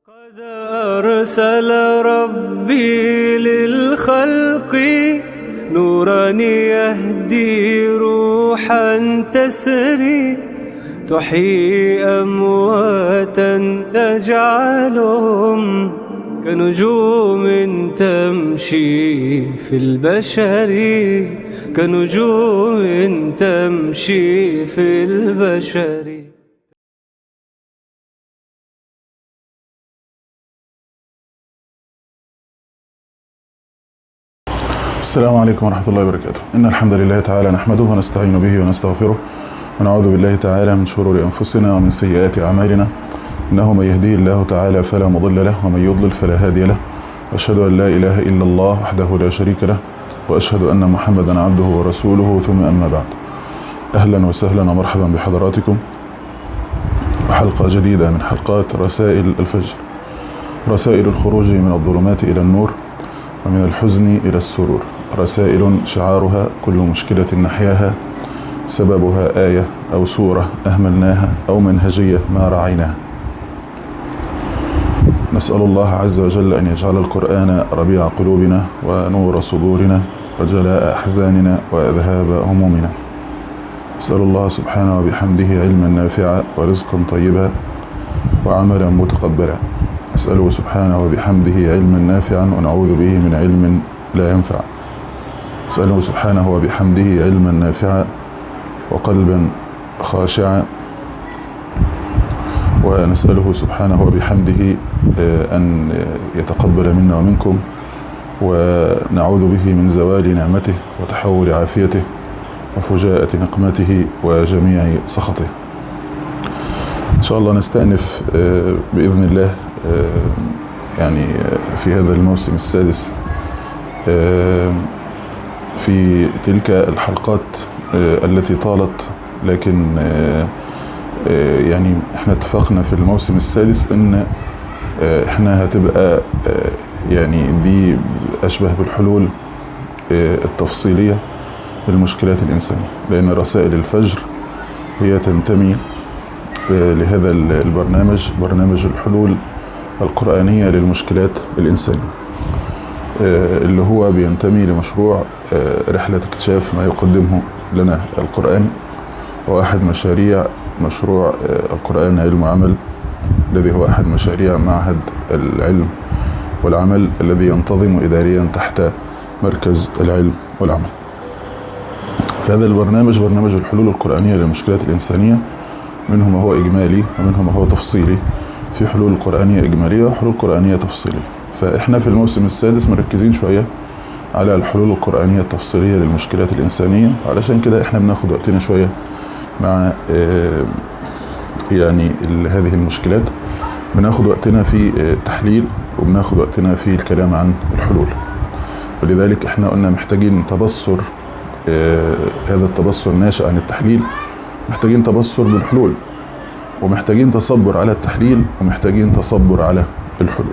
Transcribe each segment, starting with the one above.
قد أرسل ربي للخلق نورا يهدي روحا تسري تحيي أمواتا تجعلهم كنجوم تمشي في البشر كنجوم تمشي في البشر. السلام عليكم ورحمة الله وبركاته. إن الحمد لله تعالى نحمده ونستعين به ونستغفره ونعوذ بالله تعالى من شرور أنفسنا ومن سيئات أعمالنا، إنه من يهديه الله تعالى فلا مضل له ومن يضلل فلا هادي له، وأشهد أن لا إله إلا الله وحده لا شريك له، وأشهد أن محمدا عبده ورسوله، ثم أما بعد. أهلا وسهلا ومرحبا بحضراتكم وحلقة جديدة من حلقات رسائل الفجر، رسائل الخروج من الظلمات إلى النور ومن الحزن إلى السرور، رسائل شعارها كل مشكلة نحياها سببها آية أو سورة أهملناها أو منهجية ما رعيناها. نسأل الله عز وجل أن يجعل القرآن ربيع قلوبنا ونور صدورنا وجلاء أحزاننا وأذهاب همومنا. نسأل الله سبحانه وبحمده علما نافعا ورزقا طيبا وعملا متقبلا. أسأله سبحانه وبحمده علما نافعا ونعوذ به من علم لا ينفع. أسأله سبحانه وبحمده علما نافعا وقلبا خاشعا، ونسأله سبحانه وبحمده أن يتقبل منا ومنكم، ونعوذ به من زوال نعمته وتحول عافيته وفجاءة نقمته وجميع سخطه. إن شاء الله نستأنف بإذن الله يعني في هذا الموسم السادس في تلك الحلقات التي طالت، لكن يعني احنا اتفقنا في الموسم السادس ان احنا هتبقى يعني دي اشبه بالحلول التفصيلية للمشكلات الإنسانية، لأن رسائل الفجر هي تنتمي لهذا البرنامج، برنامج الحلول القرآنية للمشكلات الإنسانية، اللي هو بينتمي لمشروع رحلة اكتشاف ما يقدمه لنا القرآن، وأحد مشاريع مشروع القرآن علم وعمل، الذي هو أحد مشاريع معهد العلم والعمل الذي ينتظم إداريا تحت مركز العلم والعمل. فهذا البرنامج برنامج الحلول القرآنية للمشكلات الإنسانية، منه ما هو إجمالي ومنه ما هو تفصيلي. في حلول قرآنية إجمالية وحلول قرآنية تفصيلية. فإحنا في الموسم السادس مركزين شوية على الحلول القرآنية التفصيلية للمشكلات الإنسانية، علشان كده إحنا بناخد وقتنا شوية مع يعني هذه المشكلات، بناخد وقتنا في التحليل وبناخد وقتنا في الكلام عن الحلول. ولذلك إحنا قلنا محتاجين تبصر، هذا التبصر ناشئ عن التحليل، محتاجين تبصر بالحلول، ومحتاجين تصبر على التحليل، ومحتاجين تصبر على الحلول.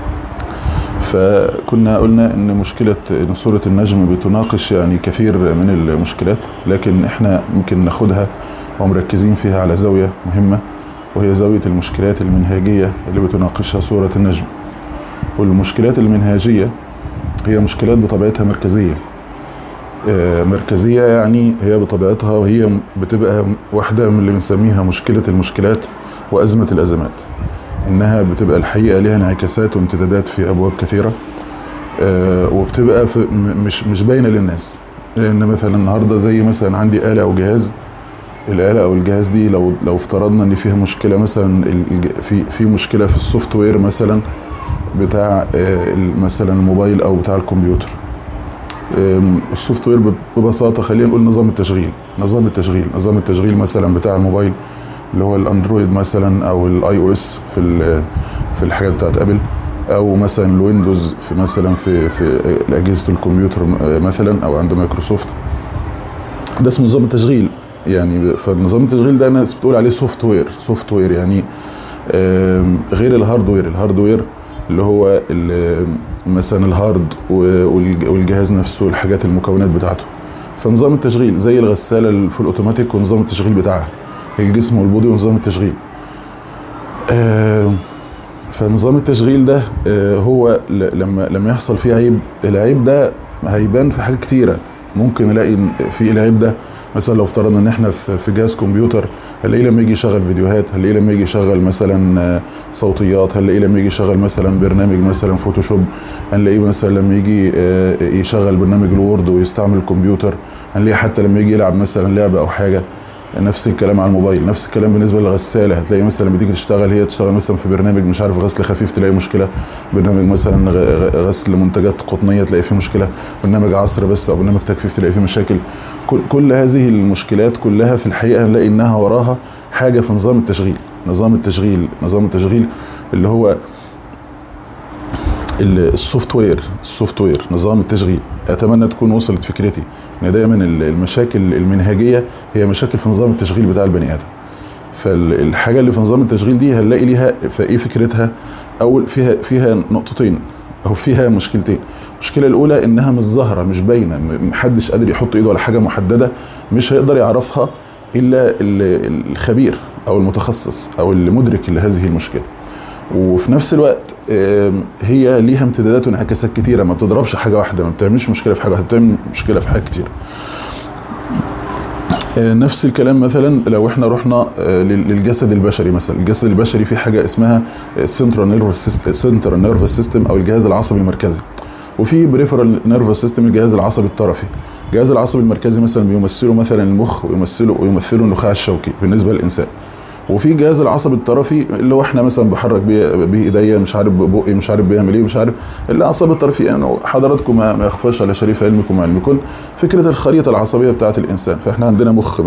فكنا قلنا ان مشكلة سورة النجم بتناقش يعني كثير من المشكلات، لكن احنا ممكن ناخدها ومركزين فيها على زاوية مهمة، وهي زاوية المشكلات المنهجية اللي بتناقشها سورة النجم. والمشكلات المنهجية هي مشكلات بطبيعتها مركزية، مركزية يعني هي بطبيعتها، وهي بتبقى واحدة من اللي بنسميها مشكلة المشكلات وأزمة الأزمات، إنها بتبقى الحقيقة لها انعكاسات وامتدادات في أبواب كثيرة، وبتبقى مش باينة للناس. لأن مثلا النهاردة زي مثلا عندي آلة أو جهاز، الآلة أو الجهاز دي لو افترضنا إن فيها مشكلة، مثلا في مشكلة في السوفت وير مثلا بتاع مثلا الموبايل أو بتاع الكمبيوتر. السوفت وير ببساطة خلينا نقول نظام التشغيل مثلا بتاع الموبايل اللي هو الاندرويد مثلا او الاي او اس في الحاجات بتاعت ابل، او مثلا الويندوز في مثلا في اجهزة الكمبيوتر مثلا، او عند مايكروسوفت. ده اسمه نظام التشغيل يعني. فالنظام التشغيل ده الناس بتقول عليه سوفت وير يعني غير الهاردوير اللي هو مثلا الهارد والجهاز نفسه، الحاجات المكونات بتاعته. فنظام التشغيل زي الغسالة الفول اوتوماتيك ونظام التشغيل بتاعها، الجسم والبودي ونظام التشغيل. فنظام التشغيل ده هو لما يحصل فيه عيب، العيب ده هيبان في حاجات كتيرة. ممكن نلاقي في العيب ده مثلا لو افترضنا ان احنا في جهاز كمبيوتر، هنلاقيه لما يجي يشغل فيديوهات، هنلاقيه لما يجي يشغل مثلا صوتيات، هنلاقيه لما يجي يشغل مثلا برنامج مثلا فوتوشوب، هنلاقيه مثلا لما يجي يشغل برنامج الوورد ويستعمل الكمبيوتر، هنلاقيه حتى لما يجي يلعب مثلا لعبة او حاجة. نفس الكلام على الموبايل، نفس الكلام بالنسبه للغساله. هتلاقي مثلا لما تيجي تشتغل، هي تشتغل مثلا في برنامج مش عارف غسل خفيف تلاقي مشكله، برنامج مثلا غسل منتجات قطنيه تلاقي فيه مشكله، برنامج عصر بس او برنامج تجفيف تلاقي فيه مشاكل. كل هذه المشكلات كلها في الحقيقه نلاقي انها وراها حاجه في نظام التشغيل. نظام التشغيل اللي هو السوفت وير، نظام التشغيل. اتمنى تكون وصلت فكرتي ان دايما المشاكل المنهجيه هي مشاكل في نظام التشغيل بتاع البني ادم. فالحاجه اللي في نظام التشغيل دي هنلاقي ليها فايه فكرتها. اول فيها نقطتين او فيها مشكلتين. المشكله الاولى انها مش ظاهره، مش باينه، محدش قادر يحط ايده على حاجه محدده، مش هيقدر يعرفها الا الخبير او المتخصص او اللي مدرك لهذه المشكله. وفي نفس الوقت هي ليها امتدادات وانعكاسات كتيره، ما بتضربش حاجه واحده، ما بتعملش مشكله في حاجه واحده، بتعمل مشكله في حاجات كتير. نفس الكلام مثلا لو احنا رحنا للجسد البشري مثلا. الجسد البشري فيه حاجه اسمها سنترال نيرفس سيستم او الجهاز العصبي المركزي، وفي بريفرال نيرفس سيستم الجهاز العصبي الطرفي. الجهاز العصبي المركزي مثلا بيمثله مثلا المخ، ويمثله النخاع الشوكي بالنسبه للانسان. وفي جهاز العصبي الطرفي اللي هو احنا مثلا بحرك بيه ايديا، مش عارف ببقي، مش عارف بيعمل ايه، مش عارف. الاعصاب الطرفيه يعني حضراتكم ما يخفاش على شريف علمكم وعلمكم فكره الخريطه العصبيه بتاعه الانسان. فاحنا عندنا مخ،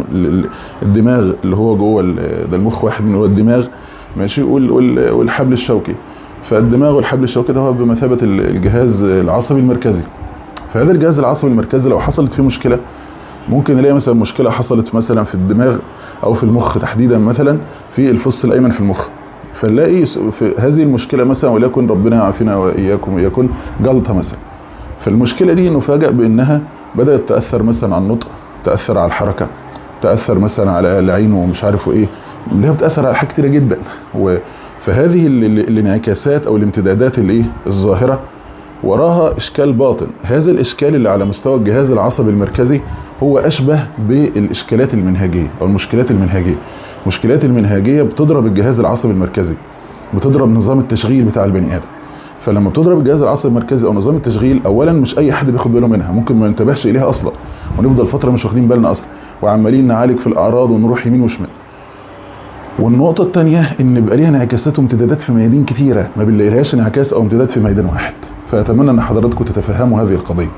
الدماغ اللي هو جوه ده المخ واحد من هو الدماغ ماشي، والحبل الشوكي. فالدماغ والحبل الشوكي ده هو بمثابه الجهاز العصبي المركزي. فهذا الجهاز العصبي المركزي لو حصلت فيه مشكله، ممكن نلاقي مثلا مشكله حصلت مثلا في الدماغ او في المخ تحديدا، مثلا في الفص الايمن في المخ. فنلاقي في هذه المشكله مثلا، وليكن ربنا يعافينا واياكم ويكون جلطه مثلا. فالمشكله دي نفاجئ بانها بدات تاثر مثلا على النطق، تاثر على الحركه، تاثر مثلا على العين ومش عارف ايه، اللي هي بتاثر على حاجات كتيره جدا. فهذه الانعكاسات او الامتدادات الظاهره وراها اشكال باطن. هذا الاشكال اللي على مستوى الجهاز العصبي المركزي هو اشبه بالاشكالات المنهجيه او المشكلات المنهجيه. المشكلات المنهجيه بتضرب الجهاز العصبي المركزي، بتضرب نظام التشغيل بتاع البني ادم. فلما بتضرب الجهاز العصبي المركزي او نظام التشغيل، اولا مش اي حد بياخد باله منها، ممكن ما ينتبهش اليها اصلا، ونفضل فتره مش واخدين بالنا اصلا، وعمالين نعالج في الاعراض ونروح يمين وشمال. والنقطه الثانيه ان بيبقى ليها انعكاسات وامتدادات في ميادين كتيره، ما بنلاقيلهاش انعكاس او امتداد في ميدان واحد. فاتمنى ان حضراتكم تتفهموا هذه القضيه.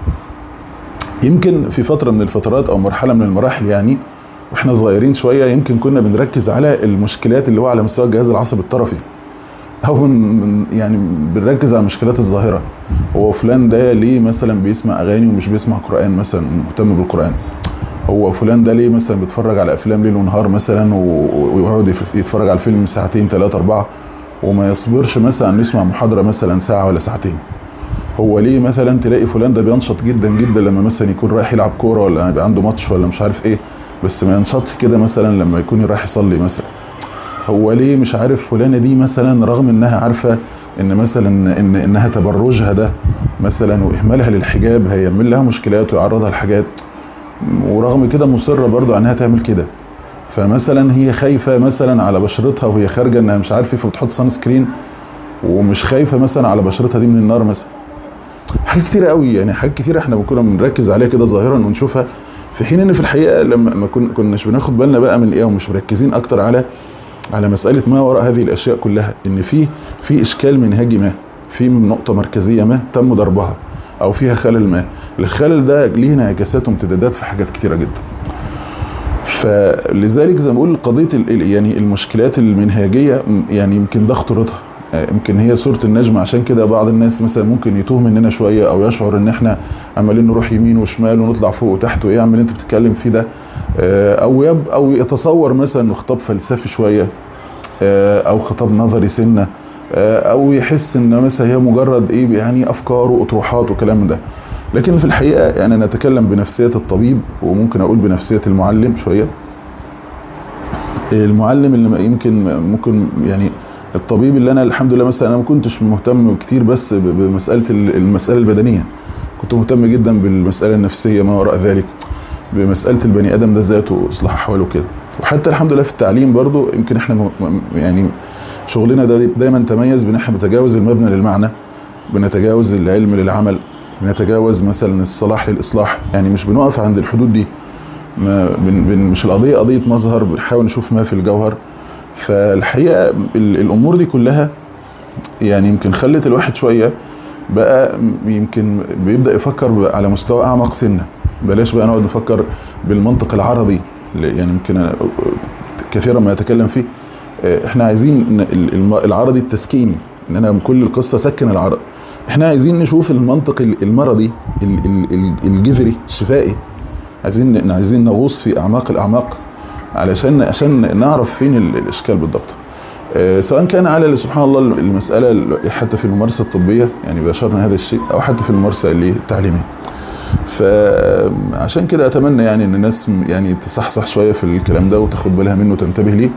يمكن في فتره من الفترات او مرحله من المراحل يعني واحنا صغيرين شويه، يمكن كنا بنركز على المشكلات اللي هو على مستوى الجهاز العصبي الطرفي، او يعني بنركز على المشكلات الظاهره. هو فلان ده ليه مثلا بيسمع اغاني ومش بيسمع قران مثلا، مهتم بالقران؟ هو فلان ده ليه مثلا بيتفرج على افلام ليل ونهار مثلا، ويقعد يتفرج على الفيلم ساعتين 3 4 وما يصبرش مثلا يسمع محاضره مثلا ساعه ولا ساعتين؟ هو ليه مثلا تلاقي فلان ده بينشط جدا جدا لما مثلا يكون رايح يلعب كوره ولا يبقى عنده ماتش ولا مش عارف ايه، بس ما ينشطش كده مثلا لما يكون رايح يصلي مثلا؟ هو ليه مش عارف فلانه دي مثلا رغم انها عارفه ان مثلا انها تبرجها ده مثلا واهمالها للحجاب هيعمل لها مشكلات ويعرضها لحاجات، ورغم كده مصره برضو انها تعمل كده؟ فمثلا هي خايفه مثلا على بشرتها وهي خارجه انها مش عارفه، فبتحط سان سكرين، ومش خايفه مثلا على بشرتها دي من النار مثلا. حاجات كتيره قوي يعني، حاجات كتيره احنا كنا بنركز عليها كده ظاهرا ونشوفها، في حين ان في الحقيقه لما ما كناش بناخد بالنا بقى من ايه، ومش مركزين اكتر على مساله ما وراء هذه الاشياء كلها، ان في اشكال منهجي ما، في نقطه مركزيه ما تم ضربها او فيها خلل ما. الخلل ده ليه انعكاسات وامتدادات في حاجات كتيره جدا. فلذلك زي ما بقول قضيه يعني المشكلات المنهجيه يعني يمكن ده خطورتها، يمكن هي صورة النجم. عشان كده بعض الناس مثلا ممكن يتوه مننا شوية او يشعر ان احنا عمالين نروح يمين وشمال ونطلع فوق وتحت، وايه عمال انت بتتكلم فيه ده، او يتصور مثلا انه خطاب فلسفي شوية، او خطاب نظري سنة، او يحس ان مثلا هي مجرد ايه يعني افكار واطروحات وكلام ده. لكن في الحقيقة يعني انا اتكلم بنفسية الطبيب، وممكن اقول بنفسية المعلم شوية. المعلم اللي ممكن يعني الطبيب اللي انا الحمد لله مثلا انا ما كنتش مهتم كتير بس بمساله المساله البدنيه، كنت مهتم جدا بالمساله النفسيه ما وراء ذلك، بمساله البني ادم ده ذاته واصلاح احواله كده. وحتى الحمد لله في التعليم برضو يمكن احنا يعني شغلنا ده دايما تميز بان احنا بنتجاوز المبنى للمعنى، بنتجاوز العلم للعمل، بنتجاوز مثلا الصلاح للاصلاح، يعني مش بنقف عند الحدود دي، مش القضيه قضيه مظهر، بنحاول نشوف ما في الجوهر. فالحقيقه الامور دي كلها يعني يمكن خلت الواحد شويه بقى يمكن بيبدا يفكر على مستوى اعمق سنه، بلاش بقى نقعد نفكر بالمنطق العرضي يعني يمكن أنا كثيرا ما يتكلم فيه. احنا عايزين العرضي التسكيني، ان انا كل القصه سكن العرض. احنا عايزين نشوف المنطق المرضي الجذري الشفائي، عايزين نغوص في اعماق الاعماق عشان نعرف فين الاشكال بالضبط. سواء كان على سبحان الله المساله حتى في الممارسه الطبيه يعني باشرنا هذا الشيء، او حتى في الممارسه التعليميه. فعشان كده اتمنى يعني ان الناس يعني تصحصح شويه في الكلام ده وتاخد بالها منه وتنتبه ليه.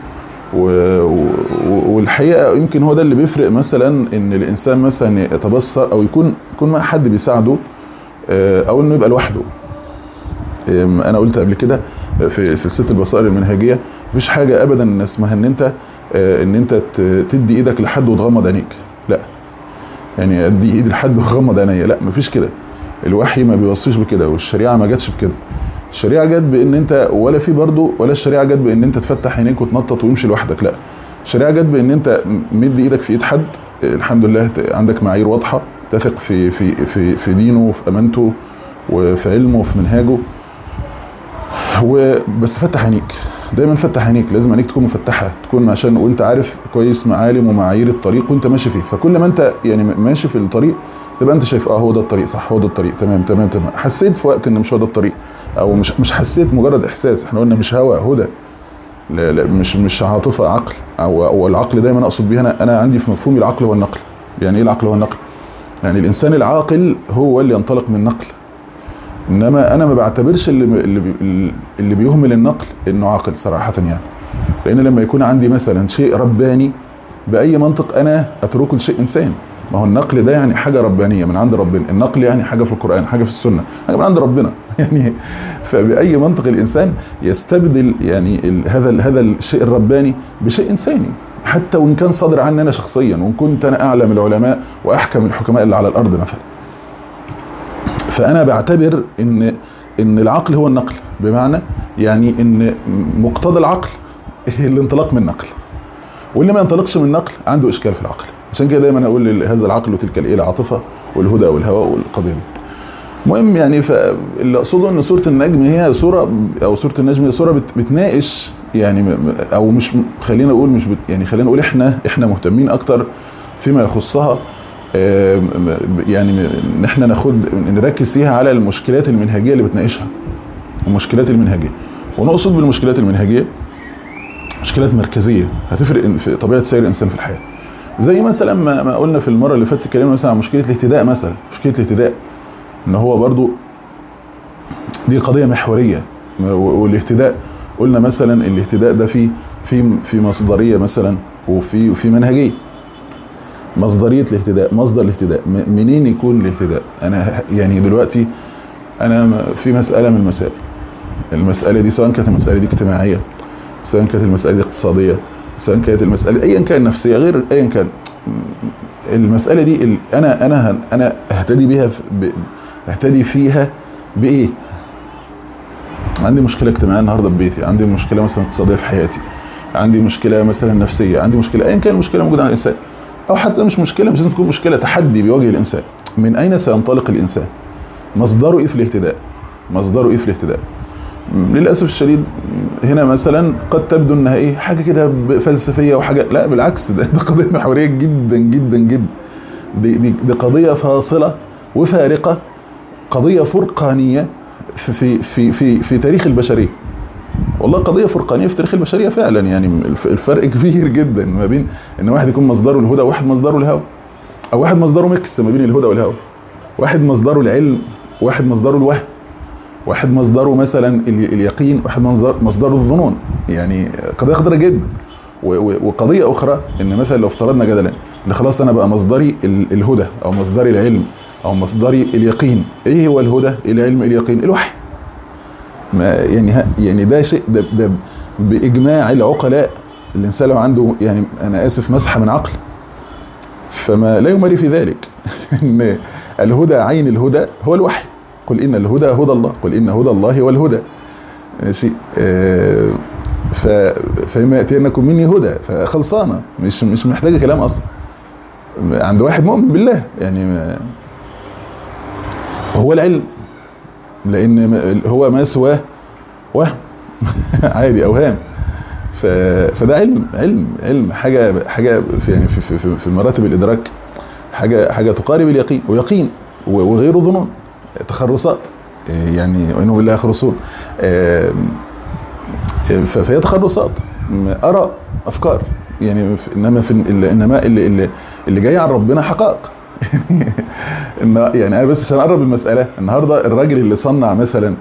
والحقيقه يمكن هو ده اللي بيفرق مثلا ان الانسان مثلا يتبصر او يكون مع حد بيساعده، او انه يبقى لوحده. انا قلت قبل كده في سلسله البصائر المنهجيه مفيش حاجه ابدا اسمها ان انت تدي ايدك لحد وتغمض عينيك، لا يعني ادي ايدي لحد وغمض عينيا، لا مفيش كده. الوحي ما بيوصيش بكده، والشريعه ما جاتش بكده. الشريعه جت بان انت ولا الشريعه جت بان انت تفتح عينيك وتنطط ويمشي لوحدك، لا. الشريعه جت بان انت مد ايدك في ايد حد، الحمد لله عندك معايير واضحه، تثق في دينه وفي امانته وفي علمه وفي منهاجه، وبس فتح عينيك، دايما فتح عينيك، لازم عينيك تكون مفتحه، تكون عشان وانت عارف كويس معالم ومعايير الطريق وانت ماشي فيه. فكل ما انت يعني ماشي في الطريق تبقى انت شايف هو ده الطريق صح، هو ده الطريق تمام. حسيت في وقت ان مش هو ده الطريق، او مش حسيت، مجرد احساس، احنا قلنا مش هوى، هدى. لا مش عاطفه، عقل. او العقل دايما اقصد بيه انا عندي في مفهومي العقل هو النقل. يعني ايه العقل هو النقل؟ يعني الانسان العاقل هو اللي ينطلق من النقل، انما انا ما بعتبرش اللي بيهمل النقل انه عاقل صراحه يعني. لان لما يكون عندي مثلا شيء رباني باي منطق انا اتركه لشيء انسان. ما هو النقل ده يعني حاجه ربانيه من عند ربنا، النقل يعني حاجه في القران، حاجه في السنه، حاجه من عند ربنا يعني. فباي منطق الانسان يستبدل يعني هذا الشيء الرباني بشيء انساني، حتى وان كان صادر عني انا شخصيا، وان كنت انا اعلم العلماء واحكم الحكماء اللي على الارض مثلا. فانا بعتبر ان العقل هو النقل، بمعنى يعني ان مقتضى العقل الانطلاق من النقل، واللي ما ينطلقش من النقل عنده اشكال في العقل. عشان كده دايما اقول هذا العقل وتلك العاطفه والهدى والهوى والقضيه دي. المهم يعني فاللي اقصده ان سوره النجم هي سوره، او سوره النجم هي سوره بتناقش يعني، او مش خلينا اقول مش يعني خلينا نقول احنا مهتمين اكتر فيما يخصها يعني ان احنا نركز فيها على المشكلات المنهجيه اللي بتناقشها، المشكلات المنهجيه. ونقصد بالمشكلات المنهجيه مشكلات مركزيه هتفرق في طبيعه سير الانسان في الحياه. زي مثلا ما قلنا في المره اللي فاتت، اتكلمنا مثلا عن مشكله الاهتداء مثلا. مشكله الاهتداء ان هو برضو دي قضيه محوريه، والاهتداء قلنا مثلا الاهتداء ده في مصدريه مثلا وفي منهجيه. مصدريه الاهتداء، مصدر الاهتداء منين يكون الاهتداء؟ انا يعني دلوقتي انا في مساله من المساله دي، سواء كانت المساله دي اجتماعيه، سواء كانت المساله دي اقتصاديه، سواء كانت المساله ايا كان نفسيه، غير ايا كان المساله دي انا اهتدي فيها بايه؟ عندي مشكله اجتماعيه النهارده في بيتي، عندي مشكله مثلا اقتصاديه في حياتي، عندي مشكله مثلا نفسيه، عندي مشكله ايا كان المشكله موجوده عند الانسان، او حتى مش مشكله، مش لازم تكون مشكله، تحدي بيواجه الانسان. من اين سينطلق الانسان؟ مصدره ايه في الاهتداء؟ مصدره ايه في الاهتداء؟ للاسف الشديد هنا مثلا قد تبدو انها ايه، حاجه كده فلسفيه وحاجه، لا بالعكس، ده قضيه محوريه جدا جدا جدا. دي قضيه فاصله وفارقه، قضيه فرقانيه في تاريخ البشريه. والله قضيه فرقانيه في تاريخ البشريه فعلا. يعني الفرق كبير جدا ما بين ان واحد يكون مصدره الهدى وواحد مصدره الهوى، او واحد مصدره ميكس ما بين الهدى والهوى، واحد مصدره العلم واحد مصدره الوهم، واحد مصدره مثلا اليقين واحد مصدره الظنون. يعني قضيه خطيره جدا. وقضيه اخرى ان مثلا لو افترضنا جدلا ان خلاص انا بقى مصدري الهدى او مصدري العلم او مصدري اليقين. ايه هو الهدى العلم اليقين؟ الوحي. ما يعني ده شيء ده باجماع العقلاء. الانسان لو عنده يعني انا اسف مسحه من عقل فما لا يماري في ذلك ان الهدى عين الهدى هو الوحي. قل ان الهدى هدى الله، قل ان هدى الله هو الهدى. ماشي. فما ياتينكم مني هدى فخلصانه، مش محتاجه كلام اصلا عند واحد مؤمن بالله. يعني هو العلم، لان هو ما سواه وهم عادي اوهام. فده علم حاجه في يعني في مراتب الادراك حاجه تقارب اليقين، ويقين وغيره ظنون تخرصات، يعني وانه بالله يخرصون. فهي تخرصات، اراء، افكار، يعني انما اللي جاي عن ربنا حقائق. يعني انا بس عشان اقرب المساله، النهارده الراجل اللي صنع مثلا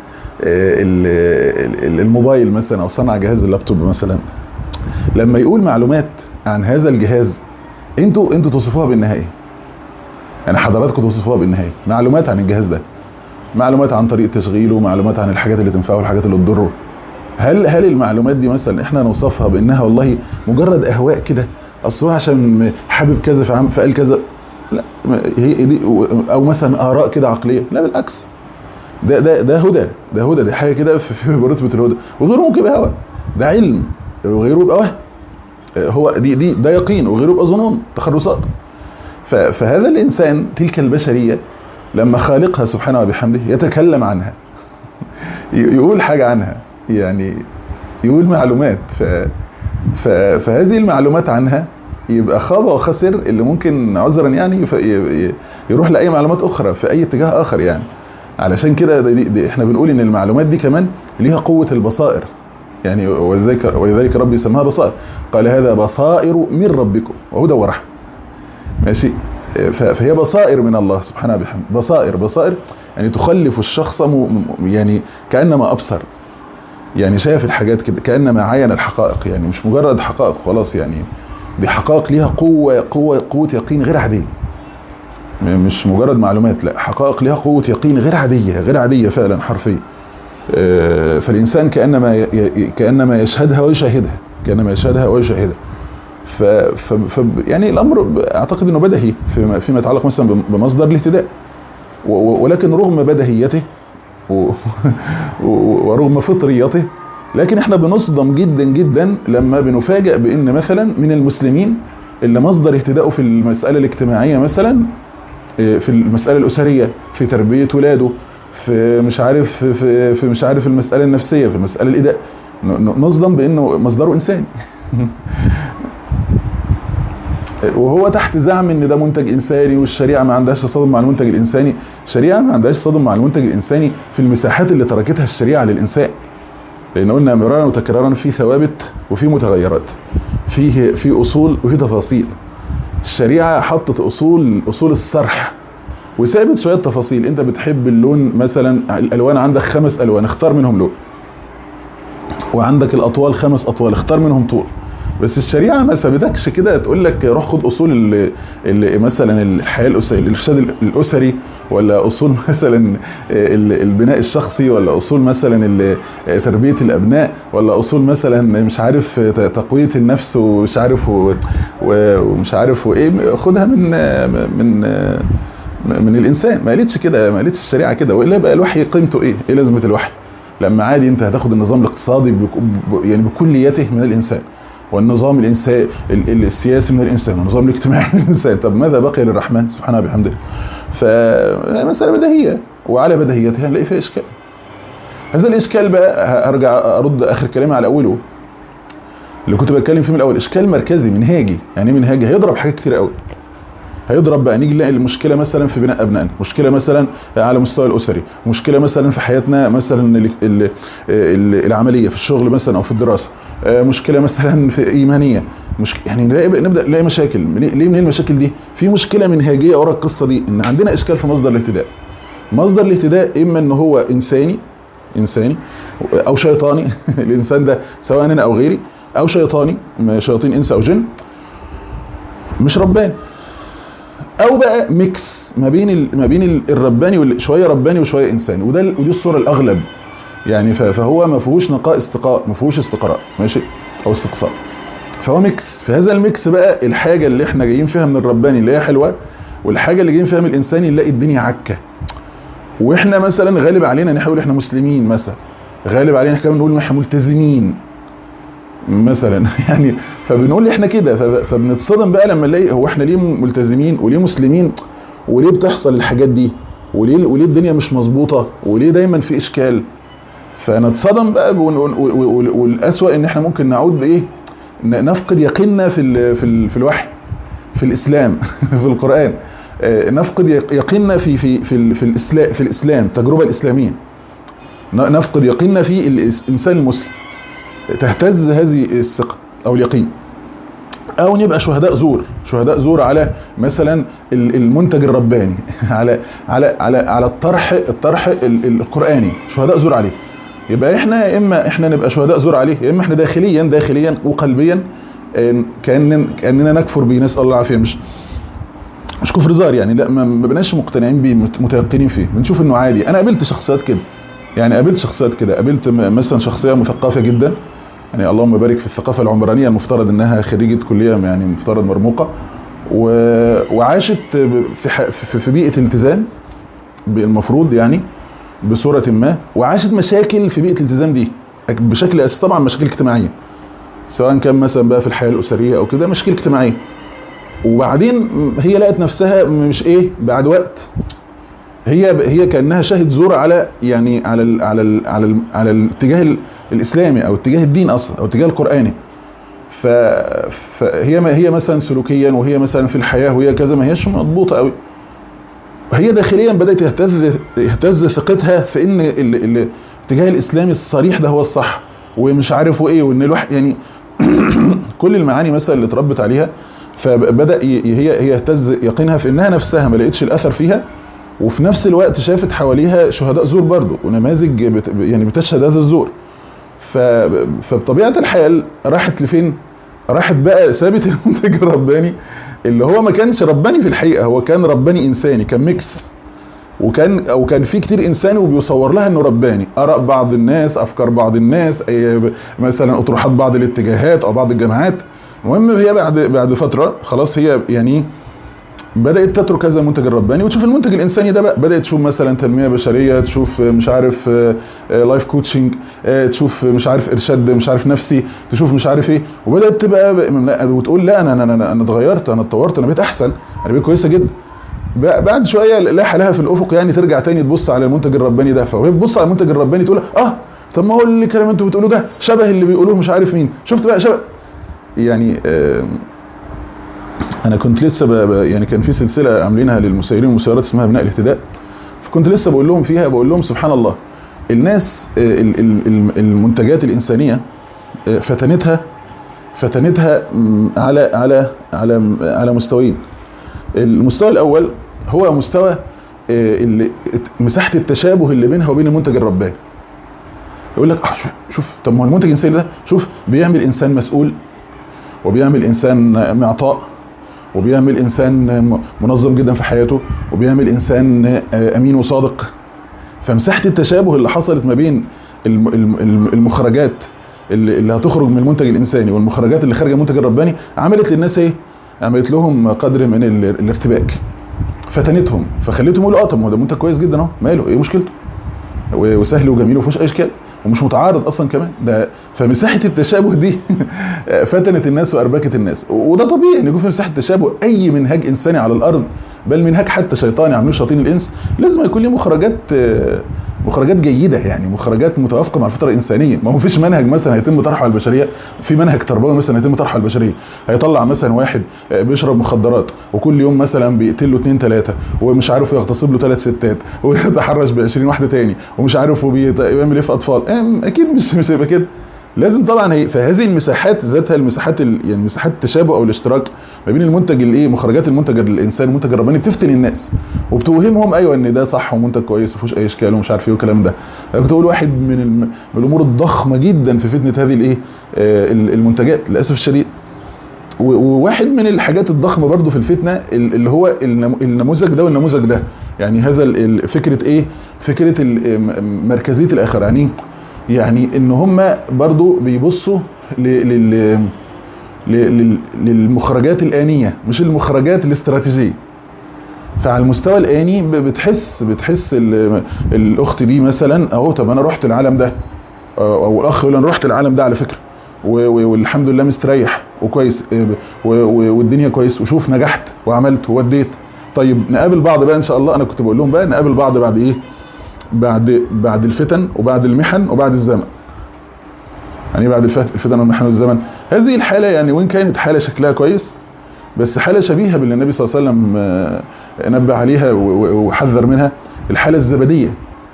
الموبايل مثلا او صنع جهاز اللابتوب مثلا، لما يقول معلومات عن هذا الجهاز انتوا توصفوها بالنهايه، يعني حضراتكم توصفوها بالنهايه معلومات عن الجهاز ده، معلومات عن طريقه تشغيله، معلومات عن الحاجات اللي تنفعه والحاجات اللي تضره. هل المعلومات دي مثلا احنا نوصفها بانها والله مجرد اهواء كده، اصل هو عشان حابب كذا فقال كذا؟ لا، هي دي، او مثلا اراء كده عقليه. لا بالعكس، ده هدى، دي حاجه كده في رتبه الهدى. وغيره ممكن يبقى هوى، ده علم، وغيره يبقى وهم. هو ده يقين، وغيره يبقى ظنون تخرصات. فهذا الانسان، تلك البشريه لما خالقها سبحانه وبحمده يتكلم عنها يقول حاجه عنها، يعني يقول معلومات، فهذه المعلومات عنها يبقى خاب وخسر اللي ممكن عذرا يعني يروح لاي معلومات اخرى في اي اتجاه اخر. يعني علشان كده دي احنا بنقول ان المعلومات دي كمان ليها قوه البصائر، يعني ولذلك ربي سماها بصائر، قال هذا بصائر من ربكم وهدى ورحمه. ماشي. فهي بصائر من الله سبحانه وبحمده، بصائر يعني تخلف الشخص يعني كانما ابصر، يعني شايف الحاجات كده كانما عاين الحقائق، يعني مش مجرد حقائق خلاص، يعني دي حقائق ليها قوه يقين غير عاديه، مش مجرد معلومات، لا، حقائق ليها قوه يقين غير عاديه فعلا حرفيا. فالانسان كانما يشهدها ويشاهدها، يعني الامر اعتقد انه بديهي فيما يتعلق مثلا بمصدر الاهتداء، ولكن رغم بديهيته ورغم فطريته، لكن احنا بنصدم جدا جدا لما بنفاجئ بان مثلا من المسلمين اللي مصدر اهتدائه في المساله الاجتماعيه مثلا، في المساله الاسريه، في تربيه ولاده، في مش عارف المساله النفسيه، في المساله الاداء، نصدم بانه مصدره انساني وهو تحت زعم ان ده منتج انساني، والشريعه ما عندهاش تصادم مع المنتج الانساني. الشريعه ما عندهاش تصادم مع المنتج الانساني في المساحات اللي تركتها الشريعه للانسان، لان قلنا مرارا وتكرارا في ثوابت وفي متغيرات، في اصول وفي تفاصيل. الشريعه حطت اصول الصرح وسابت شويه تفاصيل. انت بتحب اللون مثلا، الالوان عندك 5 الوان، اختار منهم لون، وعندك الاطوال 5 اطوال، اختار منهم طول. بس الشريعه ما سابتكش كده تقول لك روح خد اصول اللي مثلا الحياه الاسريه، الارشاد الاسري، ولا اصول مثلا البناء الشخصي، ولا اصول مثلا تربيه الابناء، ولا اصول مثلا مش عارف تقويه النفس ومش عارف وايه. خدها من الانسان. ما قالتش كده، ما قالتش الشريعه كده. والا بقى الوحي قيمته ايه لازمه الوحي لما عادي انت هتاخد النظام الاقتصادي يعني بكليته من الانسان، والنظام السياسي من الانسان، والنظام الاجتماعي من الانسان. طب ماذا بقي للرحمن سبحانه وبحمده؟ فمسألة بديهية، وعلى بديهيتها نلاقي فيها اشكال. هذا الاشكال بقى هرجع ارد اخر كلامي على اوله اللي كنت بتكلم فيه من الاول، اشكال مركزي منهاجي. يعني ايه منهاجي؟ هيضرب حاجات كتير قوي. هيضرب بقى، نيجي نلاقي المشكله مثلا في بناء ابنائنا، مشكله مثلا على مستوى الاسري، مشكله مثلا في حياتنا مثلا العمليه في الشغل مثلا او في الدراسه، مشكله مثلا في ايمانيه، يعني نبدا نلاقي مشاكل. ليه من المشاكل دي؟ في مشكله منهجيه ورا القصه دي، ان عندنا اشكال في مصدر الاهتداء. مصدر الاهتداء اما ان هو انساني او شيطاني الانسان ده سواء انا او غيري، او شيطاني، شياطين انس او جن، مش رباني. او بقى ميكس ما بين الرباني شويه رباني وشويه انساني، ودي الصوره الاغلب يعني. فهو ما فيهوش نقاء استقاء، ما فيهوش استقراء ماشي او استقصاء، فهو ميكس. في هذا الميكس بقى الحاجه اللي احنا جايين فيها من الرباني اللي هي حلوه، والحاجه اللي جايين فيها من الانساني نلاقي الدنيا عكه. واحنا مثلا غالب علينا نحاول احنا مسلمين مثلا، غالب علينا كمان نقول احنا ملتزمين مثلا يعني، فبنقول احنا كده، فبنتصدم بقى لما نلاقي هو احنا ليه ملتزمين وليه مسلمين، وليه بتحصل الحاجات دي، وليه الدنيا مش مظبوطه، وليه دايما في اشكال. فنتصدم بقى، والاسوأ ان احنا ممكن نعود ايه، نفقد يقيننا في الوحي، في الاسلام في القرآن، نفقد يقيننا في الاسلام، التجربه الاسلاميه، نفقد يقيننا في الانسان المسلم، تهتز هذه الثقه او اليقين. او نبقى شهداء زور على مثلا المنتج الرباني على الطرح القرآني، شهداء زور عليه. يبقى احنا يا اما احنا نبقى شهداء زور عليه، يا اما احنا داخليا وقلبيا كاننا نكفر به، نسال الله العافيه. مش كفر ظاهر يعني، لا ما بناش مقتنعين بيه، متيقنين فيه، بنشوف انه عادي. انا قابلت شخصيات كده يعني، قابلت مثلا شخصيه مثقفه جدا يعني، اللهم بارك في الثقافه العمرانيه، المفترض انها خريجه كليه يعني مفترض مرموقه، وعاشت في بيئه التزام المفروض يعني بصوره ما، وعاشت مشاكل في بيئه الالتزام دي بشكل اساسي، طبعا مشاكل اجتماعيه، سواء كان مثلا بقى في الحياه الاسريه او كده، مشاكل اجتماعيه. وبعدين هي لقت نفسها مش ايه، بعد وقت هي كانها شاهد زور على يعني على الاتجاه الاسلامي او اتجاه الدين اصلا او الاتجاه القراني. فهي مثلا سلوكيا، وهي مثلا في الحياه وهي كذا، ما هيش مضبوطه قوي. هي داخليا بدات يهتز ثقتها في ان الاتجاه الاسلامي الصريح ده هو الصح، ومش عارف وايه، وان الواحد يعني كل المعاني مثلا اللي اتربت عليها. فبدا هي يهتز يقينها في انها نفسها ما لقيتش الاثر فيها، وفي نفس الوقت شافت حواليها شهداء زور برضه ونماذج يعني بتشهد هذا الزور. فبطبيعه الحال راحت لفين؟ راحت بقى سابت المنتج الرباني اللي هو ما كانش رباني في الحقيقه، هو كان رباني انساني، كان ميكس، وكان في كتير انساني وبيصور لها انه رباني، اراء بعض الناس، افكار بعض الناس، مثلا اطروحات بعض الاتجاهات او بعض الجماعات. المهم هي بعد فتره خلاص هي يعني بدات تترك هذا المنتج الرباني وتشوف المنتج الانساني ده بقى، بدات تشوف مثلا تنميه بشريه، تشوف مش عارف لايف كوتشنج، تشوف مش عارف ارشاد مش عارف نفسي، تشوف مش عارف ايه، وبدات تبقى وتقول لا انا اتغيرت، انا اتطورت، انا بقيت احسن، انا بقيت كويسه جدا. بعد شويه لاح لها في الافق يعني ترجع تاني تبص على المنتج الرباني ده، فوهي بتبص على المنتج الرباني تقول طب ما هو الكلام انتوا بتقولوه ده شبه اللي بيقولوه مش عارف مين، شفت بقى شبه يعني. انا كنت لسه يعني كان في سلسله عاملينها للمسيرين والمسيرات اسمها بناء الاهتداء، فكنت لسه بقول لهم سبحان الله، الناس المنتجات الانسانيه فتنتها على مستويين. المستوى الاول هو مستوى اللي مساحه التشابه اللي بينها وبين المنتج الرباني. يقول لك شوف طب ما هو المنتج الانساني ده شوف بيعمل انسان مسؤول، وبيعمل انسان معطاء، وبيعمل انسان منظم جدا في حياته، وبيعمل انسان امين وصادق. فمساحه التشابه اللي حصلت ما بين المخرجات اللي هتخرج من المنتج الانساني والمخرجات اللي خارجه من المنتج الرباني عملت للناس ايه؟ عملت لهم قدر من الارتباك، فتنتهم، فخليتهم يقولوا طب ما هو ده منتج كويس جدا اهو، ماله ايه مشكلته، وسهل وجميل ومفيهوش اي اشكال ومش متعارض اصلا كمان ده. فمساحه التشابه دي فتنت الناس واربكت الناس، وده طبيعي ان يكون في مساحه تشابه. اي منهج انساني على الارض، بل منهج حتى شيطاني عاملين شياطين الانس، لازم يكون له مخرجات جيده، يعني مخرجات متوافقه مع الفطره الانسانيه. ما هو فيش منهج مثلا هيتم طرحه على البشريه، في منهج تربوي مثلا هيتم طرحه على البشريه هيطلع مثلا واحد بيشرب مخدرات وكل يوم مثلا بيقتل له 2 3 ومش عارف يغتصب له 3 ستات ويتحرش ب20 واحده تاني ومش عارف وبيعمل ايه في اطفال. اكيد مش هيبقى كده. لازم طبعا هي فهذه المساحات ذاتها المساحات يعني مساحات التشابه او الاشتراك ما بين المنتج الايه مخرجات المنتج الانساني المنتج الرباني بتفتن الناس وبتوهمهم ايوه ان ده صح ومنتج كويس ومفيهوش اي اشكال ومش عارف ايه والكلام ده. انا كنت بقول واحد من الامور الضخمه جدا في فتنه هذه الايه المنتجات للاسف الشديد. وواحد من الحاجات الضخمه برضو في الفتنه اللي هو النموذج ده والنموذج ده. يعني هذا فكره ايه؟ فكره مركزيه الاخر. يعني ان هم برضو بيبصوا للمخرجات الآنية مش المخرجات الاستراتيجية. فعلى المستوى الآني بتحس الأخت دي مثلا اهو طب انا رحت العالم ده او الاخ يقول انا رحت العالم ده على فكرة والحمد لله مستريح وكويس والدنيا كويس وشوف نجحت وعملت ووديت. طيب نقابل بعض بقى ان شاء الله. انا كنت بقول لهم بقى نقابل بعض بعد ايه؟ بعد الفتن وبعد المحن وبعد الزمن. يعني بعد الفتن والمحن والزمن. هذه الحالة يعني وين كانت حالة شكلها كويس بس حالة شبيهة باللي النبي صلى الله عليه وسلم نبه عليها وحذر منها، الحالة الزبدية.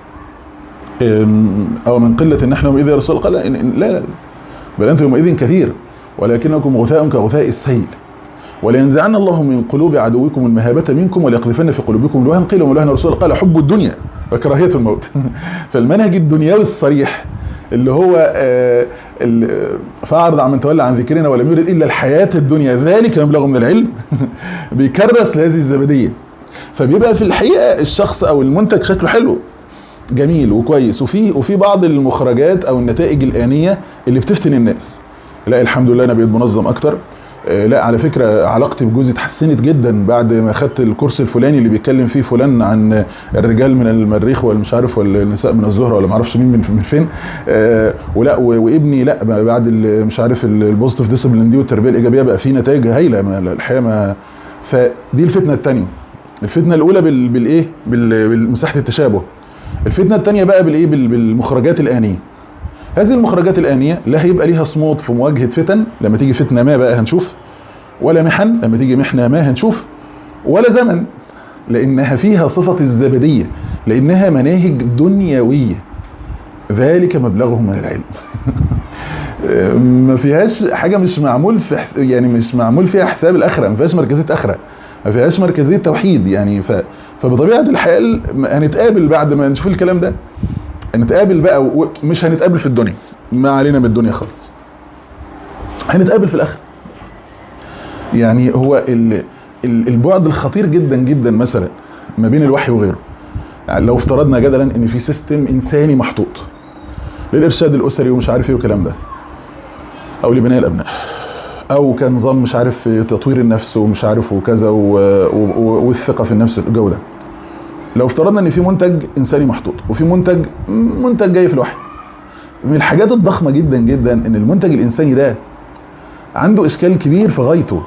او من قلة نحن يومئذ يا رسول الله قال لا بل انتم يومئذ كثير ولكنكم غثاء كغثاء السيل ولينزعن الله من قلوب عدوكم المهابة منكم وليقذفن في قلوبكم الوهن. قيل وما الوهن يا رسول الله قال حب الدنيا وكراهية الموت. فالمنهج الدنيوي الصريح اللي هو فاعرض عن من تولى عن ذكرنا ولم يرد الا الحياة الدنيا ذلك مبلغ من العلم بيكرس لهذه الزبدية. فبيبقى في الحقيقة الشخص او المنتج شكله حلو جميل وكويس وفي بعض المخرجات او النتائج الآنية اللي بتفتن الناس. لا الحمد لله انا بقيت منظم اكتر. لا على فكرة علاقتي بجوزي اتحسنت جدا بعد ما خدت الكورس الفلاني اللي بيتكلم فيه فلان عن الرجال من المريخ والمش عارف والنساء من الزهرة ولا معرفش مين من فين. ولا وابني لا بعد مش عارف البوزيتيف ديسيبلين دي والتربية الإيجابية بقى فيه نتائج هايلة الحقيقة ما. فدي الفتنة الثانية. الفتنة الأولى بالإيه؟ بالمساحة التشابه. الفتنة الثانية بقى بالإيه؟ بالمخرجات الآنية. هذه المخرجات الآنية لا هيبقى ليها صمود في مواجهة فتن لما تيجي فتنة ما بقى هنشوف، ولا محن لما تيجي محنة ما هنشوف، ولا زمن لأنها فيها صفة الزبدية لأنها مناهج دنيوية ذلك مبلغهم من العلم. ما فيهاش حاجة مش معمول يعني مش معمول فيها حساب الآخرة، ما فيهاش مركزية آخرة، ما فيهاش مركزية توحيد. يعني فبطبيعة الحال هنتقابل بعد ما نشوف الكلام ده، هنتقابل بقى مش هنتقابل في الدنيا، ما علينا من الدنيا خالص، هنتقابل في الآخرة. يعني هو البعد الخطير جدا جدا مثلا ما بين الوحي وغيره. يعني لو افترضنا جدلا ان في سيستم انساني محطوط للارشاد الاسري ومش عارف ايه والكلام ده، او لبناء الابناء، او كان نظام مش عارف تطوير النفس ومش عارف وكذا والثقه في النفس الجو ده. لو افترضنا ان في منتج انساني محطوط وفي منتج جاي في الوحي، من الحاجات الضخمه جدا جدا ان المنتج الانساني ده عنده اشكال كبير في غايته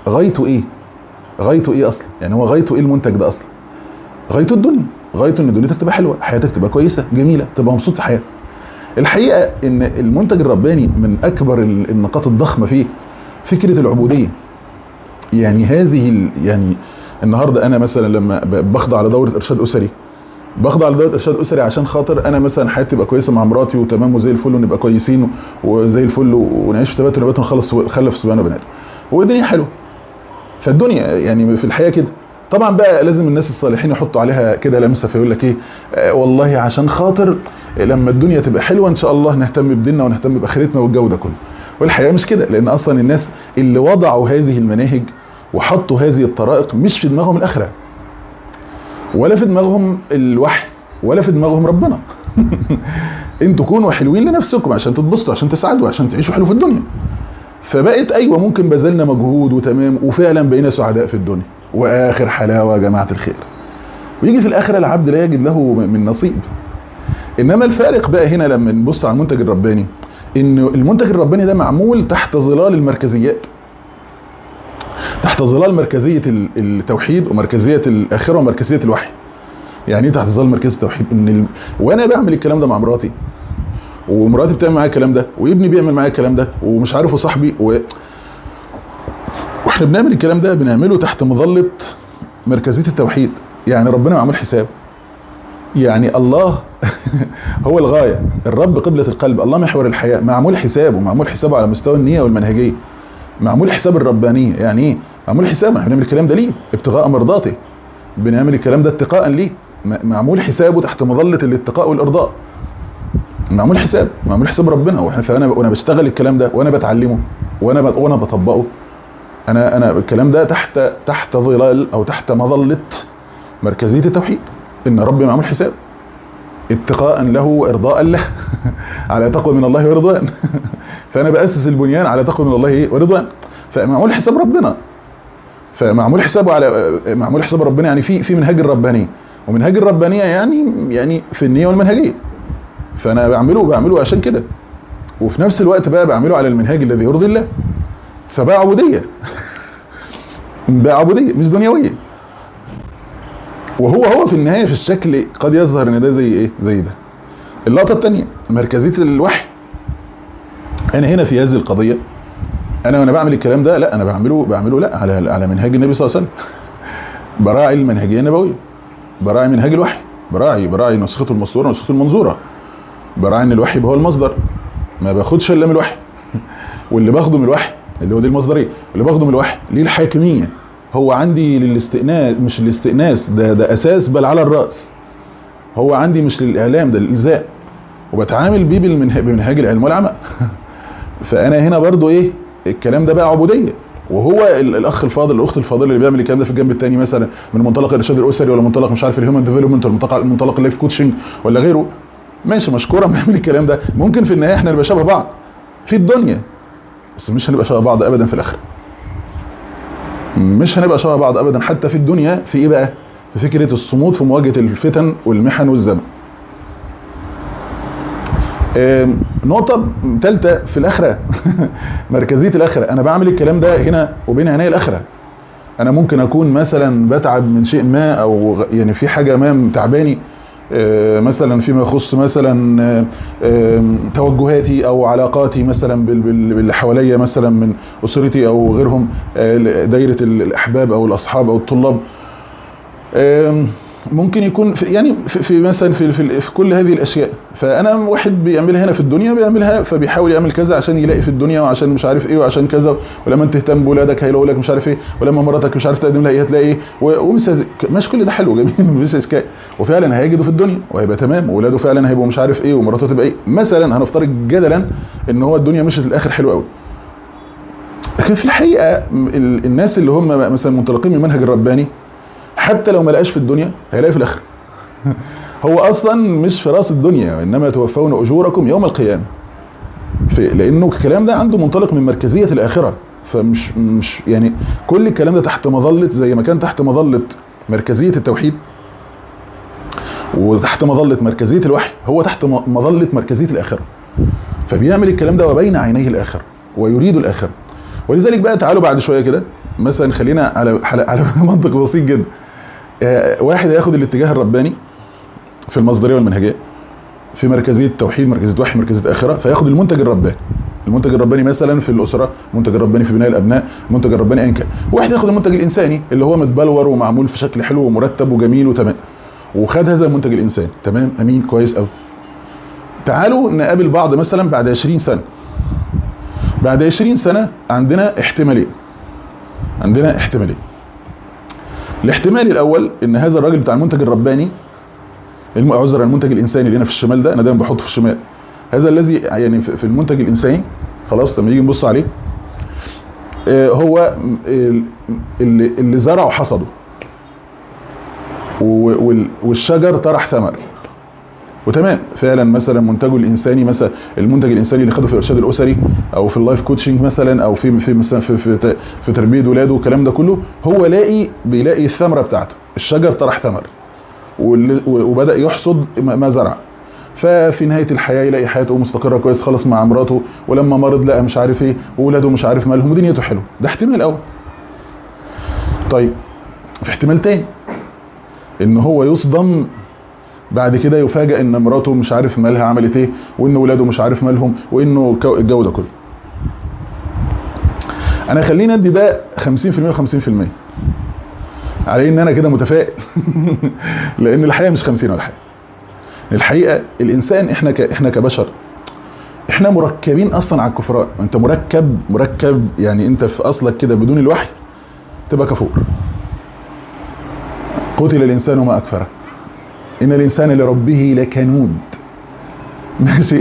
ايه اصلا. يعني هو غايته ايه المنتج ده اصلا؟ غايته الدنيا، غايته ان دنيتك تبقى حلوه، حياتك تبقى كويسه جميله، تبقى مبسوط في حياتك. الحقيقه ان المنتج الرباني من اكبر النقاط الضخمه فيه فكره العبوديه. يعني هذه يعني النهارده انا مثلا لما بخضع على دوره ارشاد اسري، بخضع على دوره ارشاد اسري عشان خاطر انا مثلا حياتي تبقى كويسه مع مراتي وتمام وزي الفل ونبقى كويسين وزي الفل ونعيش في تبات ونبات ونخلف صبيان وبنات والدنيا حلوه. فالدنيا يعني في الحياه كده. طبعا بقى لازم الناس الصالحين يحطوا عليها كده لمسه، فيقول لك ايه والله عشان خاطر لما الدنيا تبقى حلوه ان شاء الله نهتم بديننا ونهتم باخرتنا والجو ده كله. والحقيقه مش كده، لان اصلا الناس اللي وضعوا هذه المناهج وحطوا هذه الطرائق مش في دماغهم الاخره ولا في دماغهم الوحي ولا في دماغهم ربنا. انتوا كونوا حلوين لنفسكم عشان تتبسطوا عشان تسعدوا عشان تعيشوا حلو في الدنيا. فبقت ايوه ممكن بذلنا مجهود وتمام وفعلا بقينا سعداء في الدنيا واخر حلاوه يا جماعه الخير، ويجي في الاخره العبد لا يجد له من نصيب. انما الفارق بقى هنا لما نبص على المنتج الرباني، ان المنتج الرباني ده معمول تحت ظلال المركزيات، تحت ظلال مركزيه التوحيد ومركزيه الاخره ومركزيه الوحي. يعني ايه تحت ظلال مركزيه التوحيد؟ ان وانا بعمل الكلام ده مع مراتي ومراتي بتعمل معايا الكلام ده وابني بيعمل معايا الكلام ده ومش عارف وصاحبي واحنا بنعمل الكلام ده بنعمله تحت مظله مركزيه التوحيد. يعني ربنا معمول حساب، يعني الله هو الغايه. الرب قبله القلب، الله محور الحياه، معمول حسابه، معمول حسابه على مستوى النيه والمنهجيه، معمول حساب الربانيه. يعني ايه معمول حسابه؟ احنا بنعمل الكلام ده ليه؟ ابتغاء مرضاته. بنعمل الكلام ده اتقاء ليه؟ معمول حسابه تحت مظله الاتقاء والارضاء. معمول حساب ربنا. وانا بشتغل الكلام ده وانا بتعلمه وانا بطبقه، انا الكلام ده تحت ظلال او تحت مظله مركزيه التوحيد، ان ربي معمول حساب اتقاء له وارضاء له على تقوى من الله ورضوان. فانا باسس البنيان على تقوى من الله ورضوان، فمعمول حساب ربنا. فمعمول حسابه على معمول حساب ربنا، يعني في منهج الربانيه، ومنهج الربانيه يعني في النيه والمنهجيه. فانا بعمله عشان كده، وفي نفس الوقت بقى بعمله على المنهاج الذي يرضي الله. فبقى عبوديه بقى عبوديه مش دنيويه. وهو في النهايه في الشكل قد يظهر ان ده زي ايه؟ زي ده. اللقطه الثانيه مركزيه الوحي. انا هنا في هذه القضيه، وانا بعمل الكلام ده لا، انا بعمله لا على منهاج النبي صلى الله عليه وسلم. براعي المنهجيه النبويه، براعي منهاج الوحي، براعي نسخته المسطوره ونسخته المنظوره، براعي ان الوحي هو المصدر، ما باخدش الا من الوحي. واللي باخده من الوحي اللي هو دي المصدريه، اللي باخده من الوحي ليه الحاكميه. هو عندي للاستئناس، مش الاستئناس ده اساس بل على الراس. هو عندي مش للاعلام، ده للالزام، وبتعامل بيه بمنهاج العلم والعمل. فانا هنا برضو ايه الكلام ده بقى عبوديه. وهو الاخ الفاضل الاخت الفاضله اللي بيعمل الكلام ده في الجنب الثاني، مثلا من منطلق الارشاد الاسري، ولا منطلق مش عارف الهيومن ديفلوبمنت، ولا منطلق اللايف كوتشنج، ولا غيره، ماشي مشكورا بيعمل الكلام ده. ممكن في النهايه احنا نبقى شبه بعض في الدنيا، بس مش هنبقى شبه بعض ابدا في الاخره. مش هنبقى شبه بعض ابدا حتى في الدنيا. في ايه بقى؟ في فكره الصمود في مواجهه الفتن والمحن والزمن. نقطة ثالثة في الآخرة. مركزية الآخرة. أنا بعمل الكلام ده هنا وبين عيني الآخرة. أنا ممكن أكون مثلا بتعب من شيء ما، أو يعني في حاجة ما تعباني، مثلا فيما يخص مثلا توجهاتي أو علاقاتي مثلا باللي حواليا، مثلا من أسرتي أو غيرهم، دايرة الأحباب أو الأصحاب أو الطلاب. ممكن يكون في مثلا في كل هذه الاشياء. فانا واحد بيعملها هنا في الدنيا بيعملها، فبيحاول يعمل كذا عشان يلاقي في الدنيا، وعشان مش عارف ايه، وعشان كذا. ولما انت تهتم باولادك هيلاقوا لك مش عارف ايه، ولما مراتك مش عارف تقدم لها ايه هتلاقي ايه، مش كل ده حلو جميل مفيش اشكال، وفعلا هيجدوا في الدنيا وهيبقى تمام، واولاده فعلا هيبقوا مش عارف ايه، ومراته تبقى ايه مثلا. هنفترض جدلا ان هو الدنيا مشت للاخر حلو قوي. لكن في الحقيقه الناس اللي هم مثلا منطلقين من المنهج الرباني، حتى لو ما لقاش في الدنيا هيلاقي في الاخره. هو اصلا مش في راس الدنيا، انما توفون اجوركم يوم القيامه. لانه الكلام ده عنده منطلق من مركزيه الاخره. فمش يعني كل الكلام ده تحت مظله، زي ما كان تحت مظله مركزيه التوحيد وتحت مظله مركزيه الوحي، هو تحت مظله مركزيه الاخره. فبيعمل الكلام ده وبين عينيه الاخره ويريد الاخره. ولذلك بقى تعالوا بعد شويه كده مثلا خلينا على منطق بسيط جدا. واحد هياخد الاتجاه الرباني في المصدريه والمنهجيه، في مركزيه التوحيد، مركزيه وحي، مركزيه اخره، فياخد المنتج الرباني مثلا في الاسره، المنتج الرباني في بناء الابناء، المنتج الرباني ايا كان. واحد ياخد المنتج الانساني اللي هو متبلور ومعمول في شكل حلو ومرتب وجميل وتمام، وخد هذا المنتج الانساني تمام امين كويس قوي. تعالوا نقابل بعض مثلا بعد 20 سنه. بعد 20 سنه عندنا احتمالين. الاحتمال الاول ان هذا الراجل بتاع المنتج الرباني، المنتج الانساني اللي هنا في الشمال ده، انا دايما بحطه في الشمال، هذا الذي يعني في المنتج الانساني خلاص لما يجي نبص عليه، هو اللي زرع وحصده، والشجر طرح ثمر وتمام. فعلا مثلا منتجه الانساني، مثلا المنتج الانساني اللي خده في الارشاد الاسري او في اللايف كوتشنج مثلا، او في مثلا في تربيه ولاده والكلام ده كله، هو بيلاقي الثمره بتاعته، الشجر طرح ثمر وبدا يحصد ما زرع. ففي نهايه الحياه يلاقي حياته مستقره كويس خالص مع مراته، ولما مرض لقى مش عارف ايه، واولاده مش عارف مالهم، ودنيته حلوه. ده احتمال اول. طيب في احتمال تاني ان هو يصدم بعد كده، يفاجئ ان مراته مش عارف مالها عملت ايه، وان ولاده مش عارف مالهم، وانه الجو ده كله. انا خليني ادي ده 50% و50% على ان انا كده متفائل. لان الحقيقه مش 50 ولا حاجه. الحقيقه الانسان احنا كبشر احنا مركبين اصلا على الكفران. انت مركب يعني انت في اصلك كده بدون الوحي تبقى كفور. قتل الانسان ما اكفره ان الانسان لربه لكنود. ماشي.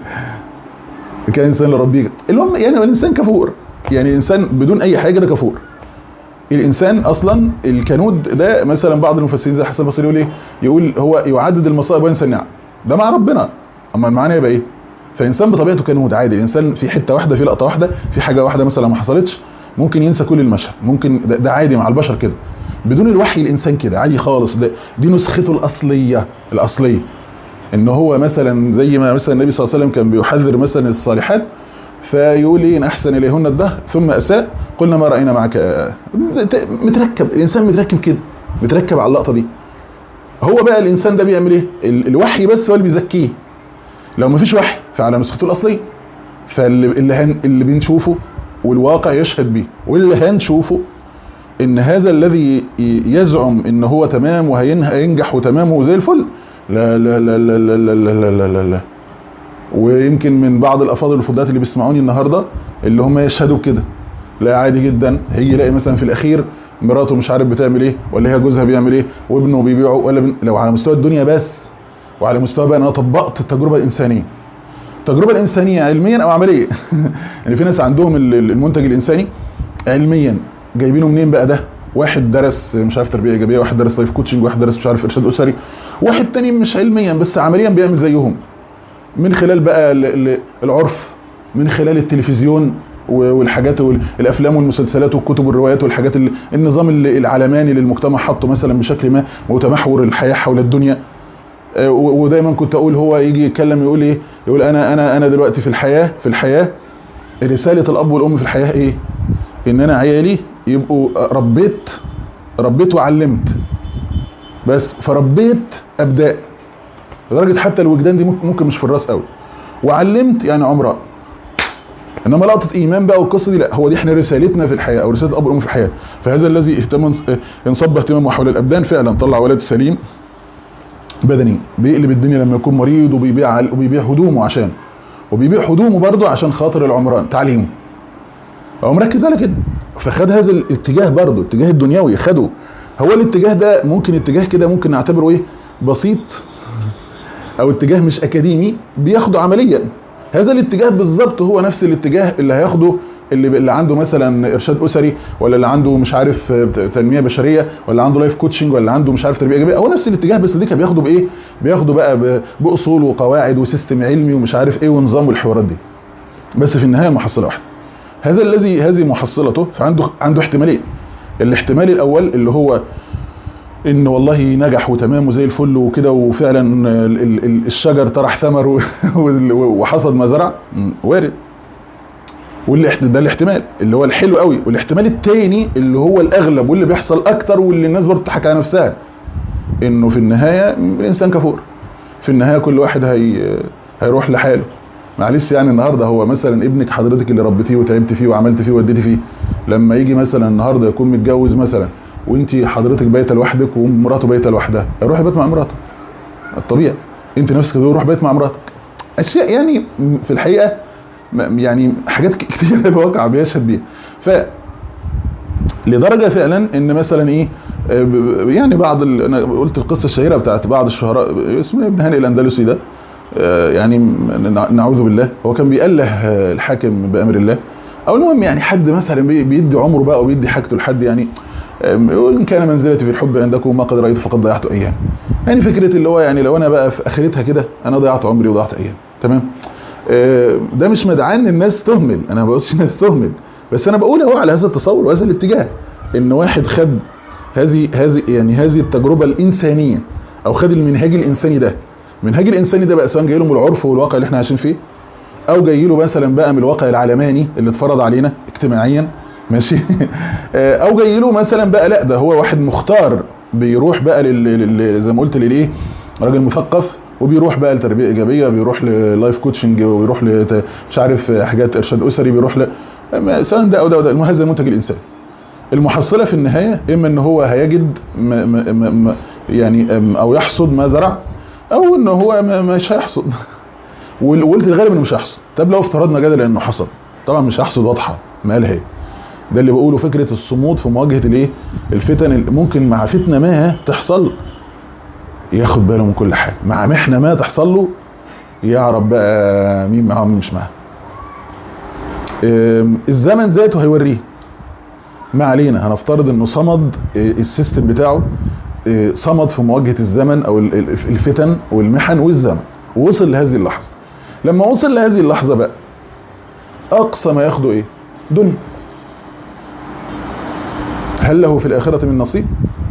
كان انسان لربه المهم يعني الانسان كفور، يعني الانسان بدون اي حاجه ده كفور. الانسان اصلا الكنود ده مثلا بعض المفسرين زي الحسن البصري يقول ايه؟ يقول هو يعدد المصائب وينسى النعم. ده مع ربنا، اما المعنى يبقى ايه؟ فانسان بطبيعته كنود عادي. الانسان في حته واحده، في لقطه واحده، في حاجه واحده مثلا ما حصلتش ممكن ينسى كل المشهد. ممكن ده عادي مع البشر كده. بدون الوحي الانسان كده عادي خالص. دي نسخته الاصليه ان هو مثلا زي ما مثلا النبي صلى الله عليه وسلم كان بيحذر مثلا الصالحات فيقول ايه؟ ان احسن اليهن الدهر ثم اساء قلنا ما راينا معك. متركب الانسان، متركب كده، متركب على اللقطه دي. هو بقى الانسان ده بيعمل ايه؟ الوحي بس هو اللي بيزكيه. لو ما فيش وحي فعلى نسخته الاصليه. اللي بنشوفه والواقع يشهد بيه، واللي هنشوفه ان هذا الذي يزعم ان هو تمام وهينجح وتمام وزي الفل، لا لا لا لا لا لا لا لا لا لا. ويمكن من بعض الافاضل الفضلات اللي بيسمعوني النهارده اللي هم يشهدوا كده، لا عادي جدا هيجي يلاقي مثلا في الاخير مراته مش عارف بتعمل ايه، ولا هي جوزها بيعمل ايه، وابنه بيبيعه، ولا لو على مستوى الدنيا بس. وعلى مستوى بقى انا طبقت التجربه الانسانيه علميا او عمليا. يعني في ناس عندهم المنتج الانساني علميا جايبينه منين بقى؟ ده واحد درس مش عارف تربيه ايجابيه، واحد درس لايف كوتشنج، واحد درس مش عارف ارشاد اسري، واحد تاني مش علميا بس عمليا بيعمل زيهم من خلال بقى العرف، من خلال التلفزيون والحاجات والافلام والمسلسلات والكتب والروايات والحاجات النظام العلماني للمجتمع حطه مثلا بشكل ما متمحور الحياه حول الدنيا. ودايما كنت اقول هو يجي يتكلم يقول ايه؟ يقول انا دلوقتي في الحياه رساله الاب والام في الحياه ايه؟ ان انا عيالي يبقوا ربيت وعلمت بس، فربيت ابداء لدرجه حتى الوجدان دي ممكن مش في الراس قوي، وعلمت يعني عمره. انما لقطه ايمان بقى والقصه دي لا، هو دي احنا رسالتنا في الحياه او رساله الاب والام في الحياه. فهذا الذي انصب اهتمامه حول الابدان فعلا طلع ولد سليم بدني بيقلب الدنيا لما يكون مريض، وبيبيع هدومه وبيبيع هدومه برضه عشان خاطر العمران تعليمه. هو مركز على كده، فخد هذا الاتجاه برضه، الاتجاه الدنيوي خده. هو الاتجاه ده ممكن اتجاه كده ممكن نعتبره ايه؟ بسيط او اتجاه مش اكاديمي بياخده عمليا. هذا الاتجاه بالظبط هو نفس الاتجاه اللي هياخده اللي عنده مثلا ارشاد اسري، ولا اللي عنده مش عارف تنميه بشريه، ولا عنده لايف كوتشنج، ولا عنده مش عارف تربيه ايجابيه. هو نفس الاتجاه بس دي كان بياخده بايه؟ بياخده بقى باصول وقواعد وسيستم علمي ومش عارف ايه ونظام والحوارات دي. بس في النهايه المحصله واحده. هذا الذي هذه محصلته فعنده احتمالين. الاحتمال الاول اللي هو ان والله نجح وتمام وزي الفل وكده، وفعلا الشجر طرح ثمر وحصد ما زرع، وارد. ده الاحتمال اللي هو الحلو قوي. والاحتمال الثاني اللي هو الاغلب واللي بيحصل اكتر واللي الناس برضه بتضحك على نفسها، انه في النهايه الانسان كفور. في النهايه كل واحد هيروح لحاله. معلش يعني النهارده هو مثلا ابنك حضرتك اللي ربيتيه وتعبت فيه وعملت فيه ووديتي فيه، لما يجي مثلا النهارده يكون متجوز مثلا وانت حضرتك بايته لوحدك ومراته بايته لوحدها، يروح يبات مع مراته الطبيعي. انت نفسك تروح بيت مع مراتك. اشياء يعني في الحقيقه يعني حاجات كتير الواقع بيشهد بيها. ف لدرجه فعلا ان مثلا ايه يعني انا قلت القصه الشهيره بتاعت بعض الشهراء اسمه ابن هانئ الاندلسي ده، يعني نعوذ بالله، هو كان بيأله الحاكم بأمر الله، او المهم يعني حد مثلا بيدي عمره بقى وبيدي حاجته لحد، يعني يقول ان كان منزلتي في الحب عندكم ما قد رايت فقد ضيعت ايام. يعني فكره اللي هو يعني لو انا بقى في اخرتها كده انا ضيعت عمري وضيعت ايام. تمام. ده مش مدعاه ان الناس تهمل، انا ما بقولش الناس تهمل، بس انا بقول اهو على هذا التصور وهذا الاتجاه، ان واحد خد هذه التجربه الانسانيه، او خد المنهاج الانساني ده. المنهاج الانساني ده بقى سواء جاي له من العرف والواقع اللي احنا عايشين فيه، او جاي له مثلا بقى من الواقع العلماني اللي اتفرض علينا اجتماعيا، ماشي. او جاي له مثلا بقى لا ده هو واحد مختار بيروح بقى زي ما قلت للايه، راجل مثقف وبيروح بقى لتربيه ايجابيه، بيروح للايف كوتشنج، ويروح مش عارف حاجات ارشاد اسري، بيروح سواء ده او ده او ده. هذا المنتج الانساني. المحصله في النهايه اما ان هو هيجد يعني او يحصد ما زرع، او انه هو مش هيحصد. وقلت الغالب انه مش هيحصد. طب لو افترضنا جدلا انه حصد، طبعا مش هيحصد واضحه مالها هي. ده اللي بقوله فكره الصمود في مواجهه الايه؟ الفتن اللي ممكن مع فتنه ما تحصل ياخد باله من كل حاجه، مع محنه ما تحصل له يعرف بقى مين معاه ومين مش معاه. الزمن ذاته هيوريه. ما علينا، هنفترض انه صمد، السيستم بتاعه صمد في مواجهه الزمن او الفتن والمحن والزمن، ووصل لهذه اللحظه. لما وصل لهذه اللحظه بقى اقصى ما ياخده ايه؟ دنيا. هل له في الاخره من نصيب؟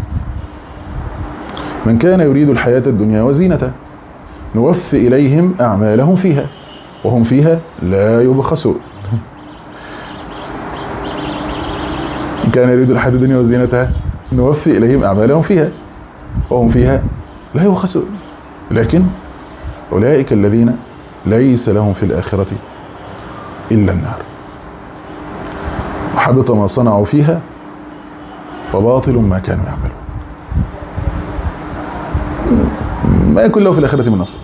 من كان يريد الحياه الدنيا وزينتها نوفي اليهم اعمالهم فيها وهم فيها لا يبخسون. من كان يريد الحياه الدنيا وزينتها نوفي اليهم اعمالهم فيها وهم فيها لا يبخسون. لكن اولئك الذين ليس لهم في الاخره الا النار وحبط ما صنعوا فيها وباطل ما كانوا يعملون. ما يكون له في الاخره من نصيب.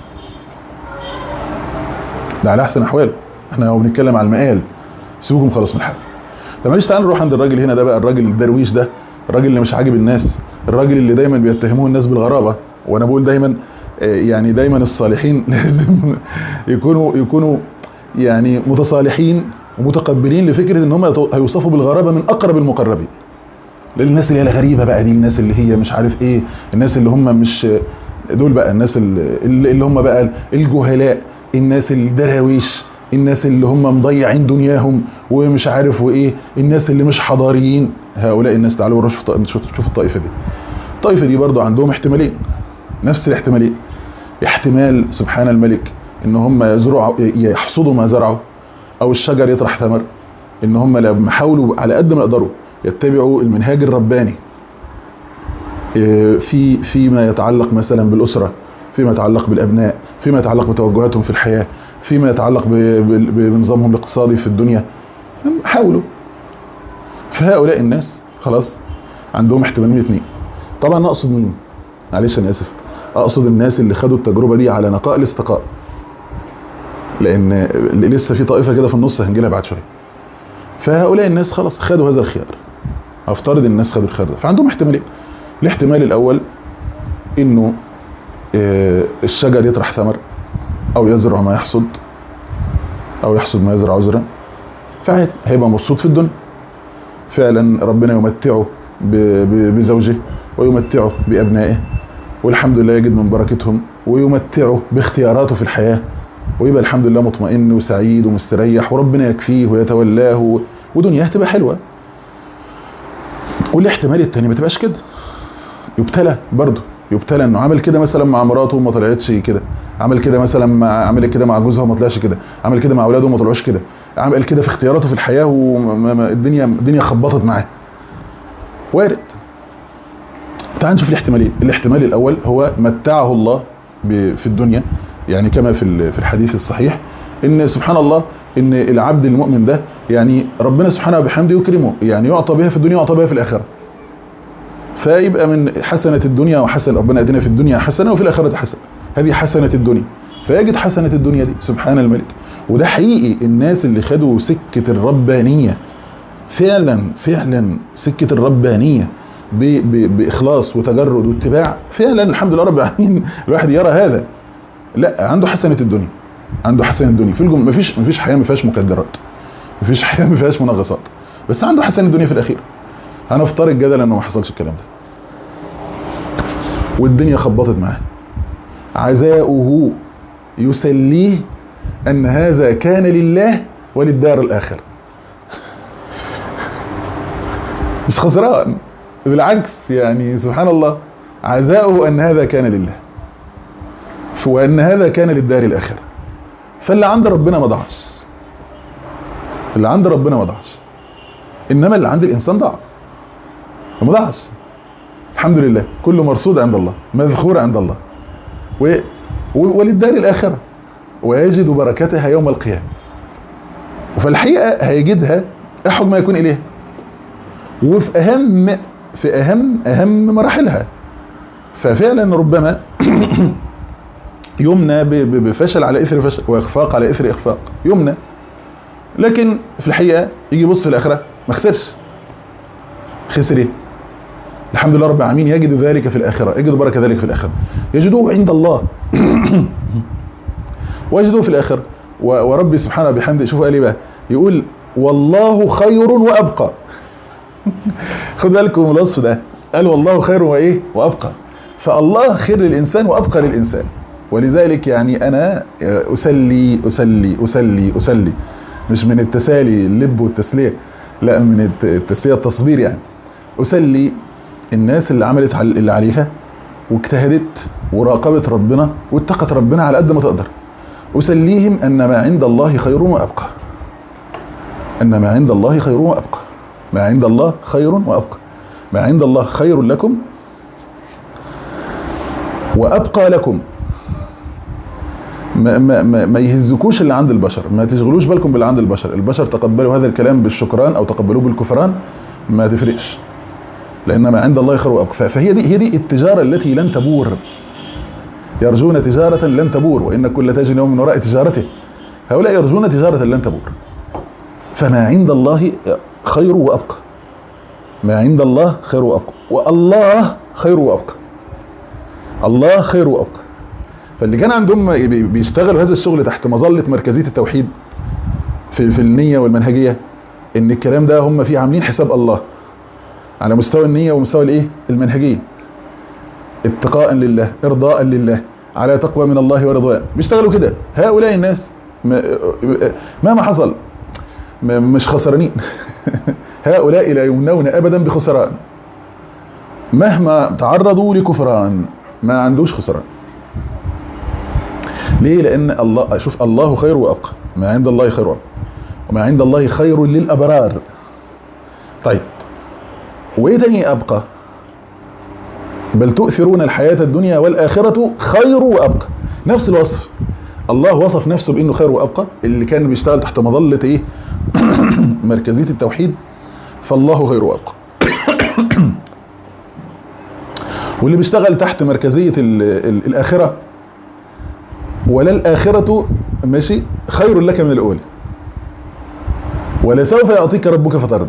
ده على احسن احواله. احنا لو بنتكلم على المقال سيبكم خلاص من الحال. طب معلش تعالوا نروح عند الراجل هنا ده بقى، الراجل الدرويش ده، الراجل اللي مش عاجب الناس، الراجل اللي دايما بيتهموه الناس بالغرابه. وانا بقول دايما يعني دايما الصالحين لازم يكونوا يعني متصالحين ومتقبلين لفكره ان هم هيوصفوا بالغرابه من اقرب المقربين. للناس اللي هي الغريبه بقى دي، الناس اللي هي مش عارف ايه، الناس اللي هم مش دول بقى، الناس اللي هم بقى الجهلاء، الناس الدراويش، الناس اللي هم مضيعين دنياهم ومش عارف وايه، الناس اللي مش حضاريين. هؤلاء الناس تعالوا نروح شوف الطائفه دي. الطائفه دي برضو عندهم احتمالين، نفس الاحتمالين. احتمال سبحان الملك ان هم يزرعوا يحصدوا ما زرعوا، او الشجر يطرح ثمر. ان هم لما حاولوا على قد ما يقدروا يتبعوا المنهاج الرباني فيما يتعلق مثلا بالاسره، فيما يتعلق بالابناء، فيما يتعلق بتوجهاتهم في الحياه، فيما يتعلق بنظامهم الاقتصادي في الدنيا، حاولوا. فهؤلاء الناس خلاص عندهم احتمالين اثنين. طبعا اقصد مين؟ معلش انا اسف، اقصد الناس اللي خدوا التجربه دي على نقاء الاستقاء، لان لسه في طائفه كده في النص هنجيلها بعد شويه. فهؤلاء الناس خلاص خدوا هذا الخيار. افترض الناس خدوا الخيار ده، فعندهم احتمالين. الاحتمال الاول انه الشجر يطرح ثمر، او يزرع ما يحصد، او يحصد ما يزرع عذرا، فعادي هيبقى مبسوط في الدنيا. فعلا ربنا يمتعه بزوجه ويمتعه بابنائه، والحمد لله يجد من بركتهم، ويمتعه باختياراته في الحياه، ويبقى الحمد لله مطمئن وسعيد ومستريح، وربنا يكفيه ويتولاه، ودنياه تبقى حلوه. والاحتمال التاني ما تبقاش كده، يبتلى برضه، يبتلى انه عمل كده مثلا مع مراته وما طلعتش كده، عمل كده مثلا عمل كده مع جوزها وما طلعش كده، عمل كده مع اولاده وما طلعوش كده، عمل كده في اختياراته في الحياه والدنيا خبطت معاه. وارد. تعال نشوف الاحتمالين. الاحتمال الاول هو متعه الله في الدنيا، يعني كما في الحديث الصحيح ان سبحان الله ان العبد المؤمن ده يعني ربنا سبحانه وبحمده يكرمه، يعني يعطى بها في الدنيا ويعطى بها في الاخره. فيبقى من حسنه الدنيا وحسن ربنا ادينا في الدنيا حسنه وفي الاخره حسنه، هذه حسنه الدنيا، فيجد حسنه الدنيا دي سبحان الملك. وده حقيقي الناس اللي خدوا سكه الربانيه، فعلا سكه الربانيه باخلاص وتجرد واتباع، فعلا الحمد لله رب العالمين الواحد يرى هذا. لا، عنده حسنه الدنيا، عنده حسنه الدنيا في الجمله. مفيش حياه ما فيهاش مكدرات، مفيش حياه ما فيهاش منغصات، بس عنده حسنه الدنيا في الاخير. هنفترض جدلا انه ما حصلش الكلام ده والدنيا خبطت معاه، عزاؤه يسليه ان هذا كان لله وللدار الاخره. مش خسران، بالعكس، يعني سبحان الله، عزاؤه ان هذا كان لله وان هذا كان للدار الاخره. فاللي عند ربنا ما ضاعش، اللي عند ربنا ما ضاعش، انما اللي عند الانسان ضاع، ما ضاعش. الحمد لله كله مرصود عند الله، مذخور عند الله، وللدار الاخره، ويجد بركتها يوم القيامه. وفي الحقيقه هيجدها احوج ما يكون اليها، وفي اهم مراحلها. ففعلا ربما يمنى بفشل على اثر فشل واخفاق على اثر اخفاق، يمنى. لكن في الحقيقه يجي يبص في الاخره ما خسرش. خسر ايه؟ الحمد لله رب العالمين يجد ذلك في الاخره، يجد بركه ذلك في الاخره، يجدوه عند الله ويجدوه في الاخره. وربي سبحانه بحمده، شوفوا قال ايه بقى، يقول والله خير وابقى. خد بالكم من الوصف ده، قال والله خير وايه وابقى. فالله خير للانسان وابقى للانسان. ولذلك يعني انا اسلي اسلي اسلي اسلي، مش من التسالي اللب والتسليه، لا من التسليه التصبير. يعني اسلي الناس اللي عملت اللي عليها واجتهدت وراقبت ربنا واتقت ربنا على قد ما تقدر، اسليهم ان ما عند الله خير وابقى، ان ما عند الله خير وابقى، ما عند الله خير وابقى، ما عند الله خير لكم وابقى لكم. ما يهزكوش اللي عند البشر، ما تشغلوش بالكم باللي عند البشر. البشر تقبلوا هذا الكلام بالشكران او تقبلوه بالكفران، ما تفرقش، لان ما عند الله خير وابقى. فهي دي التجاره التي لن تبور. يرجون تجاره لن تبور، وان كل تاجر يوم من وراء تجارته. هؤلاء يرجون تجاره لن تبور. فما عند الله خير وابقى، ما عند الله خير وابقى، والله خير وابقى، الله خير وابقى. فاللي كان عندهم بيشتغلوا هذا الشغل تحت مظله مركزيه التوحيد في النيه والمنهجيه، ان الكلام ده هم فيه عاملين حساب الله على مستوى النيه ومستوى الايه المنهجيه، اتقاء لله، ارضاء لله، على تقوى من الله ورضوان. بيشتغلوا كده. هؤلاء الناس مهما حصل مش خسرانين. هؤلاء لا يمنون ابدا بخسران، مهما تعرضوا لكفران ما عندوش خسران. ليه؟ لان الله، شوف، الله خير وابقى، ما عند الله خير وابقى، وما عند الله خير للابرار. طيب وايه تاني ابقى؟ بل تؤثرون الحياه الدنيا والاخره خير وابقى. نفس الوصف، الله وصف نفسه بانه خير وابقى. اللي كان بيشتغل تحت مظله ايه؟ مركزيه التوحيد، فالله خير وابقى. واللي بيشتغل تحت مركزيه الاخره، ولا الاخره ماشي خير لك من الاولى، ولسوف يعطيك ربك فترضى.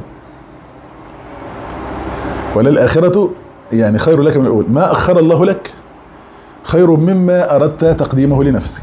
ولا الاخره يعني خير لك من الاولى، ما اخر الله لك خير مما اردت تقديمه لنفسك.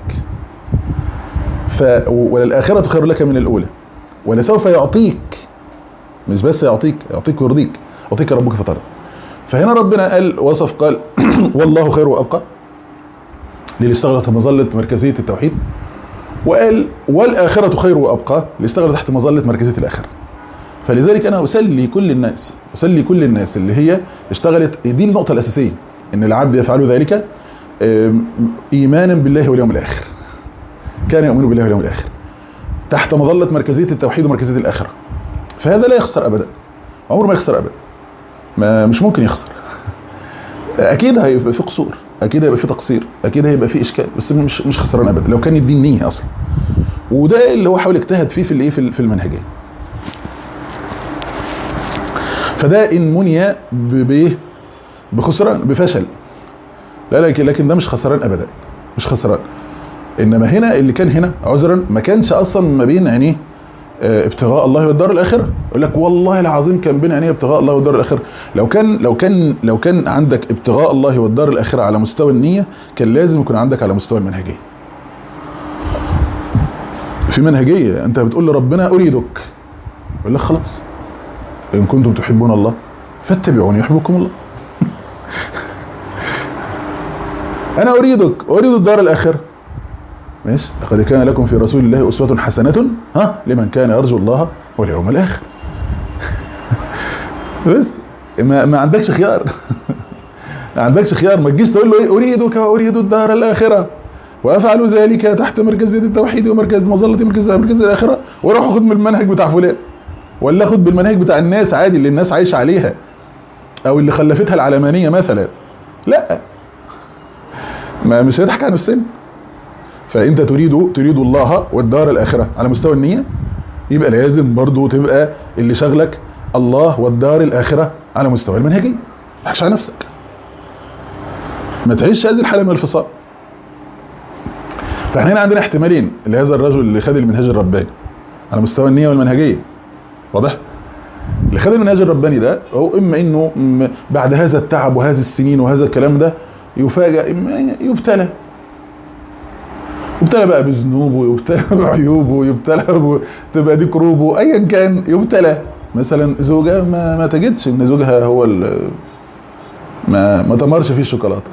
وللآخرة خير لك من الأولى، ولسوف يعطيك، مش بس يعطيك ويرضيك، يعطيك ربك فترضى. فهنا ربنا قال، وصف، قال والله خير وأبقى للي اشتغل تحت مظلة مركزية التوحيد، وقال والآخرة خير وأبقى اللي اشتغل تحت مظلة مركزية الآخرة. فلذلك أنا أسلي كل الناس اللي هي اشتغلت، دي النقطة الأساسية، إن العبد يفعل ذلك إيمانا بالله واليوم الآخر، كان يؤمن بالله واليوم الآخر، تحت مظلة مركزية التوحيد ومركزية الآخرة. فهذا لا يخسر أبدا، عمره ما يخسر أبدا، مش ممكن يخسر. أكيد هيبقى في قصور، أكيد هيبقى في تقصير، أكيد هيبقى في إشكال، بس مش خسران أبدا لو كان الدين نية أصلا. وده اللي هو حاول يجتهد فيه في المنهجية. فده إن مني بخسران، بفشل، لا لكن ده مش خسران أبدا، مش خسران. انما هنا اللي كان هنا عذرا ما كانش اصلا ما بين عينيه ابتغاء الله والدار الاخره. يقول لك والله العظيم كان بين عينيه ابتغاء الله والدار الاخره. لو كان عندك ابتغاء الله والدار الاخره على مستوى النيه، كان لازم يكون عندك على مستوى المنهجيه. في منهجيه انت بتقول لربنا اريدك، يقول لك خلاص ان كنتم تحبون الله فاتبعوني يحببكم الله. انا اريد الدار الاخره، ماشي، لقد كان لكم في رسول الله أسوة حسنة لمن كان يرجو الله واليوم الآخر. بس ما عندكش خيار. ما عندكش خيار، ما تجيش تقول له ايه أريدك وأريد الدار الآخرة وأفعل ذلك تحت مركزية التوحيد ومركز مظلة مركز الآخرة، وأروح أخذ من المنهج بتاع فلان، ولا أخذ بالمنهج بتاع الناس عادي اللي الناس عايشة عليها، أو اللي خلفتها العلمانية مثلا. لا، ما مش هيضحك على نفسنا. فانت تريد الله والدار الاخره على مستوى النيه، يبقى لازم برضو تبقى اللي شغلك الله والدار الاخره على مستوى المنهجيه. ما تضحكش على نفسك، ما تعيش هذه الحاله من الفصال. فاحنا هنا عندنا احتمالين لهذا الرجل اللي خد المنهاج الرباني على مستوى النية والمنهجية. واضح؟ اللي خد المنهاج الرباني ده هو اما انه بعد هذا التعب وهذه السنين وهذا الكلام ده يفاجأ، اما يبتلى بقى بذنوبه، ويبتلى بعيوبه، ويبتلى تبقى دي كروبه، ايا كان يبتلى. مثلا زوجة ما تجدش ان زوجها هو ما تمرش فيه الشوكولاته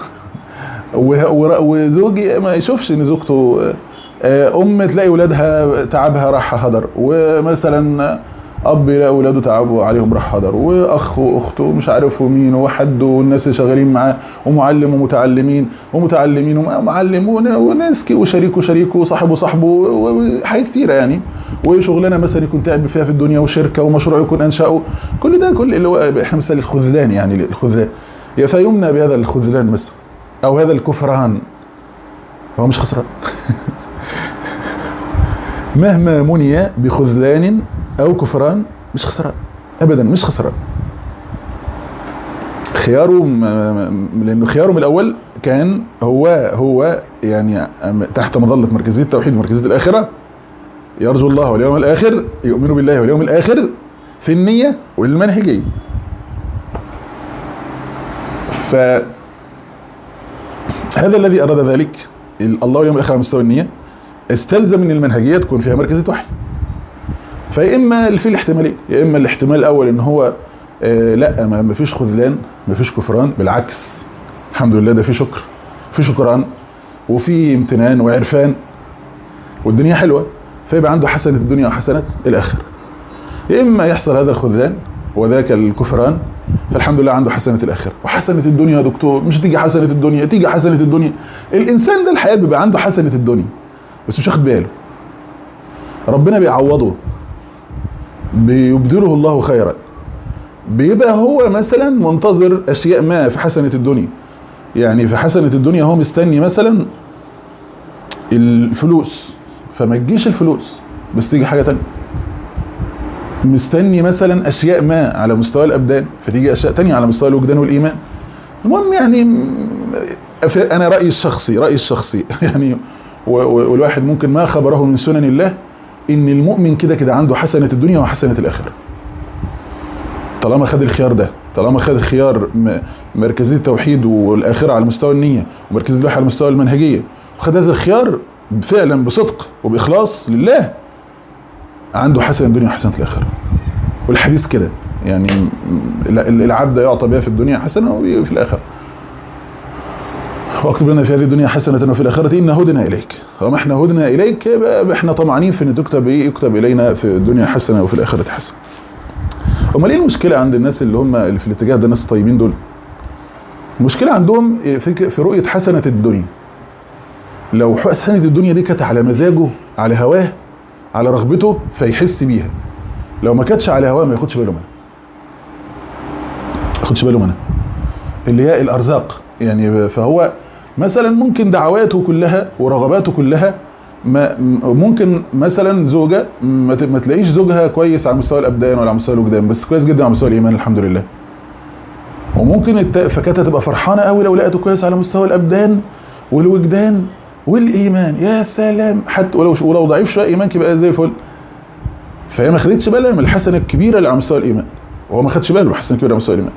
وزوجي ما يشوفش ان زوجته تلاقي ولادها تعبها راح هدر، ومثلا اب يلاقي ولاده تعبوا عليهم راح هدر، واخ واخته مش عارف ومين وحد، والناس اللي شغالين معاه، ومعلم ومتعلمين ومعلم وناس وشريك وصاحبه وحاجات كتيره يعني، وشغلانه مثلا يكون تعب فيها في الدنيا، وشركه ومشروع يكون انشاه، كل اللي هو احنا مثال الخذلان، يعني الخذلان فيمنى بهذا الخذلان مثلا او هذا الكفران، هو مش خسران. مهما مني بخذلان او كفران مش خسران ابدا، مش خسران. خياره لانه خياره من الاول كان هو يعني تحت مظله مركزيه التوحيد ومركزيه الاخره، يرجو الله واليوم الاخر، يؤمن بالله واليوم الاخر في النيه والمنهجيه. فهذا الذي اراد ذلك الله واليوم الاخر على مستوى النيه، استلزم ان المنهجيه تكون فيها مركزيه وحي. فاما في الاحتمالين، يا اما الاحتمال الاول ان هو لا ما فيش خذلان، ما فيش كفران، بالعكس الحمد لله ده في شكر، في شكران، وفي امتنان وعرفان، والدنيا حلوه، فيبقى عنده حسنه الدنيا وحسنه الاخره. يا اما يحصل هذا الخذلان وذاك الكفران، فالحمد لله عنده حسنه الاخره. وحسنه الدنيا يا دكتور مش تيجي حسنه الدنيا، تيجي حسنه الدنيا. الانسان ده الحقيقه بيبقى عنده حسنه الدنيا بس مش واخد باله، ربنا بيعوضه، بيبدله الله خيرا، بيبقى هو مثلا منتظر اشياء ما في حسنه الدنيا. يعني في حسنه الدنيا هو مستني مثلا الفلوس، فما تجيش الفلوس بس تيجي حاجه تانية. مستني مثلا اشياء ما على مستوى الابدان، فتيجي اشياء تانية على مستوى الوجدان والايمان. المهم يعني انا رايي الشخصي يعني، والواحد ممكن ما خبره من سنن الله ان المؤمن كده عنده حسنه الدنيا وحسنه الاخره، طالما خد الخيار ده، طالما خد خيار مركزيه التوحيد والاخره على مستوى النيه، ومركزيه الوحي على مستوى المنهجيه، وخد هذا الخيار فعلا بصدق وباخلاص لله، عنده حسنه الدنيا وحسنه الاخره. والحديث كده يعني العبد يعطى بها في الدنيا حسنه وفي الاخره، واكتب لنا في هذه الدنيا حسنه وفي الاخره انا هدنا اليك. طالما احنا هدنا اليك يبقى احنا طمعانين في ان يكتب الينا في الدنيا حسنه وفي الاخره حسنه. امال ايه المشكله عند الناس اللي في الاتجاه ده، الناس الطيبين دول؟ المشكله عندهم في رؤيه حسنه الدنيا. لو حسنه الدنيا دي كانت على مزاجه، على هواه، على رغبته، فيحس بيها. لو ما كانتش على هواه ما ياخدش باله منها. اللي هي الارزاق يعني. فهو مثلا ممكن دعواته كلها ورغباته كلها، ممكن مثلا زوجة ما تلاقيش زوجها كويس على مستوى الابدان ولا على مستوى الوجدان، بس كويس جدا على مستوى الايمان الحمد لله. وممكن فكانت هتبقى فرحانه قوي لو لقيته كويس على مستوى الابدان والوجدان والايمان، يا سلام، حتى ولو ضعيف شويه ايمانك يبقى زي الفل. فهي ما خدتش بالها من الحسنه الكبيره اللي على مستوى الايمان، وهو ما خدش باله من الحسنه الكبيره على مستوى الايمان،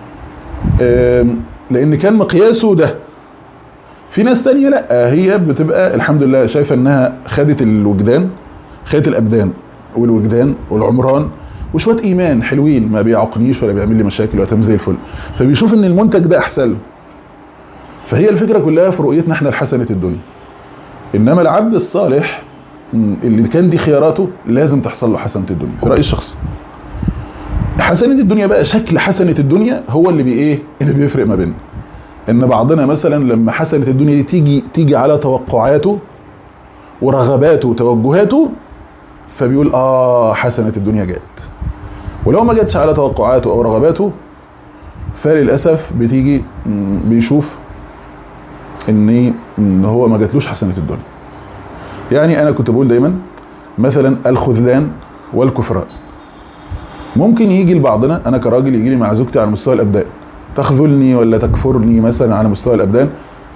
لان كان مقياسه ده. في ناس تانية لا، هي بتبقى الحمد لله شايفه انها خدت الوجدان، خدت الابدان والوجدان والعمران وشويه ايمان حلوين، ما بيعقنيش ولا بيعمل لي مشاكل ولا زي الفل، فبيشوف ان المنتج ده احسن له. فهي الفكره كلها في رؤيتنا احنا لحسنه الدنيا. انما العبد الصالح اللي كان دي خياراته لازم تحصل له حسنه الدنيا في رايي الشخصي. حسنه الدنيا بقى، شكل حسنه الدنيا هو اللي اللي بيفرق ما بيننا. ان بعضنا مثلا لما حسنه الدنيا دي تيجي على توقعاته ورغباته وتوجهاته، فبيقول حسنه الدنيا جت. ولو ما جتش على توقعاته او رغباته، فللاسف بتيجي بيشوف ان هو ما جاتلوش حسنه الدنيا. يعني انا كنت بقول دايما مثلا الخذلان والكفران ممكن يجي لبعضنا. انا كراجل يجي لي مع زوجتي على مستوى الابدان، تخذلني ولا تكفرني مثلا على مستوى الابدان،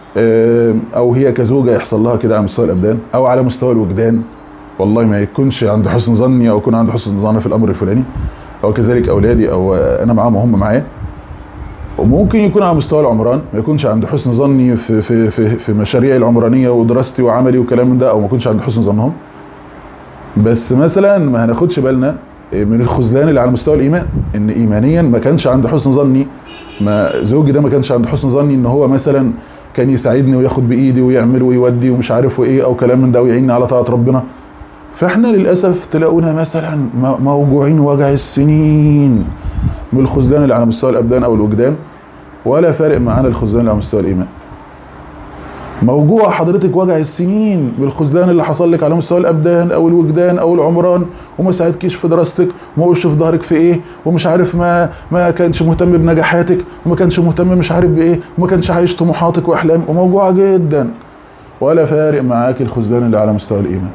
او هي كزوجه يحصل لها كده على مستوى الابدان او على مستوى الوجدان، والله ما يكونش عند حسن ظني او يكون عند حسن ظني في الامر الفلاني، او كذلك اولادي او انا معاهم وهم معايا. وممكن يكون على مستوى العمران ما يكونش عند حسن ظني في مشاريعي العمرانيه ودراستي وعملي وكلام من ده، او ما يكونش عند حسن ظنهم. بس مثلا ما هناخدش بالنا من الخذلان اللي على مستوى الايمان، ان ايمانيا ما كانش عند حسن ظني، ما زوجي ده ما كانش عند حسن ظني ان هو مثلا كان يساعدني وياخد بايدي ويعمل ويودي ومش عارف وايه او كلام من ده ويعيني على طاعه ربنا. فاحنا للاسف تلاقونا مثلا موجوعين وجع السنين من الخذلان اللي على مستوى الابدان او الوجدان، ولا فارق معانا الخذلان اللي على مستوى الايمان. موجوع حضرتك وجع السنين بالخذلان اللي حصل لك على مستوى الابدان او الوجدان او العمران، وما ساعدكيش في دراستك وما وقفش في ظهرك في ايه، ومش عارف ما كانش مهتم بنجاحاتك، وما كانش مهتم مش عارف بايه، وما كانش عايش طموحاتك واحلامك، وموجوعه جدا، ولا فارق معاك الخذلان اللي على مستوى الايمان.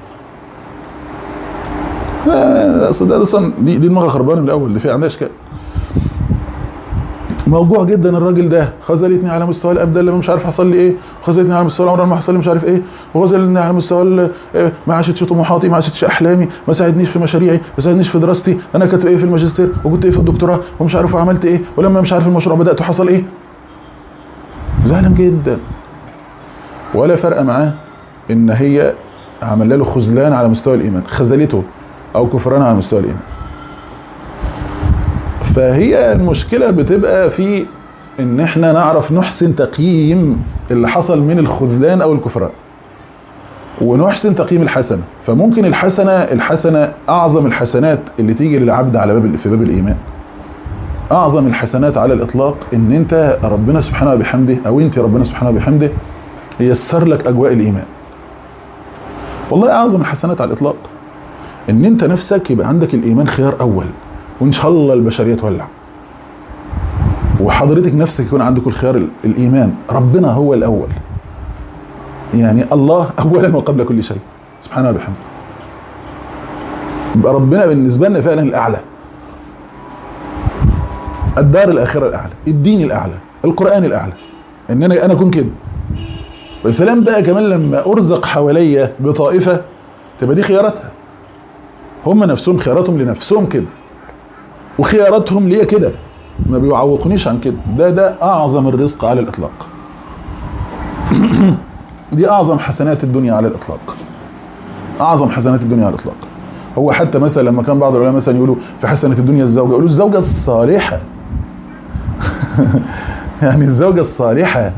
اصلا دي دماغها خربانه من الاول، دي في عندها اشكال. موجوع جدا الراجل ده، خذلتني على مستوى الابدان لما مش عارف حصل لي ايه، وخذلتني على مستوى العمران ما حصل لي مش عارف ايه، وخذلتني على مستوى ما عاشتش طموحاتي، ما عاشتش احلامي، ما ساعدنيش في مشاريعي، ما ساعدنيش في دراستي، انا كاتب ايه في الماجستير وكنت ايه في الدكتوراه ومش عارف وعملت ايه، ولما مش عارف المشروع بدأته حصل ايه. زعلان جدا، ولا فرق معاه ان هي عمل له خذلان على مستوى الايمان، خذلته او كفران على مستوى الايمان. فهي المشكلة بتبقى في ان احنا نعرف نحسن تقييم اللي حصل من الخذلان او الكفران، ونحسن تقييم الحسنة. فممكن الحسنة اعظم الحسنات اللي تيجي للعبد على في باب الايمان، اعظم الحسنات على الاطلاق ان انت ربنا سبحانه وبحمده، او انت ربنا سبحانه وبحمده ييسر لك اجواء الايمان. والله اعظم الحسنات على الاطلاق ان انت نفسك يبقى عندك الايمان خيار اول، وان شاء الله البشريه تولع، وحضرتك نفسك يكون عندك الخيار الايمان، ربنا هو الاول، يعني الله اولا وقبل كل شيء سبحانه وبحمده. يبقى ربنا بالنسبه لنا فعلا الاعلى، الدار الاخره الاعلى، الدين الاعلى، القران الاعلى، ان انا اكون كده. والسلام بقى كمان لما ارزق حواليا بطائفه تبقى دي خياراتها، هم نفسهم خياراتهم لنفسهم كده، وخياراتهم ليا كده، ما بيعوقنيش عن كده. ده اعظم الرزق على الاطلاق. دي اعظم حسنات الدنيا على الاطلاق، اعظم حسنات الدنيا على الاطلاق. هو حتى مثلا لما كان بعض العلماء مثلا يقولوا في حسنة الدنيا الزوجة، يقولوا الزوجة الصالحة. يعني الزوجة الصالحة.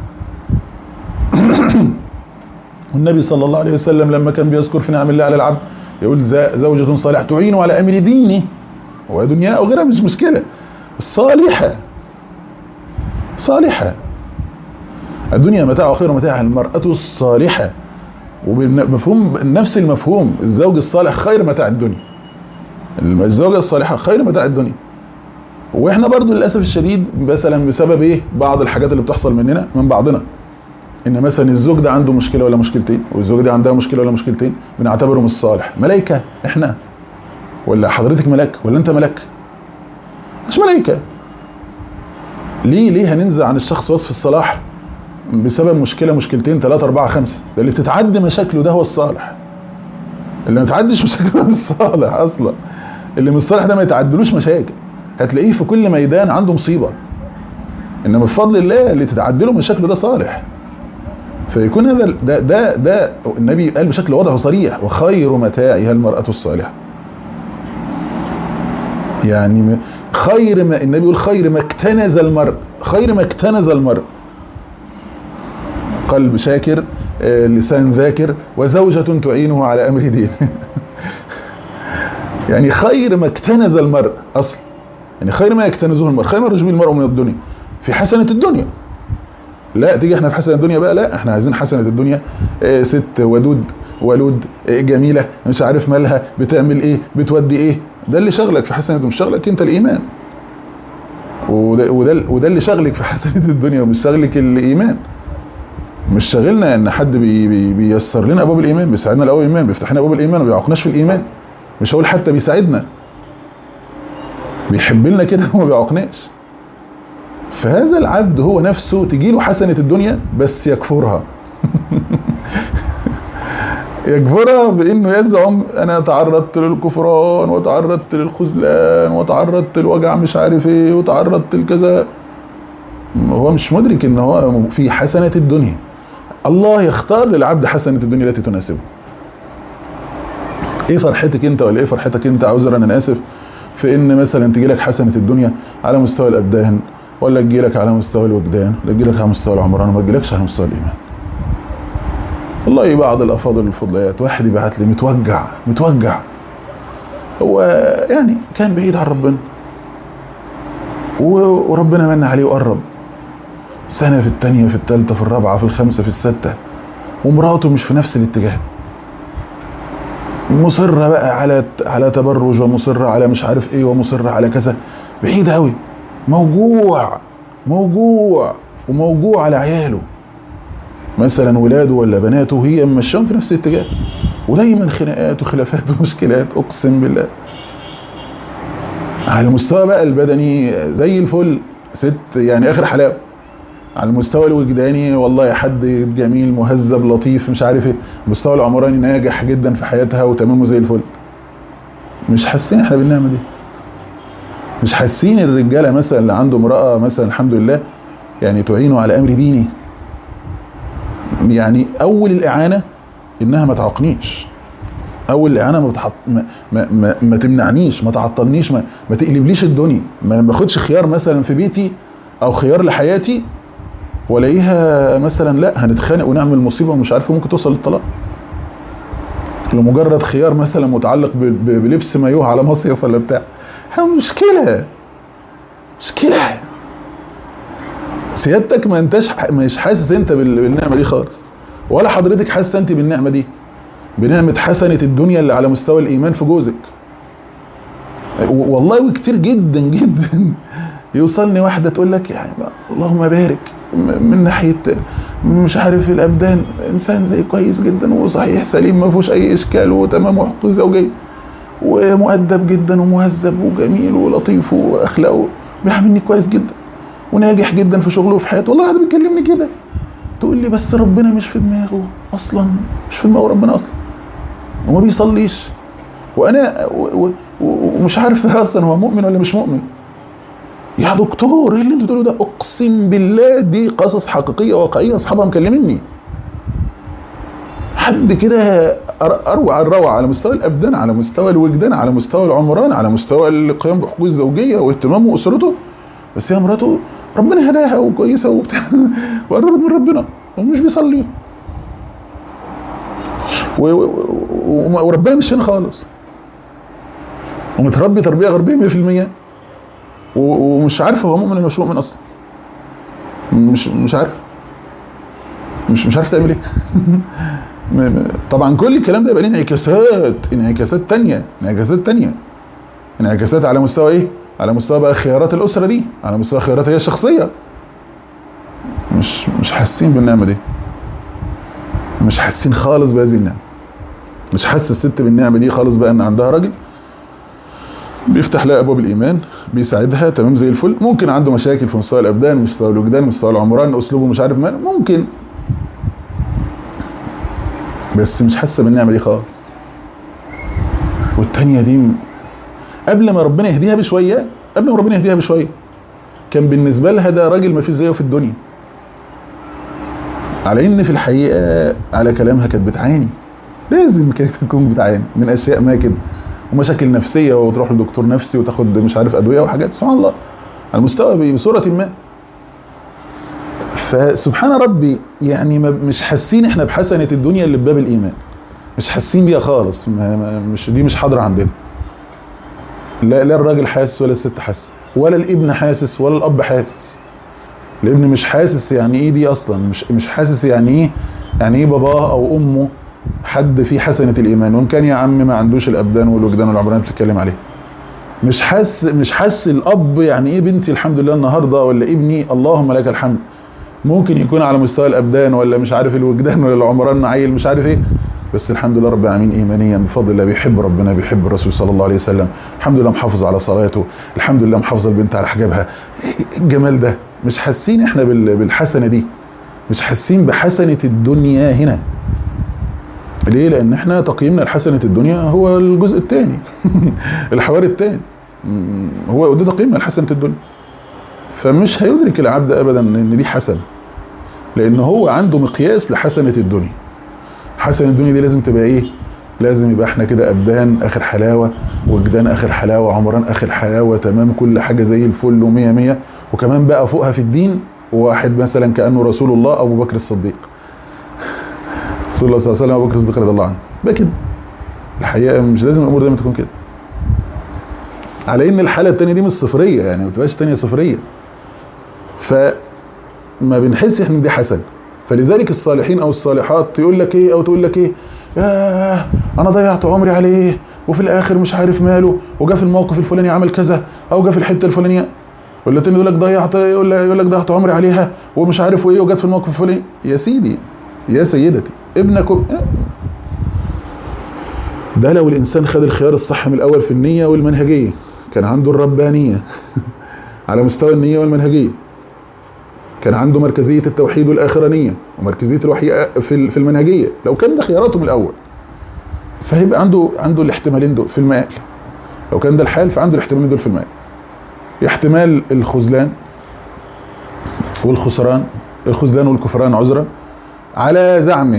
والنبي صلى الله عليه وسلم لما كان بيذكر في نعم الله على العبد يقول زوجة صالحة تعينه على امر دينه ودنياه وغيرها، مش مشكلة، الصالحة صالحة. الدنيا متاع وخير متاعها المرأة الصالحة، وبمفهوم نفس المفهوم الزوج الصالح خير متاع الدنيا، الزوجة الصالحة خير متاع الدنيا. واحنا برضو للأسف الشديد مثلا بسبب ايه بعض الحاجات اللي بتحصل مننا من بعضنا، ان مثلا الزوج ده عنده مشكلة ولا مشكلتين، والزوجة دي عندها مشكلة ولا مشكلتين، بنعتبرهم الصالح. ملائكة احنا ولا حضرتك ملاك ولا انت ملاك؟ مش ملائكة. ليه هننزع عن الشخص وصف الصلاح بسبب مشكلة مشكلتين 3 4 5؟ ده اللي بتتعدي مشاكله ده هو الصالح، اللي ما بتعديش مشاكله مش صالح اصلا. اللي مش صالح ده ما يتعدلوش مشاكل، هتلاقيه في كل ميدان عنده مصيبة، انما بفضل الله اللي تتعدله مشاكله ده صالح. فيكون هذا ده النبي قال بشكل واضح وصريح: وخير متاعها المرأة الصالحة. يعني خير ما النبي يقول خير ما اكتنز المرء، خير ما اكتنز المرء، قلب شاكر، لسان ذاكر، وزوجة تعينه على امر دينه. يعني خير ما اكتنز المرء اصلا، يعني خير ما يكتنزه المرء، خير ما يرجو المرء من الدنيا في حسنة الدنيا. لا تيجي احنا في حسنة الدنيا بقى، لا احنا عايزين حسنة الدنيا ست ولود جميلة مش عارف مالها بتعمل ايه بتودي ايه. ده اللي شغلك في حسنة الدنيا، مش شغلك انت الايمان. وده اللي شغلك في حسنة الدنيا، ومش شغلك الايمان. مش شاغلنا ان حد بييسر لنا ابواب الايمان، بيساعدنا لابواب الايمان، بيفتح لنا ابواب الايمان وما بيعوقناش في الايمان. مش هقول حتى بيساعدنا، بيحب لنا كده وما بيعوقناش. فهذا العبد هو نفسه تجيله حسنة الدنيا بس يكفرها. يكفرها بانه يزعم انا تعرضت للكفران وتعرضت للخذلان وتعرضت للوجع مش عارف ايه وتعرضت لكذا. هو مش مدرك ان هو في حسنة الدنيا. الله يختار للعبد حسنة الدنيا التي تناسبه. ايه فرحتك انت ولا ايه فرحتك انت، عذرا انا اسف، في ان مثلا تجيلك حسنة الدنيا على مستوى الابدان، ولا تجيلك على مستوى الوجدان، ولا تجيلك على مستوى العمران، وما تجيلكش على مستوى الايمان. والله بعض الافاضل الفضليات واحد يبعت لي متوجع، هو يعني كان بعيد عن ربنا وربنا من عليه وقرب سنة، في الثانية، في الثالثة، في الرابعة، في الخامسة، في الستة، ومراته مش في نفس الاتجاه، مصرة بقى على تبرج، ومصرة على مش عارف ايه، ومصرة على كذا، بعيد قوي، موجوع وموجوع على عياله مثلا، ولاده ولا بناته، هي ماشيين في نفس الاتجاه، ودايما خناقات وخلافات ومشكلات. اقسم بالله على المستوى بقى البدني زي الفل، ست يعني اخر حلاوه. على المستوى الوجداني والله حد جميل مهذب لطيف مش عارف ايه. المستوى العمراني ناجح جدا في حياتها وتمامه زي الفل. مش حاسين احنا بالنعمه دي؟ مش حاسين الرجاله مثلا اللي عنده امراه مثلا الحمد لله يعني تعينه على امر ديني، يعني اول الاعانه انها ما تعاقنيش، اول الاعانه ما تمنعنيش، ما تعطلنيش، ما تقلبليش الدنيا، ما باخدش خيار مثلا في بيتي او خيار لحياتي والاقيها مثلا لا هنتخانق ونعمل مصيبه ومش عارف ممكن توصل للطلاق لمجرد خيار مثلا متعلق بلبس مايوه على مصيف ولا بتاع. مشكله سيادتك، ما انتش مش حاسس انت بالنعمه دي خالص، ولا حضرتك حاسه انت بالنعمه دي، بنعمه حسنه الدنيا اللي على مستوى الايمان في جوزك. والله وكتير جدا جدا يوصلني واحده تقول لك يعني اللهم بارك من ناحيه مش عارف الابدان انسان زي كويس جدا وصحيح سليم ما فيهوش اي اشكال وتمام وحقوق زوجيه ومؤدب جدا ومهذب وجميل ولطيف واخلاقه بيعاملني كويس جدا وناجح جدا في شغله وفي حياته. والله واحد بيكلمني كده تقول لي بس ربنا مش في دماغه اصلا، مش في دماغه ربنا اصلا وما بيصليش، وانا ومش عارف اصلا هو مؤمن ولا مش مؤمن. يا دكتور ايه اللي انت بتقوله ده؟ اقسم بالله دي قصص حقيقيه واقعيه اصحابها مكلميني. حد كده اروع الروعه على مستوى الابدان، على مستوى الوجدان، على مستوى العمران، على مستوى القيام بحقوق الزوجيه واهتمامه اسرته، بس هي مراته ربنا هداها وكويسه وبتاع وقربت من ربنا ومش بيصلي وربنا مش هنا خالص، ومتربي تربيه غربيه 100%، ومش عارف هو مؤمن ولا مش مؤمن اصلا. مش عارف مش عارف تعمل ايه. طبعا كل الكلام ده يبقى ليه انعكاسات تانية، انعكاسات على مستوى ايه؟ على مستوى بقى خيارات الاسره دي، على مستوى خياراتها هي الشخصيه. مش حاسين بالنعمه دي، مش حاسين خالص بهذه النعمه، مش حاسه الست بالنعمه دي خالص بقى ان عندها راجل بيفتح لها ابواب الايمان، بيساعدها تمام زي الفل. ممكن عنده مشاكل في مستوى الابدان، مستوى الوجدان، مستوى العمران، اسلوبه مش عارف ماله، ممكن، بس مش حاسه بالنعمه دي خالص. والتانيه دي قبل ما ربنا يهديها بشويه كان بالنسبه لها ده راجل ما فيش زيه في الدنيا، على ان في الحقيقه على كلامها كانت بتعاني، لازم كانت تكون بتعاني من اشياء ما كده، ومشاكل نفسيه، وتروح لدكتور نفسي وتاخد مش عارف ادويه وحاجات سبحان الله على المستوى بصوره ما. فسبحان ربي يعني مش حاسين احنا بحسنه الدنيا اللي بباب الايمان، مش حاسين بيها خالص، مش حاضره عندنا. لا الراجل حاسس ولا الست حاسه، ولا الابن حاسس ولا الاب حاسس. الابن مش حاسس يعني ايه دي اصلا، مش حاسس يعني ايه باباه او امه حد فيه حسنه الايمان، وان كان يا عم ما عندوش الابدان والوجدان والعمران بتتكلم عليه. مش حاسس الاب يعني ايه بنتي الحمد لله النهارده، ولا ابني اللهم لك الحمد. ممكن يكون على مستوى الابدان ولا مش عارف الوجدان ولا العمران عيل مش عارف ايه، بس الحمد لله رب العالمين ايمانيا بفضل الله بيحب ربنا، بيحب الرسول صلى الله عليه وسلم، الحمد لله محافظ على صلاته، الحمد لله محافظه البنت على حجابها. الجمال ده مش حاسين احنا بالحسنه دي، مش حاسين بحسنه الدنيا هنا. ليه؟ لان احنا تقييمنا لحسنه الدنيا هو الجزء الثاني الحوار الثاني، هو ده تقييمنا لحسنه الدنيا. فمش هيدرك العبد ابدا ان دي حسنه، لان هو عنده مقياس لحسنه الدنيا. حسنه الدنيا دي لازم تبقى ايه؟ لازم يبقى احنا كده ابدان اخر حلاوه، وجدان اخر حلاوه، عمران اخر حلاوه، تمام، كل حاجه زي الفل ومية مية. وكمان بقى فوقها في الدين واحد مثلا كانه رسول الله ابو بكر الصديق، رسول الله صلى الله عليه وسلم، ابو بكر الصديق رضي الله عنه. بقى كده الحقيقه مش لازم الامور دايما تكون كده، على ان الحاله الثانيه دي مش صفريه، يعني ما تبقاش ثانيه صفريه، فما بنحس ان دي حسن. فلذلك الصالحين او الصالحات يقول لك ايه، او تقول لك ايه، ياه انا ضيعت عمري عليه وفي الاخر مش عارف ماله، وجا في الموقف الفلاني عمل كذا، او جا في الحته الفلانيه. ولا تاني يقول لك يقول لك ضيعت عمري عليها ومش عارف ايه، وجت في الموقف الفلاني. يا سيدي يا سيدتي ابنكم ده لو الانسان خد الخيار الصح من الاول في النيه والمنهجيه، كان عنده الربانيه على مستوى النيه والمنهجيه، كان عنده مركزيه التوحيد والاخرانيه ومركزيه الوحي في المنهجيه، لو كان ده خياراته من الاول فهيبقى عنده الاحتمالين دول في المآل. لو كان ده الحال فعنده الاحتمالين دول في المآل، احتمال الخذلان والخسران، الخذلان والكفران عذرا، على زعمه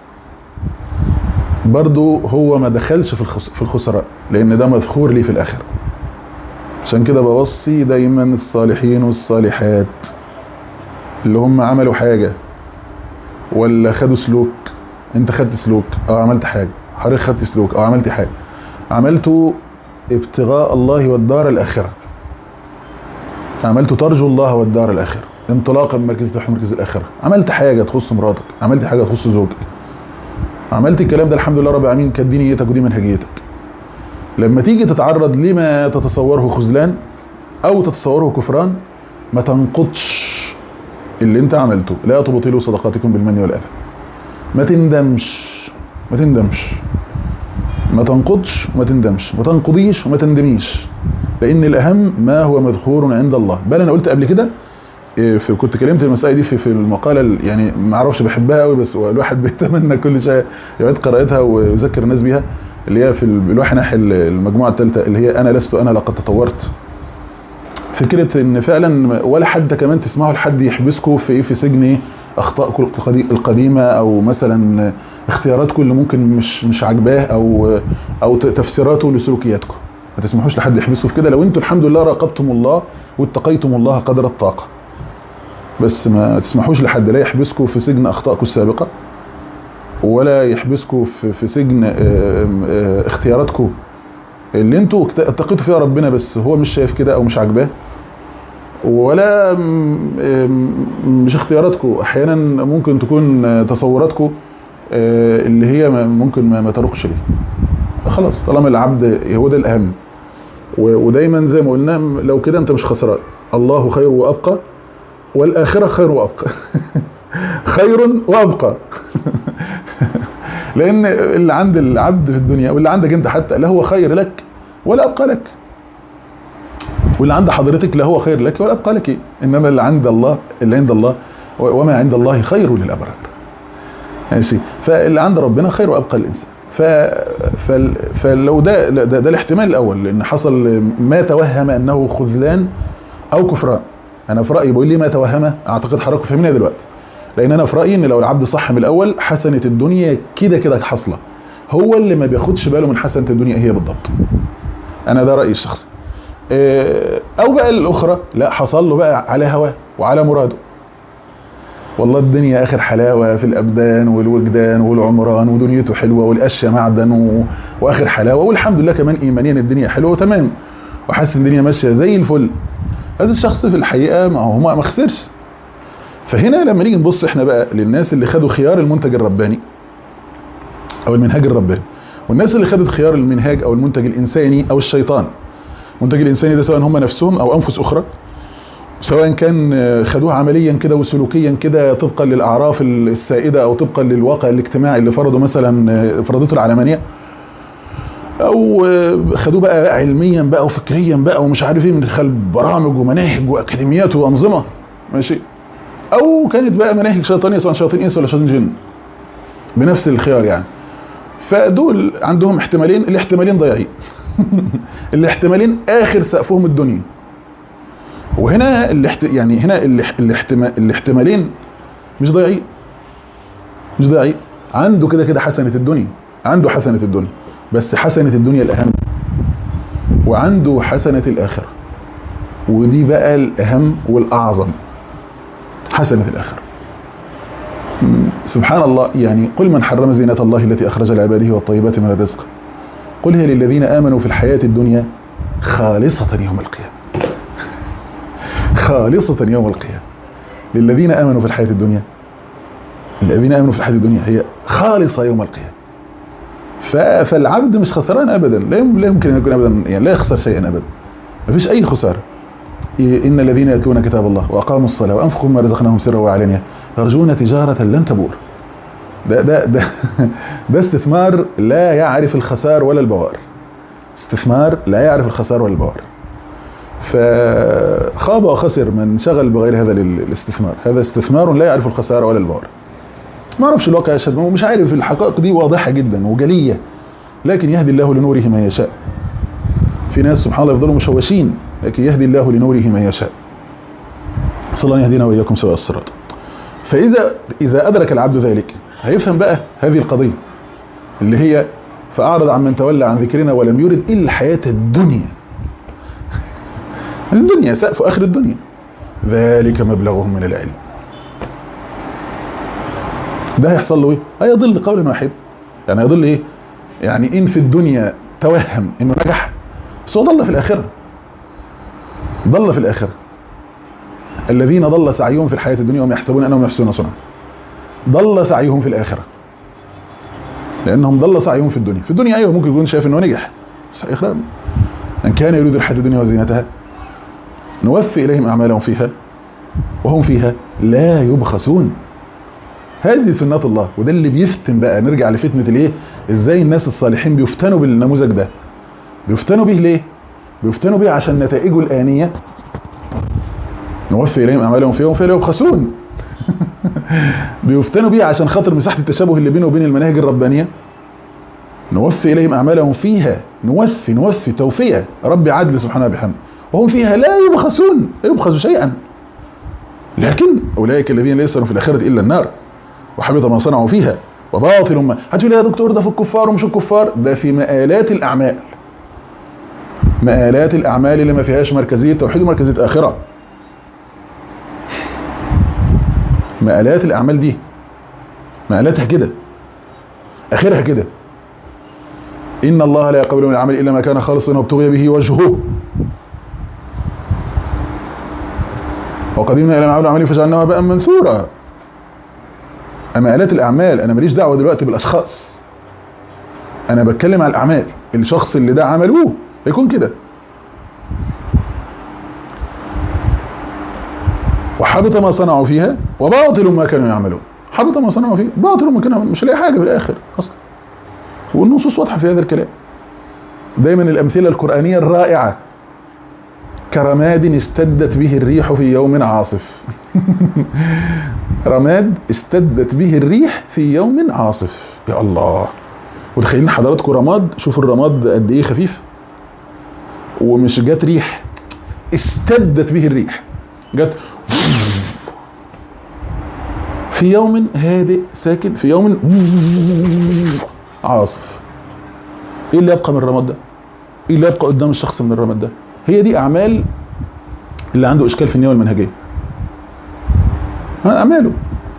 برضو هو ما دخلش في الخسران، لان ده مذخور ليه في الاخره. عشان كده بوصي دايما الصالحين والصالحات اللي هم عملوا حاجه ولا خدوا سلوك. انت خدت سلوك او عملت حاجه، حضرتك خدت سلوك او عملت حاجه، عملته ابتغاء الله والدار الاخره، عملته ترجو الله والدار الاخره، انطلاقا من مركز التوحيد ومركز الاخره. عملت حاجه تخص مراتك، عملت حاجه تخص زوجك، عملت الكلام ده الحمد لله رب العالمين، كانت دي نيتك ودي منهجيتك. لما تيجي تتعرض لما تتصوره خذلان او تتصوره كفران، ما تنقضش اللي انت عملته. لا تبطلوا صدقاتكم بالمن والاذى. ما تندمش، ما تندمش، ما تنقضش وما تندمش، ما تنقضيش وما تندميش، لان الاهم ما هو مذخور عند الله. بل انا قلت قبل كده كنت كلمت المسائل دي في المقاله، يعني ما اعرفش بحبها قوي، بس الواحد بيتمنى كل شيء يعيد قراءتها ويذكر الناس بيها، اللي هي في الواحد ناحيه المجموعه الثالثه اللي هي انا لست انا لقد تطورت. فكره ان فعلا ولا حد كمان تسمعوا لحد يحبسكم في سجن اخطائكم القديمه، او مثلا اختياراتكم اللي ممكن مش عاجباه، او تفسيراته لسلوكياتكم. ما تسمحوش لحد يحبسكم في كده، لو انتوا الحمد لله راقبتم الله واتقيتم الله قدر الطاقه. بس ما تسمحوش لحد لا يحبسكم في سجن اخطائكم السابقه، ولا يحبسكم في سجن اختياراتكم اللي انتوا اتقيتوا فيها ربنا بس هو مش شايف كده او مش عاجباه، ولا مش اختياراتكم، احيانا ممكن تكون تصوراتكم اللي هي ممكن ما تروقش ليه. خلاص طالما العبد هو ده الاهم، ودايما زي ما قلنا لو كده انت مش خسران. الله خير وابقى، والاخره خير وابقى خير وابقى لان اللي عند العبد في الدنيا واللي عندك انت حتى لا هو خير لك ولا ابقى لك، واللي عند حضرتك لا هو خير لك ولا ابقى لك، انما اللي عند الله، اللي عند الله وما عند الله خير للابرار. ماشي، فاللي عند ربنا خير وابقى للانسان. فلو ده الاحتمال الاول، لان حصل ما توهم انه خذلان او كفران. انا في رايي بقول لي ما توهم، اعتقد حضراتكم فاهمينها دلوقتي، لان انا في رايي ان لو العبد صح من الاول حسنه الدنيا كده حاصله، هو اللي ما بياخدش باله من حسنه الدنيا ايه هي بالضبط. انا ده رايي الشخصي. او بقى الاخرى لا، حصل له بقى على هواه وعلى مراده، والله الدنيا اخر حلاوه في الابدان والوجدان والعمران، ودنيته حلوه والاشياء معدن واخر حلاوه، والحمد لله كمان ايمانيا الدنيا حلوه وتمام، وحاسس ان الدنيا ماشيه زي الفل. هذا الشخص في الحقيقه ما خسرش. فهنا لما نيجي نبص احنا بقى للناس اللي خدوا خيار المنتج الرباني او المنهاج الرباني، والناس اللي خدت خيار المنهاج او المنتج الانساني او الشيطان. المنتج الانساني ده سواء هم نفسهم او انفس اخرى، سواء كان خدوه عمليا كده وسلوكيا كده طبقا للاعراف السائده او طبقا للواقع الاجتماعي اللي فرضه مثلا فرضته العلمانيه، او خدوه بقى علميا بقى وفكريا بقى ومش عارف ايه من خلال برامج ومناهج واكاديميات وانظمه. ماشي، او كانت بقى مناهج شيطانيه سواء شياطين انس ولا شياطين جن بنفس الخيار يعني. فدول عندهم احتمالين، الاحتمالين ضايعين. الاحتمالين اخر سقفهم الدنيا. وهنا يعني هنا الاحتمالين مش ضايعين، مش ضايعين. عنده كده كده حسنه الدنيا، عنده حسنه الدنيا، بس حسنه الدنيا الاهم، وعنده حسنه الاخره، ودي بقى الاهم والاعظم، حسنه الاخره. سبحان الله. يعني قل من حرم زينة الله التي أخرج لعباده والطيبات من الرزق، قل هي للذين آمنوا في الحياة الدنيا خالصة يوم القيامة. خالصة يوم القيامة للذين آمنوا في الحياة الدنيا، الذين آمنوا في الحياة الدنيا هي خالصة يوم القيامة. فالعبد مش خسران أبدا، لا يمكن أن يكون أبدا، يعني لا يخسر شيئا أبدا، ما فيش أي خسارة. إن الذين يتلون كتاب الله وأقاموا الصلاة وأنفقوا مما رزقناهم سرا وعلانية يرجون تجارة لن تبور. ده استثمار لا يعرف الخسار ولا البوار، استثمار لا يعرف الخسار ولا البوار. فخاب وخسر من شغل بغير هذا الاستثمار، هذا استثمار لا يعرف الخسارة ولا البوار. ما اعرفش الواقع يشهد، مش عارف، الحقائق دي واضحة جدا وجلية، لكن يهدي الله لنوره من يشاء. في ناس سبحان الله يفضلوا مشوشين، لكن يهدي الله لنوره من يشاء. صلى الله يهدينا وإياكم سواء الصراط. فإذا أدرك العبد ذلك هيفهم بقى هذه القضية اللي هي فأعرض عن من تولى عن ذكرنا ولم يرد إلا الحياة الدنيا. الدنيا سقف آخر الدنيا، ذلك مبلغهم من العلم. ده هيحصل له ايه؟ هيضل قولا واحدا. يعني هيضل ايه؟ يعني إن في الدنيا توهم إنه نجح، بس هو ضل في الآخرة، ضل في الآخرة. الذين ضل سعيهم في الحياة الدنيا وهم يحسبون أنهم يحسنون صنعا، ضل سعيهم في الآخرة، لأنهم ضل سعيهم في الدنيا. في الدنيا أيوه ممكن يكون شايف إنه نجح، بس الآخرة من كان يريد الحياة الدنيا وزينتها نوفي إليهم أعمالهم فيها وهم فيها لا يبخسون. هذه سنة الله، وده اللي بيفتن بقى. نرجع لفتنة الإيه؟ إزاي الناس الصالحين بيفتنوا بالنموذج ده. بيفتنوا به ليه؟ بيفتنوا به عشان نتائجه الآنية نوفي إليهم أعمالهم فيها وهم فيها لا يبخسون. بيفتنوا بيه عشان خاطر مساحة التشابه اللي بينه وبين المناهج الربانية، نوفي إليهم أعمالهم فيها، نوفي توفية ربي عدل سبحانه وبحمده، وهم فيها لا يبخسون، لا يبخسوا شيئا. لكن أولئك الذين ليس لهم في الآخرة إلا النار وحبط ما صنعوا فيها وباطل ما. هتقول يا دكتور ده في الكفار ومش الكفار، ده في مآلات الأعمال، مآلات الأعمال اللي ما فيهاش مركزية توحيد ومركزية آخرة. مآلات الأعمال دي مآلاتها كده، آخرها كده. إن الله لا يقبل من العمل إلا ما كان خالصا وابتغي به وجهه وقدمنا إلى ما عملوا عملي فجعلناه هباء منثورا. مآلات الأعمال، أنا ماليش دعوة دلوقتي بالأشخاص، أنا بتكلم على الأعمال. الشخص اللي ده عملوه يكون كده. وحبط ما صنعوا فيها وباطل ما كانوا يعملون. حبط ما صنعوا فيها، باطل ما كانوا يعملون، مش هلاقي حاجة في الآخر أصلا. والنصوص واضحة في هذا الكلام. دايما الأمثلة القرآنية الرائعة كرماد استدت به الريح في يوم عاصف. رماد استدت به الريح في يوم عاصف. يا الله، وتخيلين حضراتكم رماد، شوفوا الرماد قد ايه خفيف، ومش جت ريح، استدت به الريح، جت في يوم هادئ ساكن، في يوم عاصف. ايه اللي يبقى من الرماد ده؟ ايه اللي يبقى قدام الشخص من الرماد ده؟ هي دي اعمال اللي عنده اشكال في النية والمنهجية، اعماله.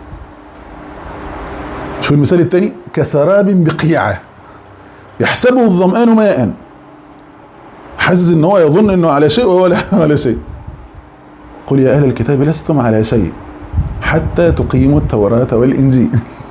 شوف المثال الثاني، كسراب بقيعة يحسبه الظمآن ماء، حاسس ان هو يظن انه على شيء وهو لا على شيء. قل يا اهل الكتاب لستم على شيء حتى تقيموا التوراة والانجيل.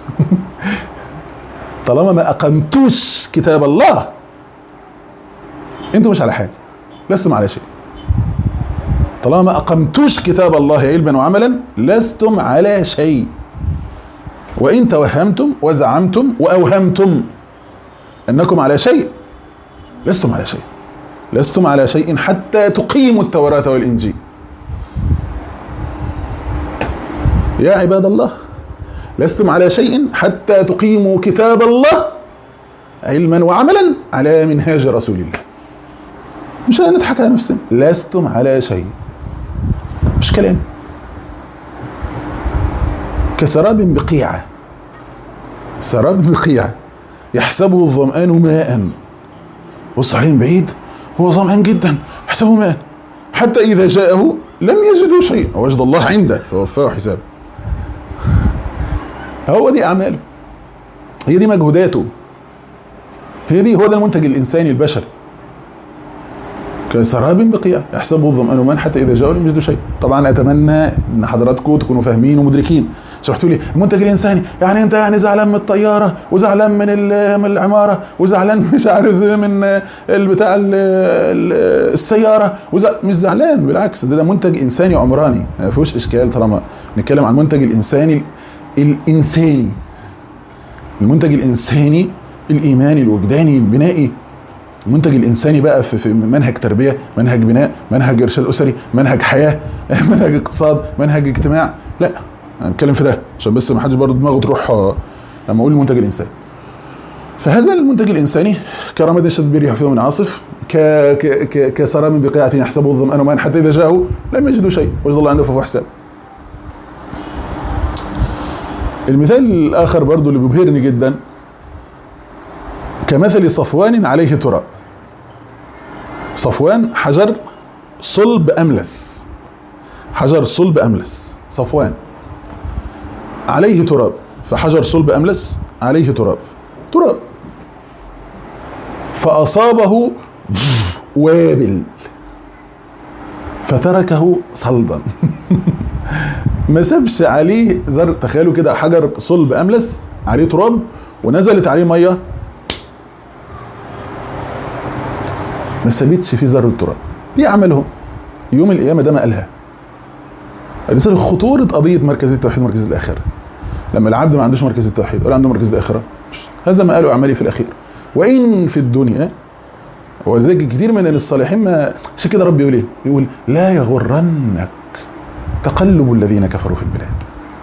طالما ما اقمتوش كتاب الله انتم مش على حاجة، لستم على شيء. طالما ما اقمتوش كتاب الله علما وعملا لستم على شيء. وان توهمتم وزعمتم واوهمتم انكم على شيء لستم على شيء، لستم على شيء حتى تقيموا التوراة والانجيل. يا عباد الله لستم على شيء حتى تقيموا كتاب الله علما وعملا على منهاج رسول الله. مش هنضحك على نفسنا، لستم على شيء، مش كلام. كسراب بقيعة، سراب بقيعة يحسبه الظمآن ماء، بص عليه من بعيد هو ظمآن جدا يحسبه ماء، حتى إذا جاءه لم يجدوا شيء ووجد الله عنده فوفاه حسابه. هو دي أعماله، هي دي مجهوداته، هو ده المنتج الإنساني البشري. كسراب بقيعة يحسبه الظمآن ماء حتى إذا جاءه لم يجدوا شيء. طبعا أتمنى إن حضراتكم تكونوا فاهمين ومدركين. شرحتوا لي المنتج الإنساني يعني أنت يعني زعلان من الطيارة وزعلان من العمارة وزعلان مش عارف من البتاع السيارة مش زعلان، بالعكس ده منتج إنساني عمراني ما فيهوش إشكال. طالما نتكلم عن المنتج الإنساني المنتج الإنساني الإيماني الوجداني البنائي، المنتج الإنساني بقى في منهج تربية، منهج بناء، منهج إرشاد أسري، منهج حياة، منهج اقتصاد، منهج اجتماع. لا أنا بتكلم في ده عشان بس ما حدش برضه دماغه تروح لما أقول المنتج الإنساني. فهذا المنتج الإنساني كرماد شديد بريح فيه من عاصف، كسراب بقيعة يحسبه الظمآن ماء حتى إذا جاءه لم يجدوا شيء وجد الله عنده فوفاه حسابه. المثال الآخر برضه اللي بيبهرني جدا كمثل صفوان عليه تراب. صفوان حجر صلب أملس، حجر صلب أملس، صفوان عليه تراب، فحجر صلب أملس عليه تراب فأصابه وابل فتركه صلدا. ما سابش عليه زر. تخيلوا كده حجر صلب أملس عليه تراب ونزلت عليه مية ما سابتش فيه ذرة تراب. دي عملهم يوم القيامة، ده ما قالها. دي خطورة قضية مركزية التوحيد ومركزية الآخرة. لما العبد ما عندوش مركزية التوحيد ولا عنده مركزية الآخرة، هذا ما قالوا أعمالي في الأخير. وإن في الدنيا، وزي كتير من الصالحين ما عشان كده ربي يقول إيه؟ يقول لا يغرنك تقلب الذين كفروا في البلاد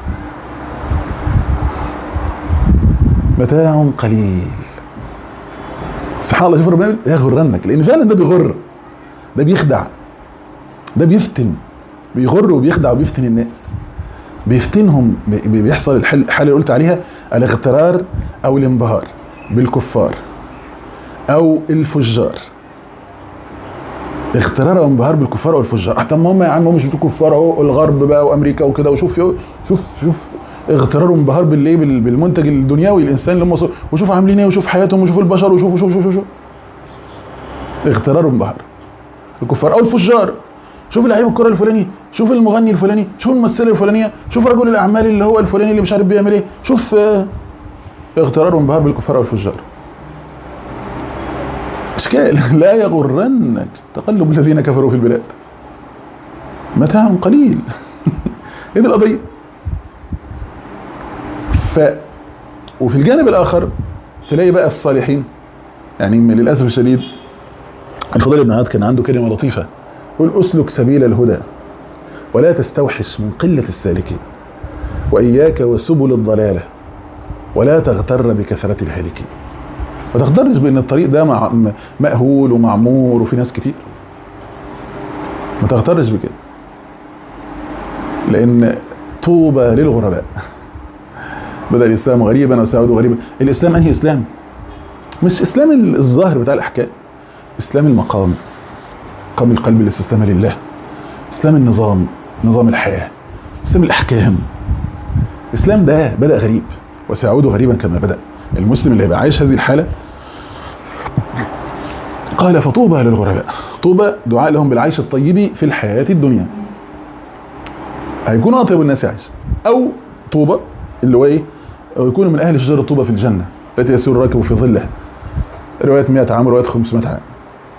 متاع قليل. سبحان الله، شوف ربنا يقول يغرنك، لأن فعلا ده بيغر، ده بيخدع، ده بيفتن، بيغر وبيخدع وبيفتن الناس، بيفتنهم. بيحصل الحالة اللي قلت عليها الاغترار أو الانبهار بالكفار أو الفجار. اغترار او انبهار بالكفار او الفجار. طب ما هم يا عم هم مش كفار اهو، الغرب بقى وامريكا وكده، وشوف شوف اغترار وانبهار بالايه بالمنتج الدنيوي الانسان اللي هم وشوف عاملين ايه، وشوف حياتهم، وشوف البشر، وشوف اغترار وانبهار الكفار او الفجار. شوف لعيب الكره الفلاني، شوف المغني الفلاني، شوف الممثله الفلانيه، شوف رجل الاعمال اللي هو الفلاني اللي مش عارف بيعمل ايه، شوف اغترار وانبهار بالكفار او الفجار. اشكال لا يغرنك تقلب الذين كفروا في البلاد متاع قليل. هي دي القضيه. وفي الجانب الاخر تلاقي بقى الصالحين، يعني للاسف الشديد الفضيل بن عياض كان عنده كلمه لطيفه، يقول اسلك سبيل الهدى ولا تستوحش من قله السالكين، واياك وسبل الضلاله ولا تغتر بكثره الهالكين. ما تغترش بان الطريق ده مأهول ومعمور وفي ناس كتير، ما تغترش بكده، لان طوبى للغرباء. بدأ الاسلام غريبا وسيعود غريبا. الاسلام انهي اسلام؟ مش اسلام الظاهر بتاع الاحكام، اسلام المقام، مقام القلب الاستسلام لله، اسلام النظام، نظام الحياه، اسلام الاحكام. الاسلام ده بدأ غريب وسيعود غريبا كما بدأ. المسلم اللي هيبقى عايش هذه الحالة قال فطوبى للغرباء. طوبى دعاء لهم بالعيش الطيب في الحياة الدنيا، هيكونوا أطيب الناس عيش. أو طوبى اللي هو إيه، أو يكونوا من أهل شجرة طوبى في الجنة التي يسير الراكب في ظلها، رواية 100 عام ورواية 500 عام.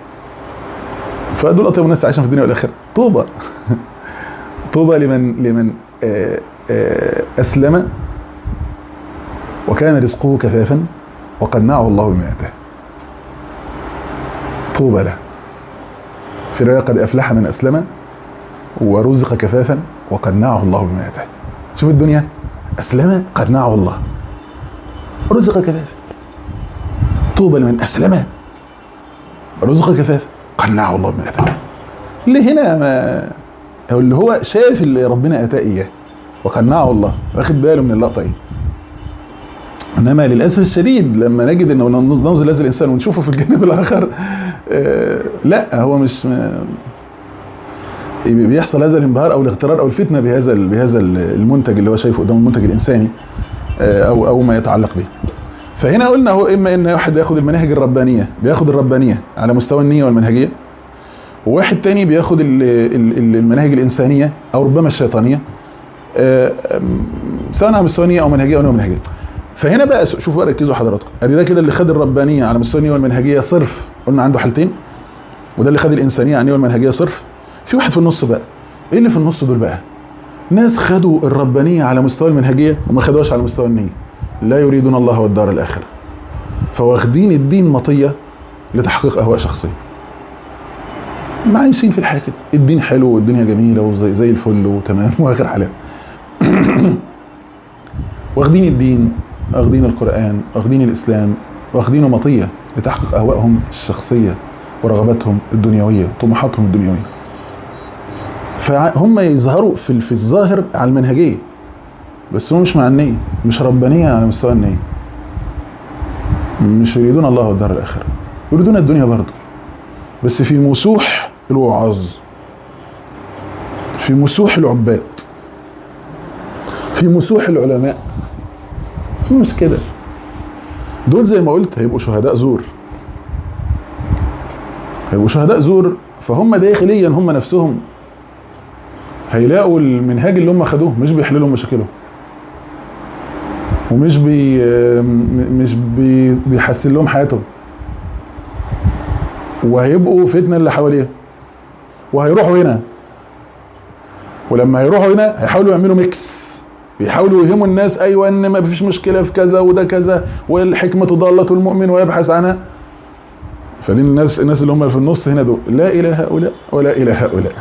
فدول أطيب الناس عايشين في الدنيا والآخرة. طوبى طوبى لمن أسلم وكان رزقه كفافا وقنعه الله بما آتاه. طوبى له. في رواية قد أفلح من أسلم ورزق كفافا وقنعه الله بما آتاه. شوف الدنيا، أسلم قنعه الله، رزق كفافا. طوبى لمن أسلم رزق كفافا قنعه الله بما آتاه. اللي هنا ما اللي هو شايف اللي ربنا آتاه إياه وقنعه الله، واخد باله من اللقطة إيه. انما للاسف الشديد لما نجد انه ننظر لهذا الانسان ونشوفه في الجانب الاخر لا هو مش بيحصل هذا الانبهار او الاغترار او الفتنه بهذا المنتج اللي هو شايفه قدامه، المنتج الانساني او ما يتعلق به. فهنا قلنا هو اما ان واحد ياخد المناهج الربانيه، بياخد الربانيه على مستوى النيه والمنهجيه، وواحد تاني بياخد المناهج الانسانيه او ربما الشيطانيه سواء على مستوى النيه او منهجيه او نوع منهجيه. فهنا بقى شوفوا بقى، ركزوا حضراتكم، ادي ده كده اللي خد الربانيه على مستوى النيه والمنهجيه صرف، قلنا عنده حالتين، وده اللي خد الانسانيه على النيه والمنهجيه صرف. في واحد في النص بقى، ايه اللي في النص دول بقى؟ ناس خدوا الربانيه على مستوى المنهجيه وما خدوهاش على مستوى النيه، لا يريدون الله والدار الاخره، فواخدين الدين مطيه لتحقيق اهواء شخصيه، عايشين في الحياه كده، الدين حلو والدنيا جميله وزي الفل وتمام واخر حلاوه. واخدين الدين، واخدين القرآن، واخدين الإسلام، واخدينه مطية لتحقيق أهوائهم الشخصية ورغباتهم الدنيوية وطموحاتهم الدنيوية. فهم يظهروا في الظاهر على المنهجية، بس هم مش مع النية، مش ربانية على مستوى النية، مش يريدون الله والدار الآخرة، يريدون الدنيا برضه، بس في مسوح الوعاظ، في مسوح العباد، في مسوح العلماء. بس مش كده، دول زي ما قلت هيبقوا شهداء زور، هيبقوا شهداء زور. فهم داخليا هم نفسهم هيلاقوا المنهاج اللي هم خدوه مش بيحللوا مشاكلهم، ومش بيحسن لهم حياتهم، وهيبقوا فتنة اللي حواليهم، وهيروحوا هنا، ولما هيروحوا هنا هيحاولوا يعملوا ميكس، بيحاولوا يهموا الناس ايوه ان ما فيش مشكله في كذا وده كذا، والحكمه ضاله المؤمن ويبحث عنها. فدي الناس اللي هم في النص هنا دول، لا الى هؤلاء ولا الى هؤلاء.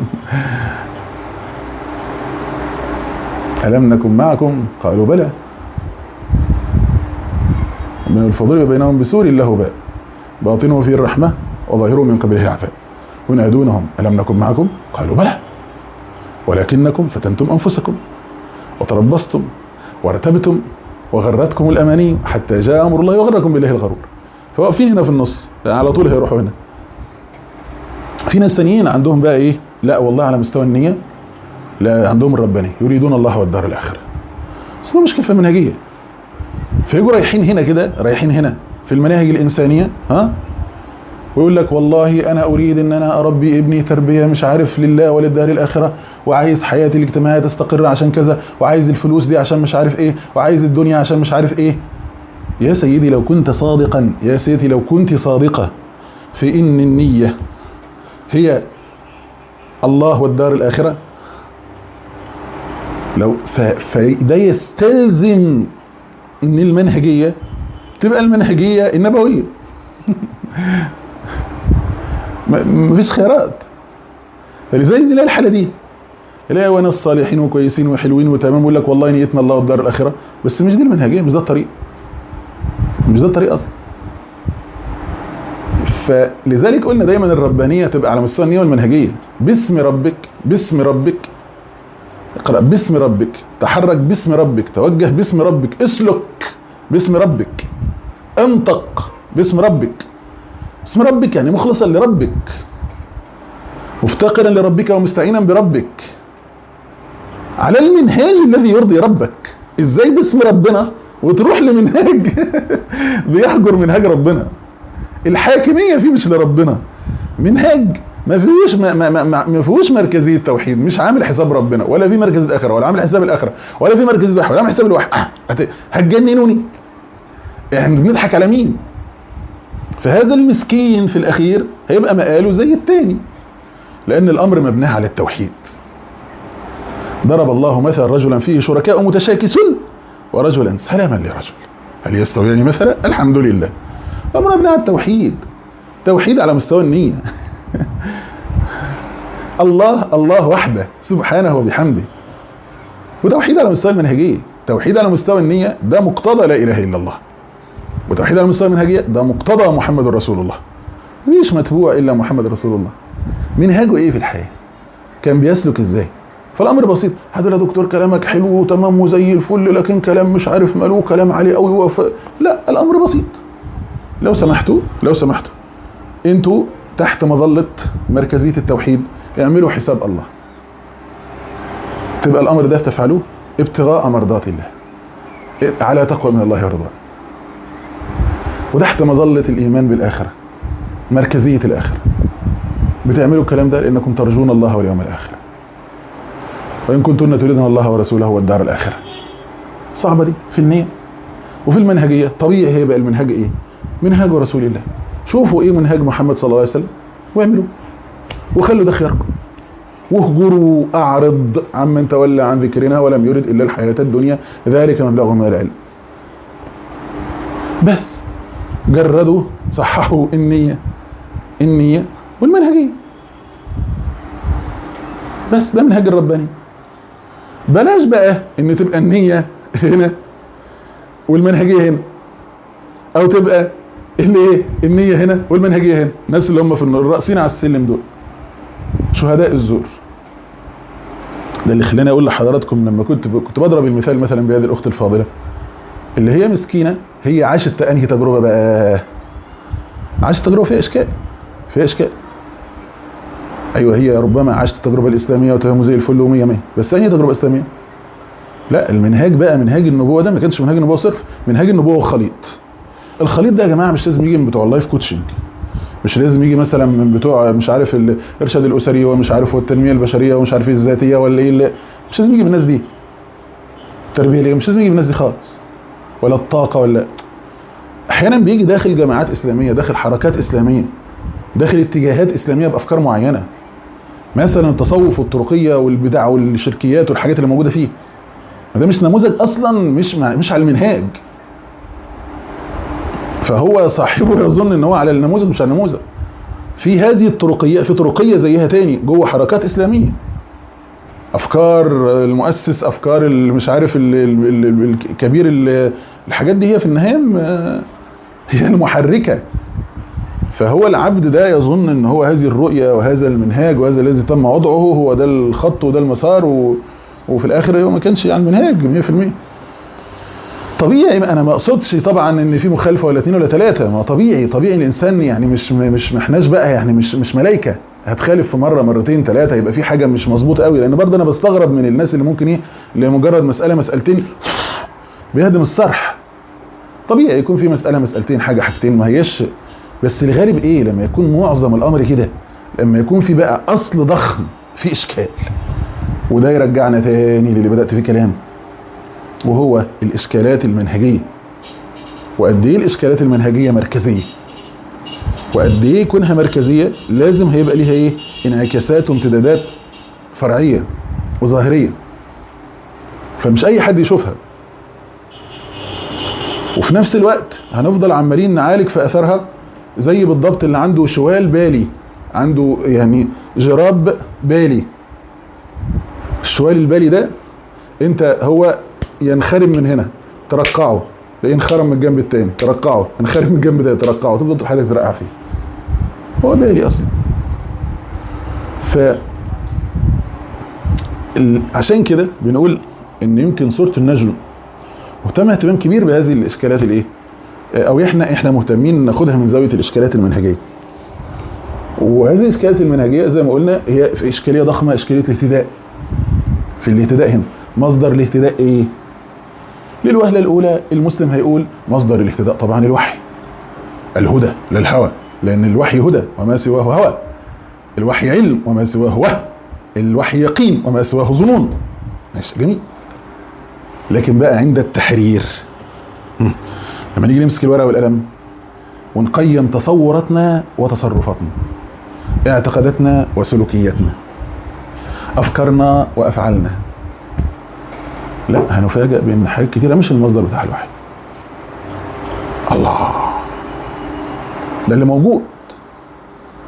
ألم نكن معكم قالوا بلى من الفضل بينهم بسور له باب باطنه فيه الرحمه وظاهره من قبله العذاب ينادونهم ألم نكن معكم قالوا بلى ولكنكم فتنتم انفسكم وتربصتم وارتبتم وغرتكم الاماني حتى جاء امر الله وغركم بالله الغرور. فواقفين هنا في النص على طول هيروحوا هنا. في ناس تانيين عندهم بقى ايه؟ لا والله على مستوى النيه، لا عندهم الربانيه، يريدون الله والدار الاخره. بس ده مشكله في المنهجيه. فيجوا رايحين هنا كده، رايحين هنا في المناهج الانسانيه، ها؟ ويقول لك والله انا اريد ان انا اربي ابني تربيه مش عارف لله وللدار الاخره، وعايز حياتي الاجتماعيه تستقر عشان كذا، وعايز الفلوس دي عشان مش عارف ايه، وعايز الدنيا عشان مش عارف ايه. يا سيدي لو كنت صادقا، يا سيدتي لو كنت صادقه في ان النيه هي الله والدار الاخره، لو فده يستلزم ان المنهجيه تبقى المنهجيه النبويه. مفيش خيارات. فلذلك نلاقي الحاله دي، نلاقي وناس صالحين وكويسين وحلوين وتمام يقول لك والله نيتنا الله والدار الاخره، بس مش دي المنهجيه، مش ده الطريق، مش ده الطريق اصلا. فلذلك قلنا دايما الربانيه تبقى على مستوى النيه والمنهجيه. باسم ربك، باسم ربك، اقرا باسم ربك، تحرك باسم ربك، توجه باسم ربك، اسلك باسم ربك، انطق باسم ربك. اسم ربك يعني مخلصا لربك، مفتقرا لربك ومستعينا بربك على المنهاج الذي يرضي ربك. ازاي باسم ربنا وتروح لمنهاج بيحجر منهاج ربنا؟ الحاكميه فيه مش لربنا، منهاج ما فيهوش مركزيه توحيد، مش عامل حساب ربنا، ولا في مركز الاخره، ولا عامل حساب الاخره، ولا في مركز الوحي، ولا عامل حساب الوحي. هتجننوني؟ احنا بنضحك على مين؟ فهذا المسكين في الاخير هيبقى مقاله زي التاني، لان الامر مبني على التوحيد. ضرب الله مثلا رجلا فيه شركاء متشاكسون ورجلا سلاما لرجل هل يستويان مثلا؟ الحمد لله. الامر مبني على التوحيد، توحيد على مستوى النيه. الله وحده سبحانه وبحمده، وتوحيد على مستوى المنهجيه. توحيد على مستوى النيه ده مقتضى لا اله الا الله، وتوحيد على مستوى المنهجيه ده مقتضى محمد رسول الله. مفيش متبوع الا محمد رسول الله. منهجه ايه في الحياه؟ كان بيسلك ازاي؟ فالامر بسيط. هتقول يا دكتور كلامك حلو وتمام وزي الفل، لكن كلام مش عارف ماله، كلام عالي قوي لا، الامر بسيط. لو سمحتوا انتوا تحت مظله مركزيه التوحيد اعملوا حساب الله. تبقى الامر ده تفعلوه ابتغاء مرضات الله على تقوى من الله ورضوان، وتحت مظله الايمان بالاخره، مركزيه الاخره، بتعملوا الكلام ده لانكم ترجون الله واليوم الاخر، وان كنتن تريدن الله ورسوله والدار الاخره. صعبه دي في النيه. وفي المنهجيه طبيعي هيبقى المنهج ايه؟ منهج رسول الله. شوفوا ايه منهج محمد صلى الله عليه وسلم واعملوا، وخلوا ده خياركم. واهجروا، اعرض عمن تولى عن ذكرنا ولم يرد الا الحياه الدنيا ذلك مبلغهم من العلم. بس جردوا صححوا النيه والمنهجيه. بس ده منهج الرباني. بلاش بقى ان تبقى النيه هنا والمنهجيه هنا، او تبقى اللي ايه النيه هنا والمنهجيه هنا. الناس اللي هم في الرأسين على السلم دول شهداء الزور. ده اللي خلاني اقول لحضراتكم لما كنت بضرب المثال مثلا بهذه الاخت الفاضله اللي هي مسكينه، هي عاشت انهي تجربه بقى؟ عاشت تجربه فيها اشكال. ايوه، هي ربما عاشت التجربه الاسلاميه وتمام زي الفل و100 100، بس انهي تجربه اسلاميه؟ لا، المنهاج بقى منهاج النبوه ده ما كانش منهاج النبوه صرف، منهاج النبوه خليط. الخليط ده يا جماعه مش لازم يجي من بتوع اللايف كوتشنج، مش لازم يجي مثلا من بتوع مش عارف الارشاد الاسري ومش عارف والتنميه البشريه ومش عارف الذاتيه ولا ايه، مش لازم يجي من الناس دي. التربيه اللي مش لازم يجي من الناس دي خالص، ولا الطاقه ولا. احيانا بيجي داخل جماعات اسلاميه، داخل حركات اسلاميه، داخل اتجاهات اسلاميه بافكار معينه، مثلا التصوف والطرقيه والبدع والشركيات والحاجات اللي موجوده فيه. ده مش نموذج اصلا، مش على المنهاج. فهو صاحبه يظن ان هو على النموذج، مش على النموذج. في هذه الطرقيه، في طرقيه زيها تاني جوه حركات اسلاميه، افكار المؤسس، افكار مش عارف الكبير، الحاجات دي هي في النهايه هي المحركه. فهو العبد ده يظن ان هو هذه الرؤيه وهذا المنهاج وهذا الذي تم وضعه هو ده الخط وده المسار، وفي الاخر هو ما كانش على المنهاج 100%. طبيعي، انا ما اقصدش طبعا ان في مخالفه ولا 2 ولا 3، ما طبيعي الانسان يعني مش محناش بقى، يعني مش ملائكه هتخالف في مره مرتين 3 يبقى في حاجه مش مظبوطه قوي. لان برضه انا بستغرب من الناس اللي ممكن ايه، اللي مجرد مساله مسالتين بيهدم الصرح. طبيعي يكون في مساله مسالتين، حاجه حاجتين، ما هيش. بس الغالب ايه؟ لما يكون معظم الامر كده، لما يكون في بقى اصل ضخم في اشكال. وده يرجعنا تاني للي بدات فيه كلام، وهو الاشكالات المنهجيه. وقد ايه الاشكالات المنهجيه مركزيه، وقد ايه كونها مركزيه لازم هيبقى ليها ايه؟ انعكاسات وامتدادات فرعيه وظاهريه، فمش اي حد يشوفها. وفي نفس الوقت هنفضل عمالين نعالج في اثرها، زي بالضبط اللي عنده شوال بالي، عنده يعني جراب بالي. الشوال البالي ده انت هو ينخرم من هنا ترقعه، ينخرم من الجنب التاني ترقعه، ينخرم من الجنب ده ترقعه، تفضل طول حياتك ترقع فيه. هو بالي اصلا. عشان كده بنقول ان يمكن سورة النجم مهتمه اهتمام كبير بهذه الاشكالات الايه، او احنا مهتمين ناخدها من زاويه الاشكالات المنهجيه. وهذه الاشكالات المنهجيه زي ما قلنا هي في اشكاليه ضخمه، اشكاليه الاهتداء. في الاهتداء هنا مصدر الاهتداء ايه؟ للوهله الاولى المسلم هيقول مصدر الاهتداء طبعا الوحي، الهدى للهوى، لان الوحي هدى وما سواه هوى، الوحي علم وما سواه وهم، الوحي يقين وما سواه ظنون. ماشي جميل. لكن بقى عند التحرير لما نيجي نمسك الورقه والقلم ونقيم تصوراتنا وتصرفاتنا، اعتقاداتنا وسلوكياتنا، افكارنا وافعالنا، لا هنفاجئ بان حاجات كتيره مش المصدر بتاع الوحي. الله، ده اللي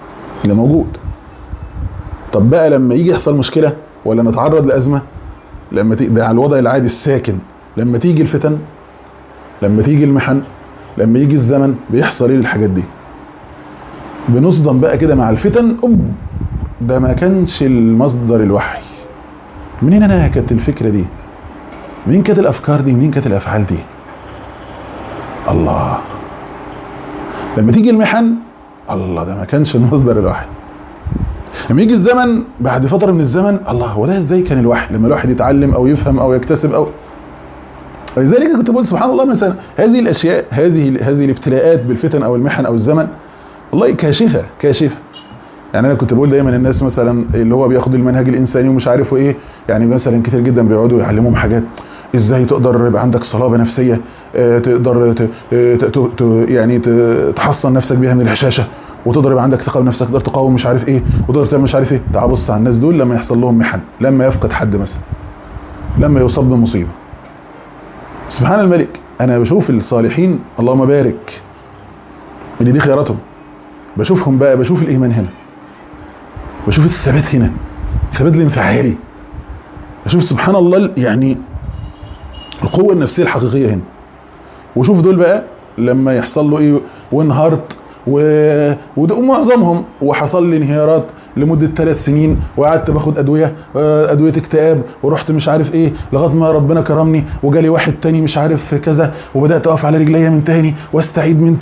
موجود. طب بقى لما يجي يحصل مشكله ولا نتعرض لازمه، ده على الوضع العادي الساكن، لما تيجي الفتن، لما تيجي المحن، لما يجي الزمن، بيحصل ايه للحاجات دي؟ بنصدم بقى كده مع الفتن. ده ما كانش المصدر الوحي. منين انا كانت الفكره دي؟ منين كانت الافكار دي؟ منين كانت الافعال دي؟ الله. لما تيجي المحن، الله، ده ما كانش المصدر الوحي. لما يجي الزمن بعد فتره من الزمن، الله، هو ده ازاي كان الوحي؟ لما الواحد يتعلم او يفهم او يكتسب او. ولذلك كنت بقول سبحان الله، مثلا هذه الاشياء، هذه الابتلاءات بالفتن او المحن او الزمن، والله كاشفه. يعني انا كنت بقول دايما الناس مثلا اللي هو بياخد المنهج الانساني ومش عارف ايه، يعني مثلا كتير جدا بيقعدوا يعلموهم حاجات ازاي تقدر يبقى عندك صلابه نفسيه، تقدر يعني تحصن نفسك بيها من الهشاشه، وتقدر يبقى عندك ثقه بنفسك، تقدر تقاوم مش عارف ايه، وتقدر تعمل مش عارف ايه. تعال بص على الناس دول لما يحصل لهم محن، لما يفقد حد مثلا، لما يصاب بمصيبه. سبحان الملك، انا بشوف الصالحين اللهم بارك اللي دي خياراتهم، بشوفهم بقى، بشوف الايمان هنا، بشوف الثبات هنا، الثبات الانفعالي، بشوف سبحان الله يعني القوه النفسيه الحقيقيه هنا. وشوف دول بقى لما يحصل له ايه وانهارت ومعظمهم وحصل لي انهيارات لمده 3 سنين، وقعدت باخد ادويه اكتئاب، ورحت مش عارف ايه لغايه ما ربنا كرمني وجالي واحد تاني مش عارف كذا، وبدات اقف على رجليا من تاني، واستعيد من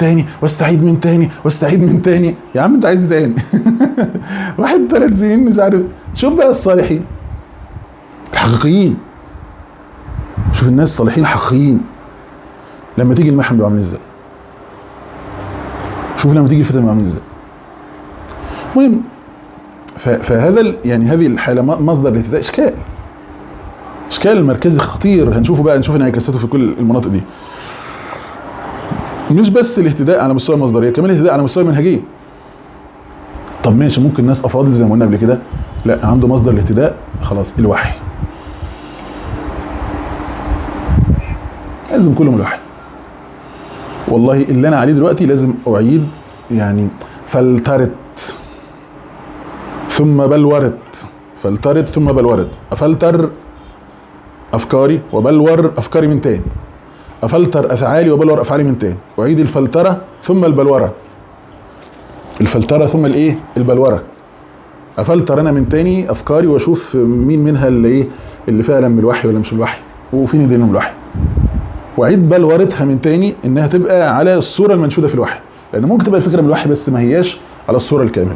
تاني. يا عم انت عايز ايه تاني؟ واحد 3 سنين مش عارف. شوف بقى الصالحين الحقيقيين، شوف الناس الصالحين الحقيقيين لما تيجي المحن بيبقوا عاملين ازاي، شوف لما تيجي الفتن بيبقوا عاملين ازاي. المهم، فهذا يعني هذه الحاله مصدر الاهتداء، اشكال مركزي خطير. هنشوف انعكاساته في كل المناطق دي. مش بس الاهتداء على مستوى المصدريه، كمان الاهتداء على مستوى المنهجيه. طب ماشي، ممكن ناس افاضل زي ما قلنا قبل كده، لا، عنده مصدر الاهتداء خلاص الوحي، لازم كله من الوحي. والله اللي انا عليه دلوقتي لازم اعيد، يعني فلترت ثم بلورت، افلتر افكاري وبلور افكاري من تاني، افلتر افعالي وبلور افعالي من تاني، اعيد الفلتره ثم البلوره، الفلتره ثم الايه البلوره. افلتر انا من تاني افكاري واشوف مين منها اللي فعلا من الوحي ولا مش من الوحي، وفين دين من الوحي، واعيد بلورتها من تاني انها تبقى على الصوره المنشوده في الوحي، لان ممكن تبقى الفكره من الوحي بس ما هياش على الصوره الكامله.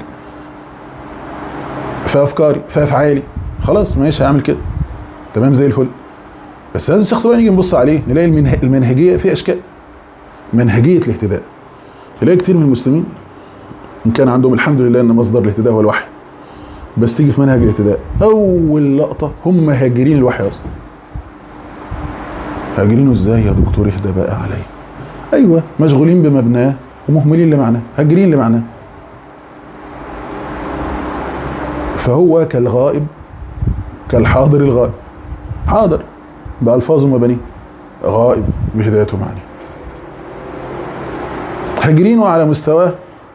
فافكاري فافعالي خلاص ماشي، هعمل كده تمام زي الفل. بس هذا الشخص بقى نيجي نبص عليه نلاقي المنهجيه في اشكال، منهجيه الاهتداء. تلاقي كتير من المسلمين ان كان عندهم الحمد لله ان مصدر الاهتداء هو الوحي، بس تيجي في منهج الاهتداء اول لقطه هم هاجرين الوحي اصلا. هاجرينه ازاي يا دكتور؟ اهدى بقى علي. ايوه، مشغولين بمبناه ومهملين لمعناه، هاجرين لمعناه. فهو كالغائب كالحاضر الغائب، حاضر بألفاظ ومبانيه، غائب بهدايته معانيه. هاجرينه على مستوى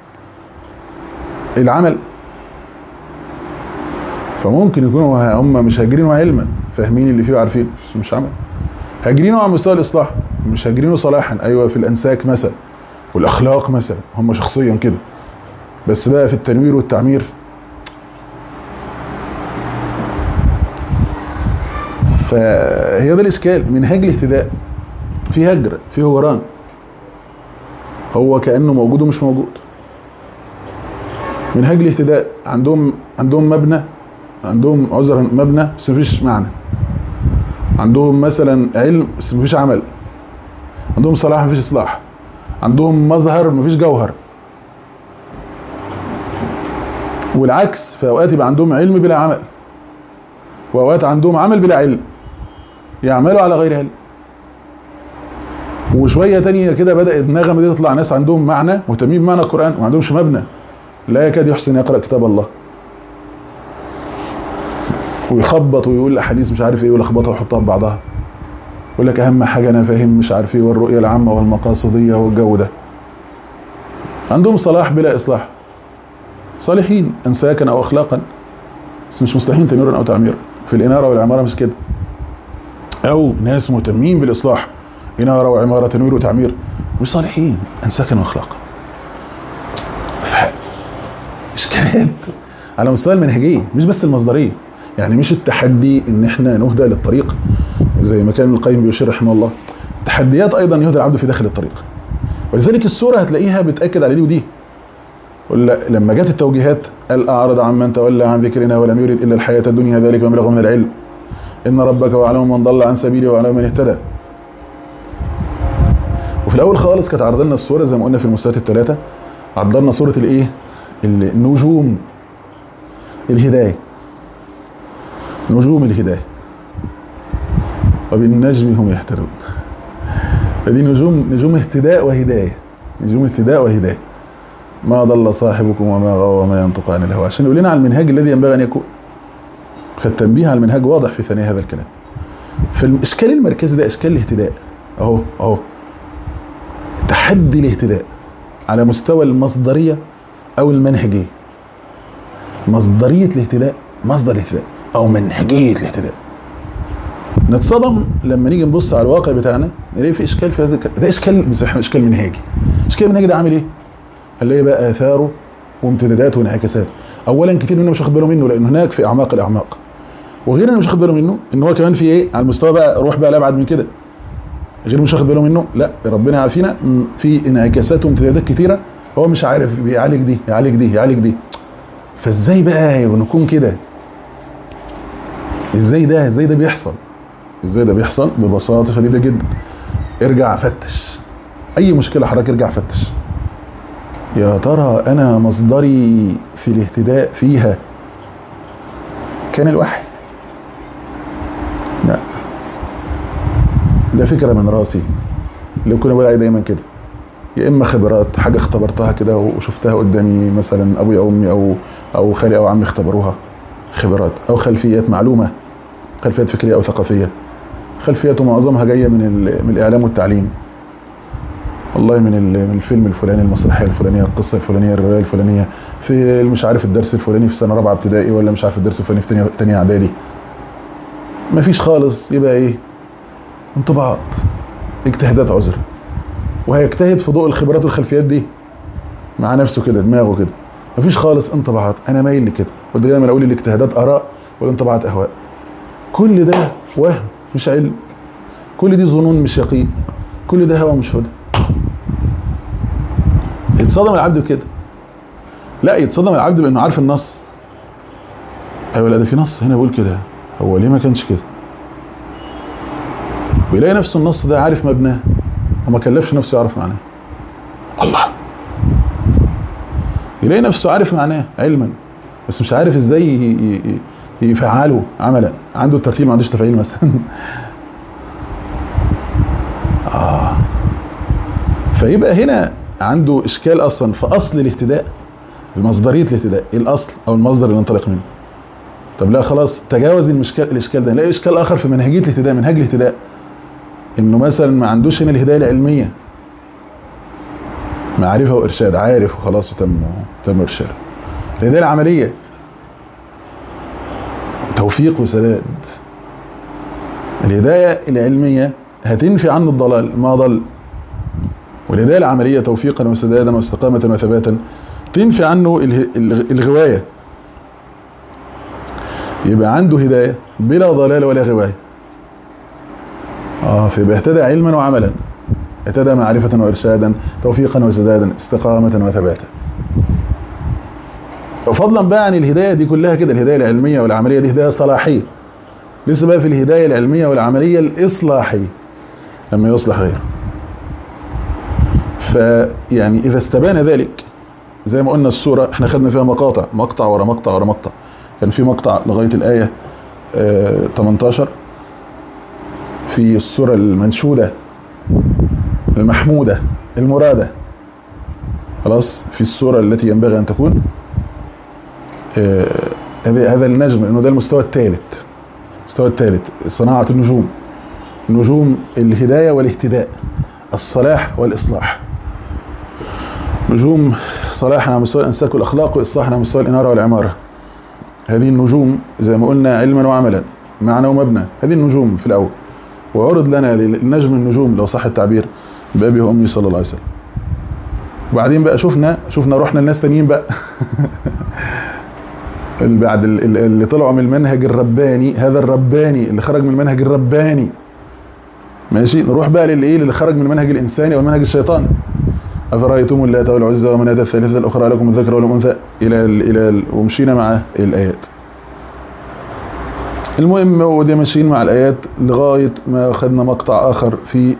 العمل، فممكن يكونوا هم مش هاجرينه علما، فاهمين اللي فيه وعارفين، بس مش عمل. هاجرينه على مستوى الإصلاح، مش هاجرينه صلاحا، أيوة في الأنساك مثلا والأخلاق مثلا، هم شخصيا كده، بس بقى في التنوير والتعمير. فهي ده الإشكال. منهج الاهتداء في هجر، في هجران، هو كأنه موجود ومش موجود. منهج الاهتداء عندهم مبنى، عندهم عذرا مبنى بس مفيش معنى، عندهم مثلا علم بس مفيش عمل، عندهم صلاح مفيش اصلاح، عندهم مظهر مفيش جوهر. والعكس، في اوقات يبقى عندهم علم بلا عمل، واوقات عندهم عمل بلا علم، يعملوا على غير علم. وشويه تانية كده بدات النغمه دي تطلع، ناس عندهم معنى مهتمين بمعنى القران وما عندهمش مبنى، لا يكاد يحسن يقرا كتاب الله، ويخبط ويقول احاديث مش عارف ايه ويلخبطها ويحطها ببعضها، يقول لك اهم حاجه انا فاهم مش عارف ايه والرؤيه العامه والمقاصديه والجو ده. عندهم صلاح بلا اصلاح، صالحين انساكا او اخلاقا بس مش مصلحين تنويرا او تعميرا. في الاناره والعماره مش كده، او ناس مهتمين بالاصلاح، اناره وعماره تنوير وتعمير، وصالحين انساكا واخلاقا. اشكالات على مستوى المنهجيه مش بس المصدريه، يعني مش التحدي ان احنا نهدى للطريق زي ما كان ابن القيم بيشير رحمه الله، تحديات ايضا يهدى العبد في داخل الطريق. ولذلك السوره هتلاقيها بتاكد على دي ودي. لما جت التوجيهات قال اعرض عمن تولى عن ذكرنا ولم يرد الا الحياه الدنيا ذلك مبلغه من العلم ان ربك واعلم من ضل عن سبيله واعلم من اهتدى. وفي الاول خالص كانت عرض لنا السوره زي ما قلنا في المستويات الثلاثه، عرض لنا سوره الايه؟ النجوم الهدايه، نجوم الهدايه، وبالنجم هم يهتدون. فدي نجوم اهتداء وهدايه، نجوم اهتداء وهدايه. ما ضل صاحبكم وما غوى وما ينطق عن الهوى، عشان يقول لنا على المنهاج الذي ينبغي ان يكون. فالتنبيه على المنهاج واضح في ثنايا هذا الكلام. فالاشكال المركزي ده اشكال الاهتداء، اهو تحدي الاهتداء على مستوى المصدريه او المنهجيه. مصدريه الاهتداء، مصدر الاهتداء او منهجيه الاهتداء. نتصدم لما نيجي نبص على الواقع بتاعنا نلاقي في اشكال في هذا الكلام. ده اشكال منهجي. الاشكال المنهجي ده عامل ايه؟ هنلاقي بقى اثاره وامتداداته وانعكاساته. اولا كتير مننا مش واخد باله منه لان هناك في اعماق الاعماق. وغير انه مش واخد باله منه ان هو كمان في ايه؟ على المستوى بقى روح بقى لابعد من كده. غير مش واخد باله منه، لا ربنا يعافينا، في انعكاسات وامتدادات كتيره هو مش عارف بيعالج دي يعالج دي يعالج دي. فازاي بقى نكون كده؟ ازاي ده بيحصل؟ ازاي ده بيحصل؟ ببساطه شديده جدا. ارجع فتش اي مشكله حضرتك، ارجع فتش يا ترى انا مصدري في الاهتداء فيها كان الوحي؟ لا، ده فكره من راسي اللي كنا بقول عليه دايما كده، يا اما خبرات، حاجه اختبرتها كده وشفتها قدامي، مثلا ابويا او امي او خالي او عمي اختبروها، خبرات او خلفيات معلومه، خلفيات فكريه او ثقافيه، خلفيات معظمها جايه من الاعلام والتعليم، والله من الفيلم الفلاني، المسرحيه الفلانيه، القصه الفلانيه، الروايه الفلانيه، في مش عارف الدرس الفلاني في سنه رابعه ابتدائي، ولا مش عارف الدرس الفلاني في ثانيه اعدادي. مفيش خالص. يبقى ايه؟ انطباعات، اجتهادات، عذر. وهيجتهد في ضوء الخبرات والخلفيات دي مع نفسه كده، دماغه كده. مفيش خالص انطباعات انا مايل لكده. قلت دايما اقول الاجتهادات اراء والانطباعات اهواء. كل ده وهم مش علم، كل دي ظنون مش يقين، كل ده هوى مش هدى. يتصدم العبد بكده؟ لا، يتصدم العبد بانه عارف النص. ايوه، لا ده في نص هنا بيقول كده، هو ليه ما كانش كده؟ ويلاقي نفسه النص ده عارف مبناه وما كلفش نفسه يعرف معناه. الله، يلاقي نفسه عارف معناه علما بس مش عارف ازاي يفعله عملا. عنده الترتيب ما عندوش تفعيل مثلا. فيبقى هنا عنده اشكال اصلا في اصل الاهتداء، في مصدريه الاهتداء، ايه الاصل او المصدر اللي ننطلق منه. طب لا خلاص، تجاوز الاشكال ده، نلاقي اشكال اخر في منهجيه الاهتداء، منهج الاهتداء، انه مثلا ما عندوش هنا الهدايه العلميه، معرفه وارشاد، عارف وخلاص وتم ارشاده. الهدايه العمليه، توفيق وسداد. الهدايه العلميه هتنفي عنه الضلال ما ضل، والهدايه العمليه توفيقا وسدادا واستقامه وثباتا تنفي عنه الغوايه. يبقى عنده هدايه بلا ضلال ولا غوايه. فيبقى اهتدى علما وعملا، اهتدى معرفه وارشادا، توفيقا وسدادا، استقامه وثباتا. وفضلا بقى عن الهدايه دي كلها كده، الهدايه العلميه والعمليه دي هدايه صلاحيه. لسه بقى في الهدايه العلميه والعمليه الاصلاحيه لما يصلح غيره. فيعني اذا استبان ذلك، زي ما قلنا السوره احنا خدنا فيها مقطع ورا مقطع ورا مقطع. كان في مقطع لغايه الايه 18 في السوره المنشوده المحموده المراده، خلاص، في السوره التي ينبغي ان تكون هذا النجم، لانه ده المستوى الثالث. المستوى الثالث صناعه النجوم، نجوم الهدايه والاهتداء، الصلاح والاصلاح. نجوم صلاحا على مستوى الانساك والاخلاق، واصلاحا على مستوى الاناره والعماره. هذه النجوم زي ما قلنا علما وعملا، معنى ومبنى. هذه النجوم في الاول وعرض لنا نجم النجوم لو صح التعبير بأبي وأمي صلى الله عليه وسلم. وبعدين بقى شفنا رحنا لناس تانيين بقى بعد اللي طلعوا من المنهج الرباني، هذا الرباني اللي خرج من المنهج الرباني ماشي، نروح بقى اللي خرج من المنهج الإنساني أو المنهج الشيطاني. أفرأيتم اللات والعزى ومناة الثالثة الأخرى لكم الذكر والأنثى إلى ومشينا مع الآيات. المهم ودي ماشيين مع الآيات لغاية ما أخذنا مقطع آخر في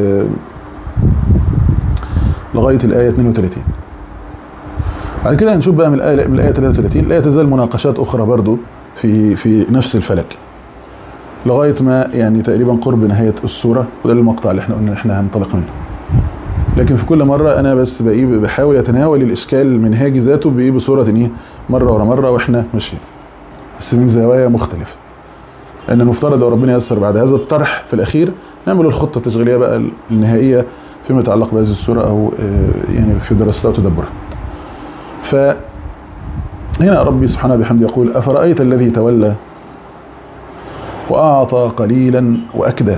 لغاية الآية 32. بعد كده هنشوف بقى من الآية 33 لا تزال مناقشات أخرى برضو في نفس الفلك لغاية ما يعني تقريبا قرب نهاية السورة، وده المقطع اللي احنا قلنا ان احنا هننطلق منه. لكن في كل مرة انا بس بحاول اتناول الاشكال المنهاجي ذاته بصورة مرة ورا مرة واحنا ماشيين، بس من زوايا مختلفة. لان المفترض لو ربنا ييسر بعد هذا الطرح في الاخير نعمل الخطة التشغيلية بقى النهائية فيما يتعلق بهذه السورة او يعني في دراستها وتدبرها. فهنا ربي سبحانه بحمده يقول أفرأيت الذي تولى وأعطى قليلا وأكدى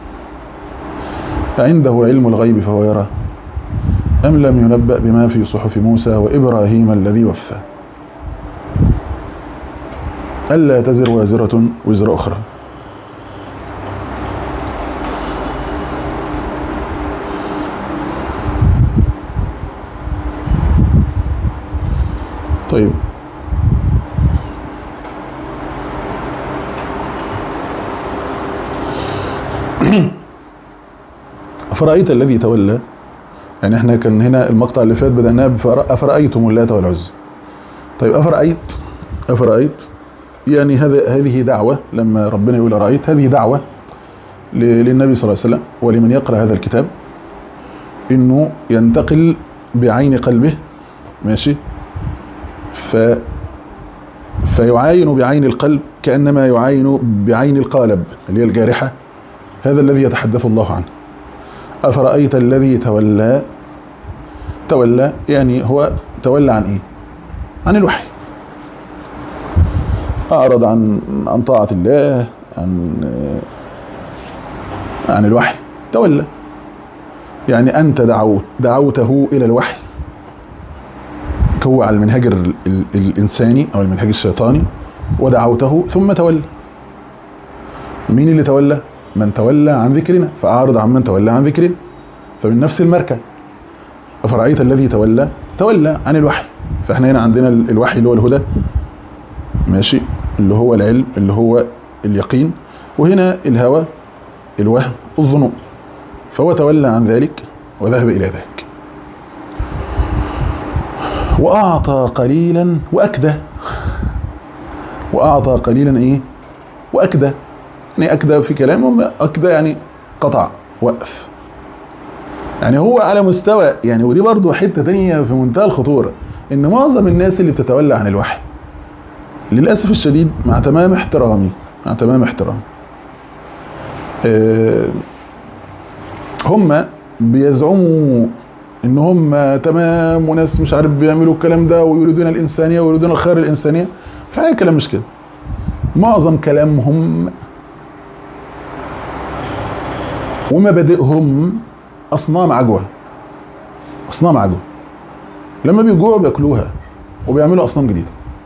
أعنده علم الغيب فهو يرى أم لم ينبأ بما في صحف موسى وإبراهيم الذي وفى ألا تزر وازرة وزر أخرى. طيب أفرأيت الذي تولى، يعني احنا كان هنا المقطع اللي فات بدأناه أفرأيتم اللات والعزى. طيب أفرأيت يعني هذه دعوة، لما ربنا يقول أرأيت هذه دعوة للنبي صلى الله عليه وسلم ولمن يقرأ هذا الكتاب إنه ينتقل بعين قلبه ماشي، فيعاين بعين القلب كأنما يعاين بعين القالب اللي هي الجارحة. هذا الذي يتحدث الله عنه. أفرأيت الذي تولى يعني هو تولى عن إيه؟ عن الوحي، أعرض عن طاعة الله، عن الوحي تولى. يعني أنت دعوته إلى الوحي هو على المنهج الإنساني أو المنهج الشيطاني، ودعوته ثم تولى. مين اللي تولى؟ من تولى عن ذكرنا فأعرض عن من تولى عن ذكرنا. فمن نفس المركة أفرأيت الذي تولى عن الوحي. فإحنا هنا عندنا الوحي اللي هو الهدى ماشي، اللي هو العلم اللي هو اليقين، وهنا الهوى الوهم الظنون. فهو تولى عن ذلك وذهب إلى ذلك. وأعطى قليلا وأكدى. وأعطى قليلا إيه؟ وأكدى. يعني أكدى في كلامهم، أكدى يعني قطع وقف. يعني هو على مستوى يعني، ودي برضو حتة تانية في منتهى الخطورة، إن معظم الناس اللي بتتولى عن الوحي للأسف الشديد مع تمام احترامي هم بيزعموا ان هم تمام وناس مش عارف بيعملوا الكلام ده ويريدون الانسانيه ويريدون الخير الانسانيه. في الحقيقه الكلام مش كده. معظم كلامهم ومبادئهم اصنام عجوه. لما بيجوعوا بياكلوها وبيعملوا اصنام جديده.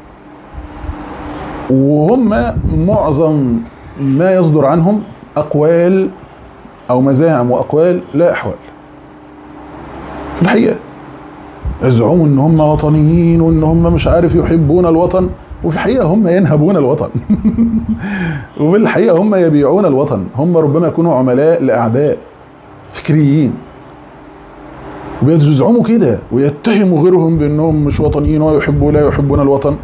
وهم معظم ما يصدر عنهم اقوال او مزاعم واقوال لا احوال. في الحقيقة يزعموا ان هم وطنيين وان هم مش عارف يحبون الوطن، وفي الحقيقة هم ينهبون الوطن. وفي الحقيقة هم يبيعون الوطن. هم ربما يكونوا عملاء لأعداء فكريين، وبيزعموا كده ويتهموا غيرهم بانهم مش وطنيين ولا يحبون الوطن.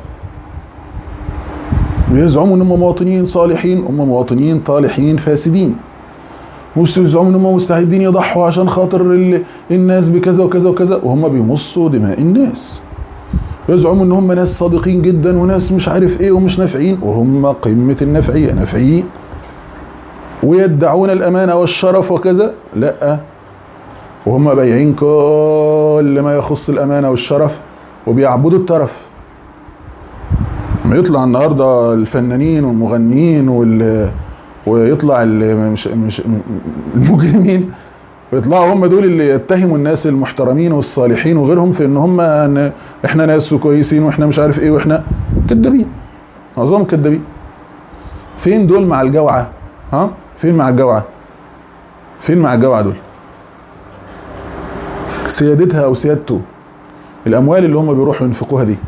ويزعموا ان هم مواطنين صالحين، هم مواطنين طالحين فاسدين. ويزعموا ان هم مستعدين يضحوا عشان خاطر الناس بكذا وكذا وكذا، وهم بيمصوا دماء الناس. يزعموا ان هم ناس صادقين جدا وناس مش عارف ايه ومش نافعين، وهم قمة النافعية نافعين. ويدعون الامانة والشرف وكذا، لا، وهم بايعين كل ما يخص الامانة والشرف وبيعبدوا الترف. ما يطلع النهارده الفنانين والمغنيين ويطلع مش المجرمين، ويطلعوا هم دول اللي يتهموا الناس المحترمين والصالحين وغيرهم في ان هم احنا ناس كويسين واحنا مش عارف ايه واحنا كدابين، معظمهم كدابين. فين دول مع الجوعة؟ ها؟ فين مع الجوعة؟ فين مع الجوعة دول؟ سيادتها او سيادته، الاموال اللي هم بيروحوا ينفقوها دي،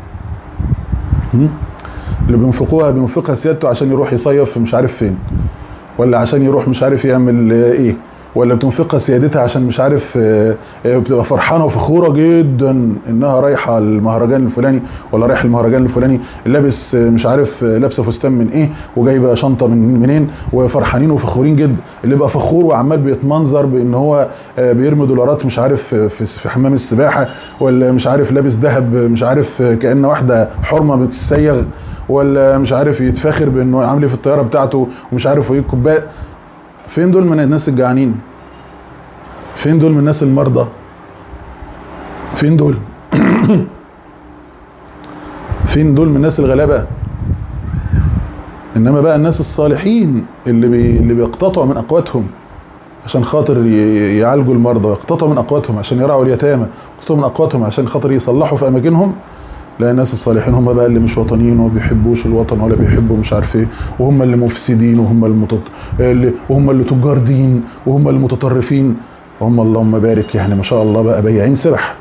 اللي بينفقها سيادته عشان يروح يصيف مش عارف فين، ولا عشان يروح مش عارف يعمل ايه، ولا بتنفقها سيادتها عشان مش عارف بتبقى فرحانه وفخوره جدا انها رايحه المهرجان الفلاني ولا رايح المهرجان الفلاني، لابس مش عارف لابسه فستان من ايه وجايبه شنطه من منين، وفرحانين وفخورين جدا. اللي بقى فخور وعمال بيتمنظر بان هو بيرمي دولارات مش عارف في حمام السباحه، ولا مش عارف لابس ذهب مش عارف كأن واحده حرمه بتتسيغ، ولا مش عارف يتفاخر بانه عامل ايه في الطياره بتاعته ومش عارف ايه الكوبايه. فين دول من الناس الجعانين؟ فين دول من الناس المرضى؟ فين دول؟ فين دول من الناس الغلابه؟ انما بقى الناس الصالحين اللي بيقتطعوا من اقواتهم عشان خاطر يعالجوا المرضى، يقتطعوا من اقواتهم عشان يرعوا اليتامى، يقتطعوا من اقواتهم عشان خاطر يصلحوا في اماكنهم. لا، الناس الصالحين هم بقى اللي مش وطنيين وما بيحبوش الوطن ولا بيحبوا مش عارف ايه، وهم اللي مفسدين، وهم وهم اللي تجار دين، وهم اللي متطرفين، وهم اللهم بارك يعني ما شاء الله بقى بياعين سبح.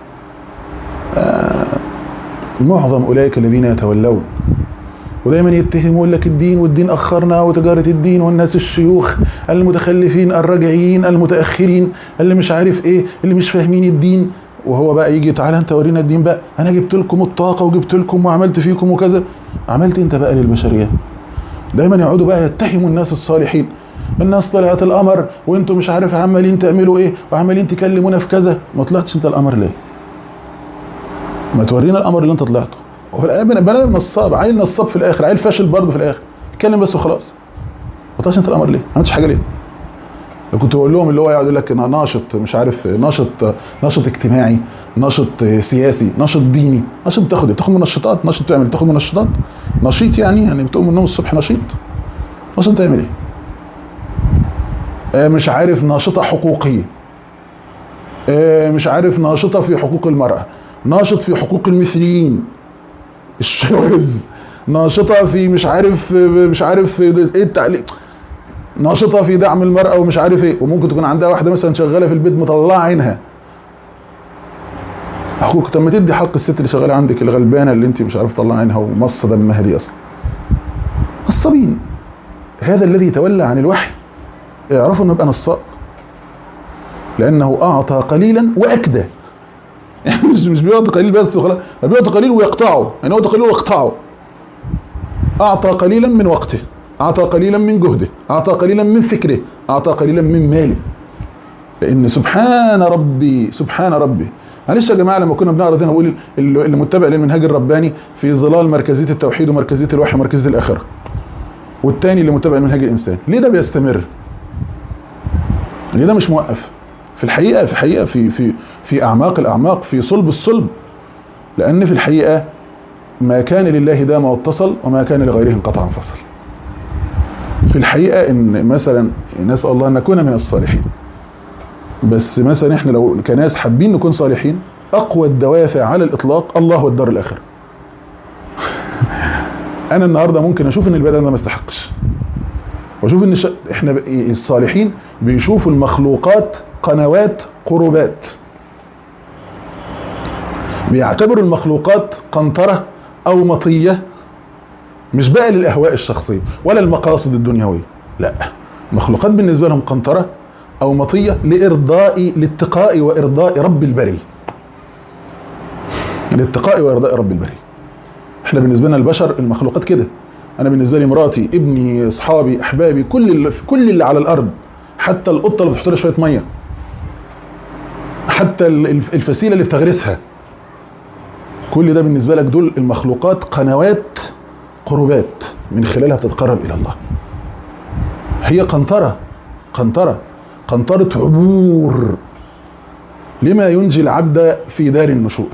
معظم اولئك الذين يتولون ودايما يتهموا لك الدين والدين اخرنا وتجاره الدين والناس الشيوخ المتخلفين الراجعين المتاخرين اللي مش عارف ايه اللي مش فاهمين الدين. وهو بقى يجي تعالى انت ورينا الدين بقى، انا جبت لكم الطاقه وجبت لكم وعملت فيكم وكذا. عملت انت بقى للبشريه؟ دايما يقعدوا بقى يتهموا الناس الصالحين، الناس طلعت القمر وانتم مش عارف عمالين تعملوا ايه وعمالين تكلمونا في كذا. ما طلعتش انت القمر ليه؟ ما تورينا القمر اللي انت طلعته. بني نصاب، عيل نصاب في الاخر، عيل فاشل برضه في الاخر، اتكلم بس وخلاص. ما طلعتش انت القمر ليه؟ ما عملتش حاجه ليه؟ لو كنت بقول لهم اللي هو يقعد يقول لك ناشط مش عارف ناشط اجتماعي، ناشط سياسي، ناشط ديني، ناشط بتاخد منشطات، ناشط تاخد منشطات، نشيط يعني بتقوم من النوم الصبح نشيط تعمل ايه؟ مش عارف ناشطه حقوقيه، مش عارف ناشطه في حقوق المراه، ناشط في حقوق المثليين الشواذ، ناشطه في مش عارف ايه التعليق، ناشطه في دعم المراه ومش عارف ايه. وممكن تكون عندها واحده مثلا شغاله في البيت مطلعه عينها. اخوك طب ما تدي حق الست اللي شغاله عندك الغلبانه اللي انت مش عارف تطلع عينها ومصه دمها دي اصلا. نصابين. هذا الذي يتولى عن الوحي اعرفوا انه يبقى نصاب، لانه اعطى قليلا واكدى. يعني مش بيعطي قليل بس وخلاص، بيعطي قليل ويقطعه، يعني هو قليل ويقطعه. اعطى قليلا من وقته، اعطى قليلا من جهده، اعطى قليلا من فكره، اعطى قليلا من ماله. لان سبحان ربي معلش يا جماعه، لما كنا بنقرا هنا بقول اللي متبع للمنهاج الرباني في ظلال مركزيه التوحيد ومركزيه الوحي ومركزيه الاخره، والتاني اللي متبع للمنهاج الانساني. ليه ده بيستمر؟ ليه ده مش موقف؟ في الحقيقه في اعماق الاعماق، في صلب الصلب. لان في الحقيقه ما كان لله دام واتصل، وما كان لغيره انقطع انفصل. في الحقيقه ان مثلا نسال الله ان نكون من الصالحين، بس مثلا احنا لو كناس حابين نكون صالحين، اقوى الدوافع على الاطلاق الله والدار الاخره. انا النهارده ممكن اشوف ان البني ادم ده ما يستحقش، واشوف ان احنا الصالحين بيشوفوا المخلوقات قنوات قربات، بيعتبروا المخلوقات قنطره او مطيه، مش بقى للاهواء الشخصيه ولا المقاصد الدنيويه، لا، المخلوقات بالنسبه لهم قنطره او مطيه لاتقاء وارضاء رب البريه. لاتقاء وارضاء رب البريه. احنا بالنسبه لنا البشر المخلوقات كده. انا بالنسبه لي مراتي، ابني، اصحابي، احبابي، كل اللي على الارض، حتى القطه اللي بتحط لها شويه ميه، حتى الفسيله اللي بتغرسها، كل ده بالنسبه لك دول المخلوقات قنوات قربات من خلالها بتتقرب الى الله. هي قنطره عبور لما ينجي العبد في دار النشور.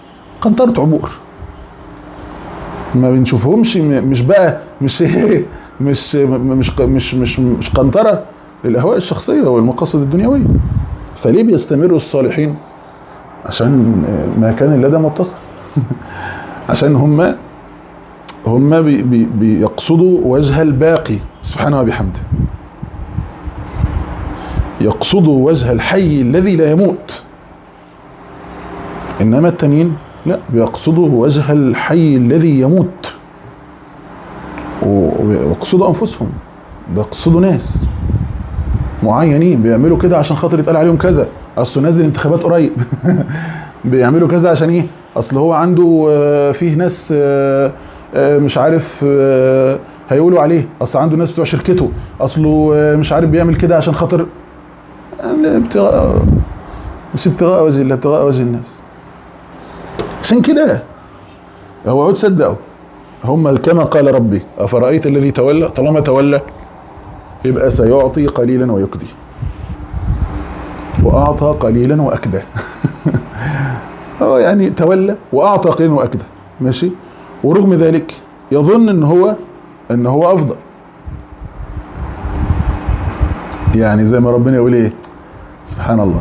قنطره عبور ما بنشوفهمش، مش مش قنطرة للأهواء الشخصية والمقاصد الدنيوية. فليه بيستمروا الصالحين؟ عشان ما كان لدى متصل. عشان هم بيقصدوا وجه الباقي سبحانه وبحمده، يقصدوا وجه الحي الذي لا يموت. إنما التانيين لا، بيقصدوا وجه الحي الذي يموت، ويقصدوا أنفسهم، بيقصدوا ناس معينين بيعملوا كده عشان خاطر يتقال عليهم كذا، أصله نازل انتخابات قريب. بيعملوا كذا عشان إيه؟ أصل هو عنده فيه ناس مش عارف هيقولوا عليه، أصل عنده ناس بتوع شركته، أصله مش عارف بيعمل كده عشان خاطر مش ابتغاء وجه الله، ابتغاء وجه الناس. عشان كده هو تصدقوا هم كما قال ربي أفرأيت الذي تولى، طالما تولى يبقى سيعطي قليلا ويكدي، وأعطى قليلا وأكدى. هو يعني تولى وأعطى قليلا وأكدى، ماشي، ورغم ذلك يظن إن هو أفضل. يعني زي ما ربنا يقول إيه سبحان الله،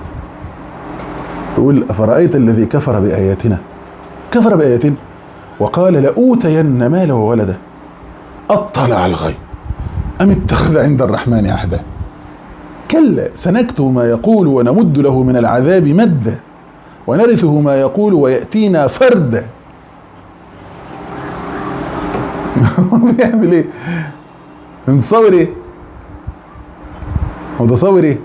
يقول أفرأيت الذي كفر بآياتنا، كفر بآياتنا وقال لأوتين مالا وولدا أطلع الغيب أم اتخذ عند الرحمن عهدا كلا سنكتب ما يقول ونمد له من العذاب مدا ونرثه ما يقول ويأتينا فردا. بيعمل ايه؟ متصور ايه؟ متصور ايه؟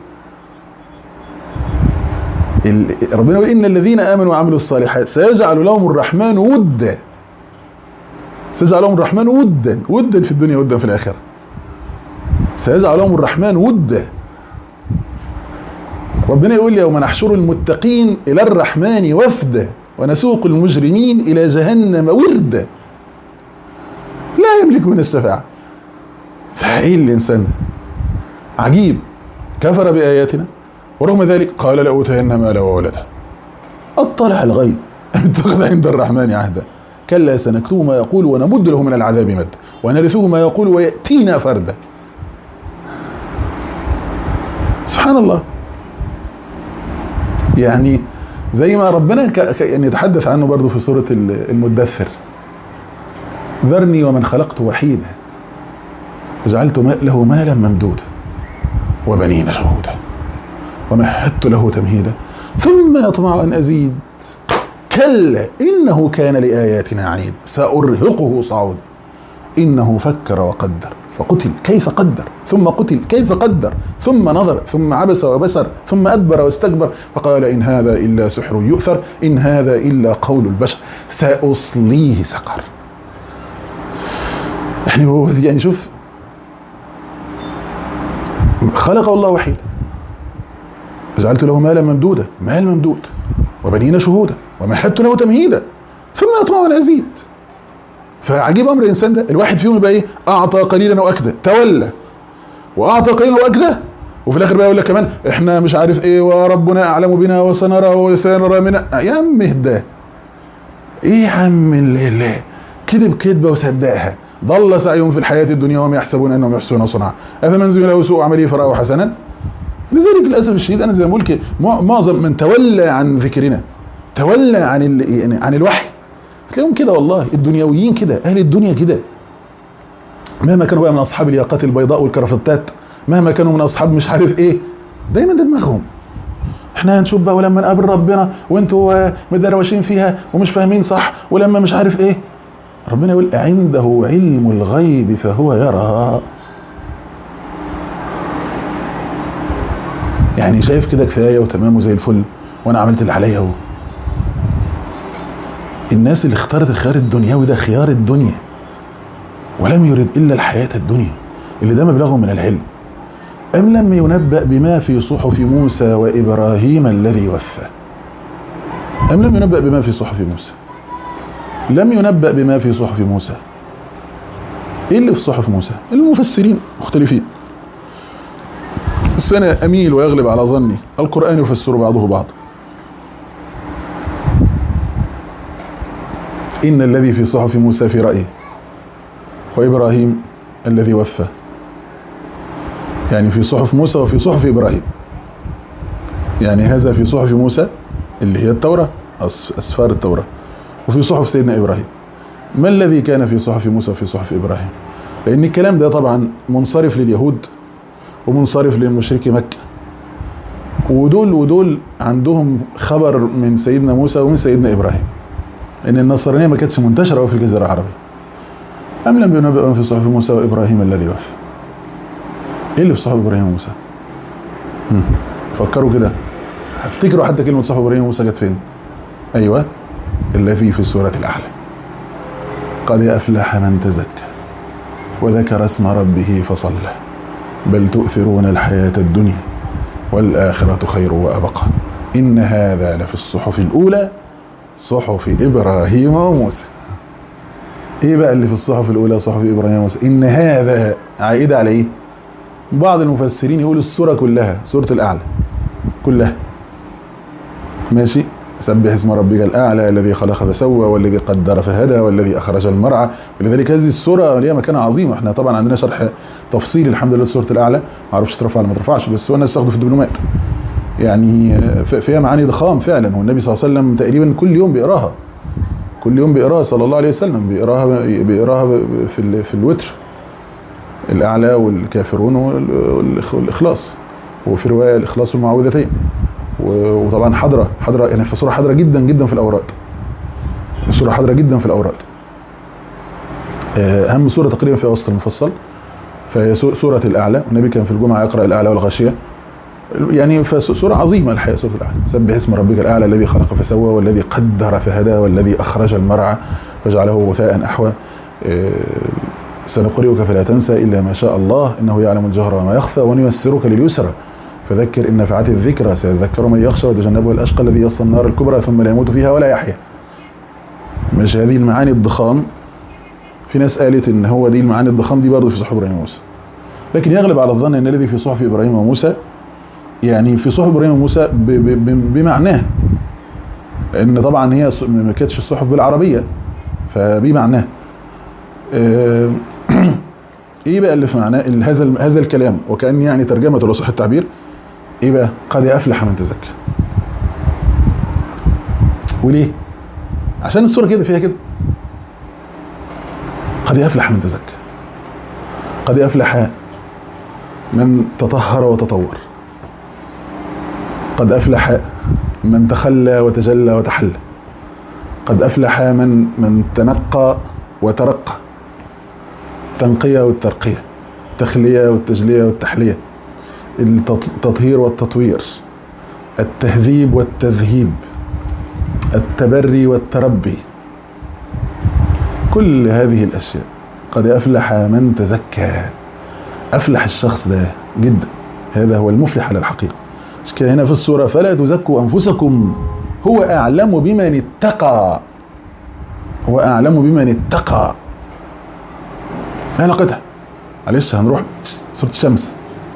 ربنا يقول إن الذين آمنوا وعملوا الصالحات سيجعل لهم الرحمن ودا، سيجعل لهم الرحمن ودا، ودا في الدنيا ودا في الآخرة، سيجعل لهم الرحمن ودا. ربنا يقول يوم نحشر المتقين إلى الرحمن وفدا ونسوق المجرمين إلى جهنم وردا لا يملكون الشفاعة. فإيه الإنسان عجيب، كفر بآياتنا ورغم ذلك قال لأوتين مالا وولدا أطلع الغيب اتخذ عند الرحمن عهدا كلا سنكتب ما يقول ونمد له من العذاب مد ونرثه ما يقول ويأتينا فردا. سبحان الله. يعني زي ما ربنا يعني يتحدث عنه برضو في سورة المدثر، ذرني ومن خلقت وحيدا وجعلت له مالا ممدودا وبنين شهودا ومهدت له تمهيدا ثم يطمع أن أزيد كلا إنه كان لآياتنا عنيد سأرهقه صعود إنه فكر وقدر فقتل كيف قدر ثم قتل كيف قدر ثم نظر ثم عبس وبسر ثم أدبر واستكبر فقال إن هذا إلا سحر يؤثر إن هذا إلا قول البشر سأصليه سقر. يعني شوف، خلقه الله وحيدا جعلت له مالا ممدودا، مال ممدود وبنين شهودا ومهدت له تمهيدا ثم يطمع أن أزيد. فعجيب أمر الإنسان ده، الواحد فيهم يبقى إيه؟ أعطى قليلا وأكدى، تولى وأعطى قليلا وأكدى، وفي الآخر بقى يقول لك كمان إحنا مش عارف إيه وربنا أعلم بنا وسنرى وسنرى منا. يا عم اهدى، إيه يا عم الله، كذب كذبة وصدقها، ضل سعيهم في الحياة الدنيا وهم يحسبون أنهم يحسنون صنعا أفمن زين له سوء عمله فرآه حسنا. لذلك للأسف الشديد أنا زي ما بقول معظم من تولى عن ذكرنا، تولى عن الوحي، هتلاقيهم كده والله، الدنيويين كده، أهل الدنيا كده، مهما كانوا بقى من أصحاب الياقات البيضاء والكرافتات، مهما كانوا من أصحاب مش عارف إيه، دايما ده دماغهم احنا هنشوف بقى ولما نقابل ربنا وانتوا مدروشين فيها ومش فاهمين صح ولما مش عارف إيه. ربنا يقول عنده علم الغيب فهو يرى. يعني شايف كده كفايه وتمام وزي الفل وانا عملت اللي عليا اهو. الناس اللي اختارت الخيار الدنيوي ده خيار الدنيا ولم يرد الا الحياه الدنيا، اللي ده مبلغهم من العلم. ام لم ينبأ بما في صحف موسى وابراهيم الذي وفى. ام لم ينبأ بما في صحف موسى. لم ينبأ بما في صحف موسى. ايه اللي في صحف موسى؟ المفسرين مختلفين، بس أنا أميل ويغلب على ظني القرآن يفسر بعضه بعض. إن الذي في صحف موسى في رأيه وإبراهيم الذي وفى، يعني في صحف موسى وفي صحف إبراهيم. يعني هذا في صحف موسى اللي هي التوراة، أسفار التوراة، وفي صحف سيدنا إبراهيم. ما الذي كان في صحف موسى وفي صحف إبراهيم؟ لأن الكلام ده طبعا منصرف لليهود ومنصرف لمشركي مكة، ودول عندهم خبر من سيدنا موسى ومن سيدنا إبراهيم إن النصرانية ما كانتش منتشرة في الجزيرة العربية. أم لم ينبأ في صحف موسى وإبراهيم الذي وفى؟ إيه اللي في صحف إبراهيم وموسى؟ فكروا كده، افتكروا حتى كلمة صحف إبراهيم وموسى جت فين؟ أيوة، الذي في سورة الأعلى: قد أفلح من تزكى وذكر اسم ربه فصلى بل تؤثرون الحياة الدنيا والآخرة خير وأبقى إن هذا لفي الصحف الأولى صحف إبراهيم وموسى. إيه بقى اللي في الصحف الأولى صحف إبراهيم وموسى؟ إن هذا عائدة على إيه؟ بعض المفسرين يقول السورة كلها، سورة الأعلى كلها، ماشي. سبح اسم ربك الأعلى الذي خلق فسوى والذي قدر فهدى والذي أخرج المرعى. ولذلك هذه السورة ليها مكانة عظيمة. احنا طبعا عندنا شرح تفصيلي الحمد لله سورة الأعلى، ما اعرفش ترفع ولا ما ترفعش، بس هو الناس بتاخده في الدبلومات. يعني فيها معاني ضخام فعلا، والنبي صلى الله عليه وسلم تقريبا كل يوم بيقراها، كل يوم بيقراها صلى الله عليه وسلم، بيقراها في الوتر، الأعلى والكافرون والإخلاص، وفي رواية الإخلاص والمعوذتين. وطبعا حضرة يعني في سورة حضرة جدا جدا في الأوراد، سورة حضرة جدا في الأوراد، أهم سورة تقريبا في وسط المفصل، فهي سورة الأعلى. والنبي كان في الجمعة يقرأ الأعلى والغاشية، يعني فسورة عظيمة الحقيقة سورة الأعلى. سبح اسم ربك الأعلى الذي خلق فسوى والذي قدر فهدى والذي أخرج المرعى فجعله غثاء أحوى. سنقرئك فلا تنسى إلا ما شاء الله إنه يعلم الجهر وما يخفى ونيسرك لليسرى فذكر إن نفعت الذكرى سيذكر من يخشى وتجنبه الأشقى الذي يصلى النار الكبرى ثم لا يموت فيها ولا يحيا. مش هذه المعاني الضخام؟ في ناس قالت إن هو دي المعاني الضخام دي برضه في صحف إبراهيم وموسى، لكن يغلب على الظن إن الذي في صحف إبراهيم وموسى يعني في صحف إبراهيم وموسى بمعناه، لأن طبعا هي ما كانتش الصحف بالعربية، فبمعناه ايه بقى اللي في معناه هذا الكلام، وكأن يعني ترجمة لو صح التعبير ايه بقى؟ قد أفلح من تزكى. وليه؟ عشان السورة كده فيها كده، قد أفلح من تزكى، قد أفلح من تطهر وتطور، قد أفلح من تخلى وتجلى وتحلى، قد أفلح من تنقى وترقى، التنقية والترقية، التخلية والتجلية والتحلية، التطهير والتطوير، التهذيب والتذهيب، التبري والتربي، كل هذه الأشياء. قد أفلح من تزكى، أفلح الشخص ده جدا، هذا هو المفلح على الحقيقة. مش كده هنا في السورة فلا تزكوا أنفسكم هو أعلم بمن اتقى، هو أعلم بمن اتقى. علاقتها معلش هنروح سورة الشمس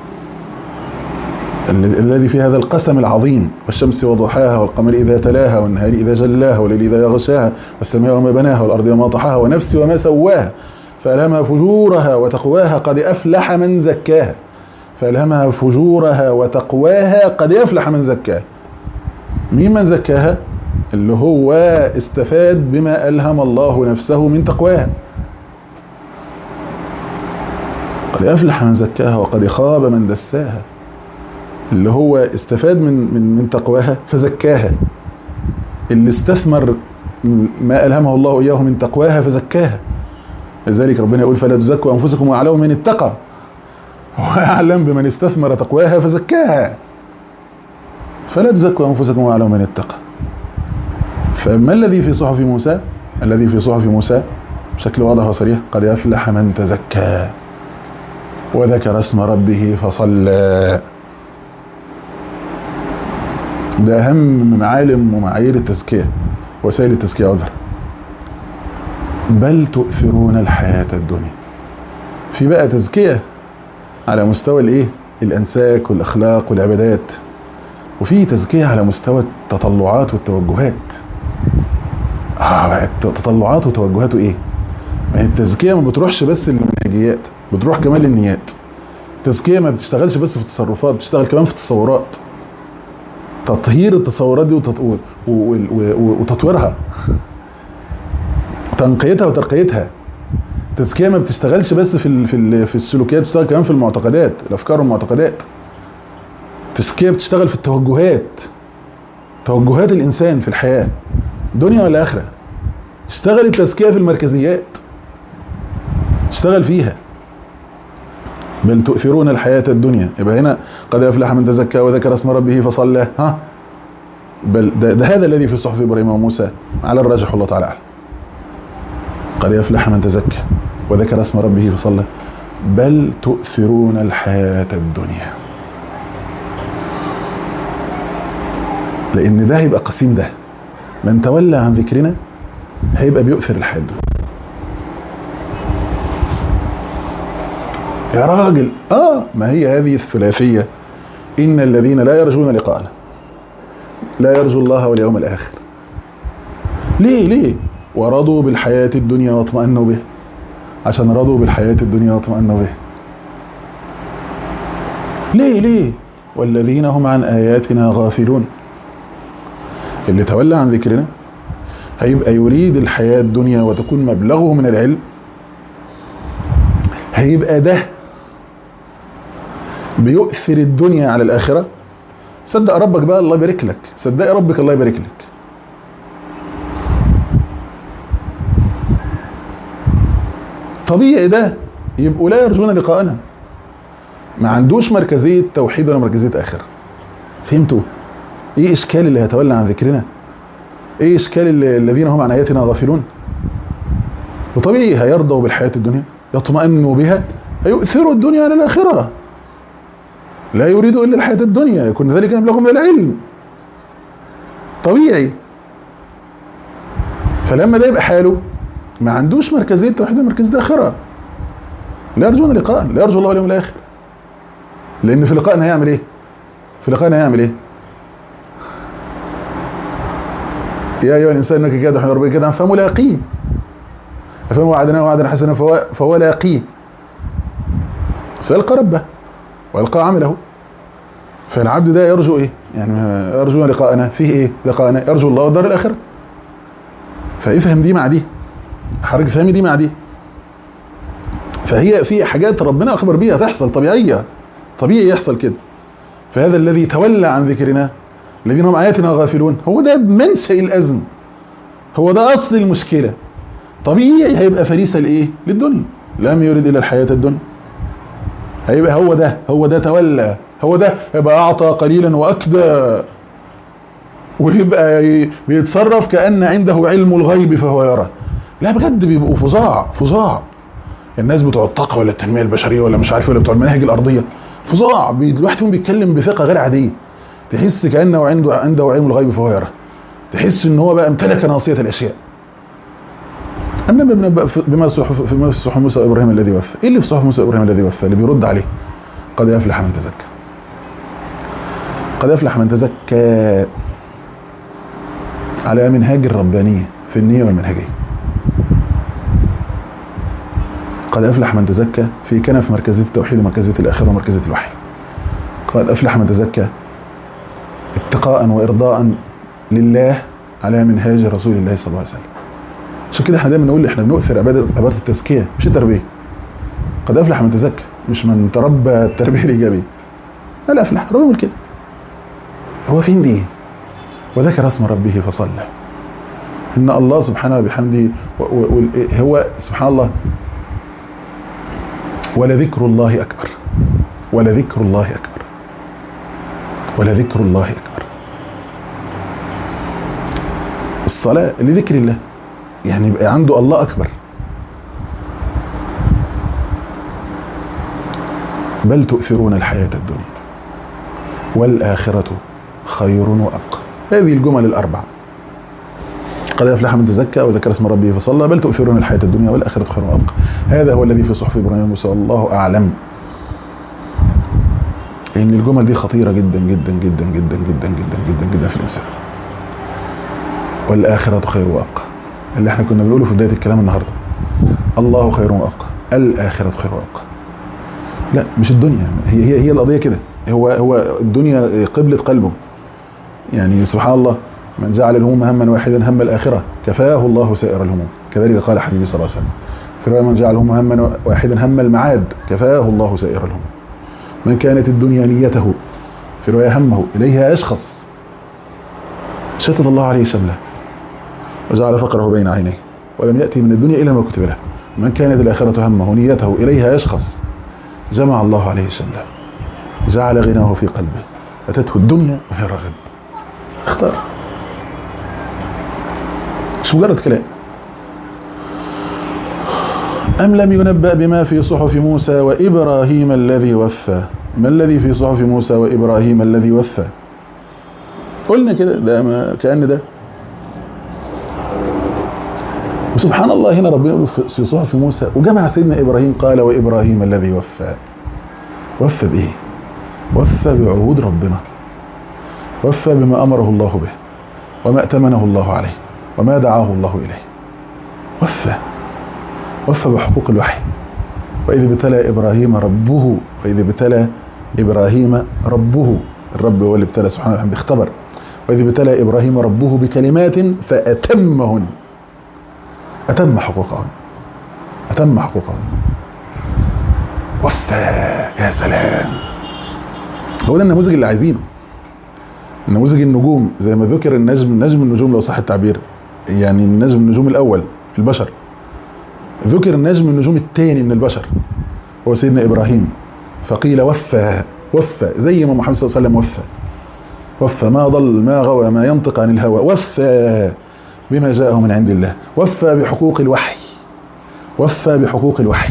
الذي في هذا القسم العظيم: والشمس وضحاها والقمر إذا تلاها والنهار إذا جلاها والليل إذا يغشاها والسماء وما بناها والأرض وما طحاها ونفس وما سواها فألهمها فجورها وتقواها قد أفلح من زكاها، فألهمها فجورها وتقواها قد أفلح من زكاها. مين من زكاها؟ اللي هو استفاد بما ألهم الله نفسه من تقواها. قد أفلح من زكاها وقد خاب من دساها، اللي هو استفاد من تقواها فزكاها، اللي استثمر ما ألهمه الله إياه من تقواها فزكاها. لذلك ربنا يقول فلا تزكوا أنفسكم وأعلم من اتقى، وأعلم بمن استثمر تقواها فزكاها. فلا تزكوا أنفسكم وأعلم من اتقى. فما الذي في صحف موسى؟ الذي في صحف موسى بشكل واضح وصريح: قد أفلح من تزكى وذكر اسم ربه فصلى. ده أهم معالم ومعايير التزكية، وسائل التزكية عذر. بل تؤثرون الحياة الدنيا. في بقى تزكية على مستوى الايه؟ الأنساك والأخلاق والعبادات، وفي تزكية على مستوى التطلعات والتوجهات. بقى التطلعات وتوجهاته ايه؟ ما هي التزكية ما بتروحش بس للمنهجيات، بتروح كمان للنيات. التزكية ما بتشتغلش بس في التصرفات، بتشتغل كمان في التصورات، تطهير التصورات دي وتطويرها، تنقيتها وترقيتها. التزكية ما بتشتغلش بس في السلوكيات، بتشتغل كمان في المعتقدات، الافكار والمعتقدات. التزكية بتشتغل في التوجهات، توجهات الانسان في الحياة دنيا ولا اخرة. تشتغل التزكية في المركزيات، تشتغل فيها. بل تؤثرون الحياة الدنيا. يبقى هنا قد أفلح من تزكى وذكر اسم ربه فصلى. بل ده هذا الذي في صحف إبراهيم وموسى على الراجح، الله تعالى أعلم. قد أفلح من تزكى وذكر اسم ربه فصلى بل تؤثرون الحياة الدنيا. لأن ده هيبقى قسيم، ده من تولى عن ذكرنا هيبقى بيؤثر الحياة الدنيا. يا راجل ما هي هذه الثلاثية؟ إن الذين لا يرجون لقاءنا، لا يرجو الله واليوم الآخر. ليه؟ ورضوا بالحياة الدنيا واطمأنوا به. عشان رضوا بالحياة الدنيا واطمأنوا به. ليه؟ والذين هم عن آياتنا غافلون. اللي تولى عن ذكرنا هيبقى يريد الحياة الدنيا وتكون مبلغه من العلم، هيبقى ده بيؤثر الدنيا على الآخرة. صدق ربك بقى الله يبارك لك، صدق ربك الله يبارك لك. طبيعي ده يبقوا لا يرجون لقاءنا، ما عندوش مركزية توحيد ولا مركزية آخرة. فهمتوا؟ ايه اشكال اللي هيتولى عن ذكرنا؟ ايه اشكال الذين هم عن آياتنا غافلون؟ وطبيعي هيرضوا بالحياة الدنيا، يطمئنوا بها، هيؤثروا الدنيا على الآخرة. لا يريد إلا الحياة الدنيا، يكون ذلك مبلغهم من العلم. طبيعي. فلما ده يبقى حاله ما عندوش مركزية توحيد ومركزية آخرة، لا يرجون لقاء، لا يرجو الله واليوم الآخر. لأن في لقائنا هيعمل إيه؟ يا أيها الإنسان إنك كادح إلى ربك كدحا فملاقيه، فمن وعدناه وعدا حسنا فهو لاقيه. سيلقى ربه ويلقى عمله. فالعبد ده يرجو ايه؟ يعني يرجو لقاءنا، فيه ايه؟ لقاءنا يرجو الله والدار الاخره. فافهم دي مع دي، حضرتك فهمي دي مع دي. فهي في حاجات ربنا اخبر بيها تحصل طبيعيه، طبيعي يحصل كده. فهذا الذي تولى عن ذكرنا الذين هم آياتنا غافلون، هو ده منشأ الازمه، هو ده اصل المشكله. طبيعي هيبقى فريسه لايه؟ للدنيا، لم يرد الى الحياه الدنيا. هيبقى هو ده تولى، هو ده يبقى اعطى قليلا واكدى، ويبقى بيتصرف كأن عنده علم الغيب فهو يرى. لا بجد بيبقوا فظاع. الناس بتوع الطاقه ولا التنميه البشريه ولا مش عارف ولا بتوع المناهج الارضيه فظاع. الواحد فيهم بيتكلم بثقه غير عاديه، تحس كأنه عنده علم الغيب فهو يرى، تحس ان هو بقى امتلك ناصيه الاشياء. اما بما في صحف موسى وابراهيم الذي وفى. ايه اللي في صحف موسى وابراهيم الذي وفى اللي بيرد عليه؟ قد أفلح من تزكى. قد أفلح من تزكى على منهاج الربانية في النية والمنهجية. قد أفلح من تزكى في كنف مركزية التوحيد ومركزية الآخرة ومركزية الوحي. قد أفلح من تزكى اتقاء وإرضاء لله على منهاج رسول الله صلى الله عليه وسلم. عشان كده احنا دايما نقول احنا بنؤثر عبادة التزكية مش التربية. قد أفلح من تزكى، مش من تربى التربية الإيجابية. لا أفلح، ربنا يقول كده. هو فين دي؟ وذكر اسم ربه فصلى. إن الله سبحانه وبحمده هو سبحان الله. ولذكر الله أكبر، ولذكر الله أكبر، ولذكر الله أكبر. الصلاة لذكر الله، يعني يبقى عنده الله أكبر. بل تؤثرون الحياة الدنيا والآخرة خير وأبقى. هذه الجمل الأربعة. قد أفلح من تزكى وذكر اسم ربه فصلى بل تؤثرون الحياة الدنيا والآخرة خير وأبقى. هذا هو الذي في صحف إبراهيم وموسى والله أعلم. إن الجمل دي خطيرة جدا جدا جدا جدا جدا جدا جدا جدا في الإنسان. والآخرة خير وأبقى اللي احنا كنا بنقوله في بداية الكلام النهاردة. الله خير وأبقى، الآخرة خير وأبقى. لا مش الدنيا، هي القضيه كده، هو الدنيا قبلة قلبه. يعني سبحان الله، من جعل الهموم هما واحدا هم الاخره كفاه الله سائر الهموم، كذلك قال حبيبي صلى الله عليه وسلم في روايه: من جعل الهموم هما واحدا هم المعاد كفاه الله سائر الهموم. من كانت الدنيا نيته في روايه همه اليها يشخص شتت الله عليه شمله وجعل فقره بين عينيه ولم ياتي من الدنيا الا ما كتب له. من كانت الاخره همه نيته اليها يشخص جمع الله عليه شمله جعل غناه في قلبه اتته الدنيا وهي راغب. اختار، مش مجرد كلام. أم لم ينبأ بما في صحف موسى وإبراهيم الذي وفى. ما الذي في صحف موسى وإبراهيم الذي وفى؟ قلنا كده، ده ما كأن ده. وسبحان الله هنا ربنا يقول في صحف موسى وجمع سيدنا إبراهيم، قال وإبراهيم الذي وفى. وفى بإيه؟ وفى بعهود ربنا، وفى بما أمره الله به وما ائتمنه الله عليه وما دعاه الله إليه. وفى بحقوق الوحي. وإذ ابتلى إبراهيم ربه، وإذ ابتلى إبراهيم ربه، الرب هو اللي ابتلى سبحانه وتعالى، اختبر. وإذ ابتلى إبراهيم ربه بكلمات فأتمهن، أتم حقوقهن. وفى. يا سلام، هو ده النموذج اللي عايزينه، نموذج النجوم. زي ما ذكر نجم النجوم لو صح التعبير، يعني النجم الأول في البشر، ذكر نجم النجوم الثاني من البشر هو سيدنا إبراهيم، فقيل وفى زي ما محمد صلى الله عليه وسلم وفى ما ضل ما غوى ما ينطق عن الهوى، وفى بما جاءه من عند الله، وفى بحقوق الوحي،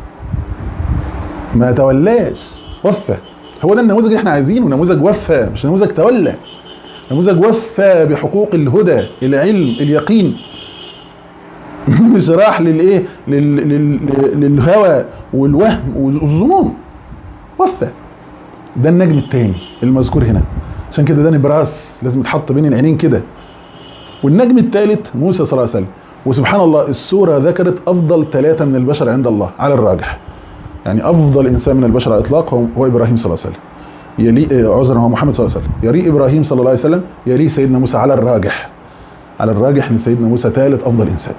ما تولاش، وفى. هو ده النموذج اللي احنا عايزينه، نموذج وفى، مش نموذج تولى، نموذج وفى بحقوق الهدى، العلم، اليقين. مش راح للايه، للهوى والوهم والظنون. وفى. ده النجم الثاني المذكور هنا، عشان كده ده نبراس لازم يتحط بين العينين كده. والنجم الثالث موسى صلى الله عليه وسلم. وسبحان الله السورة ذكرت أفضل 3 من البشر عند الله على الراجح، يعني أفضل إنسان من البشر على الإطلاق هو إبراهيم صلى الله عليه وسلم، يلي عذرا هو محمد صلى الله عليه وسلم، يلي إبراهيم صلى الله عليه وسلم، يلي سيدنا موسى على الراجح إن سيدنا موسى ثالث أفضل إنسان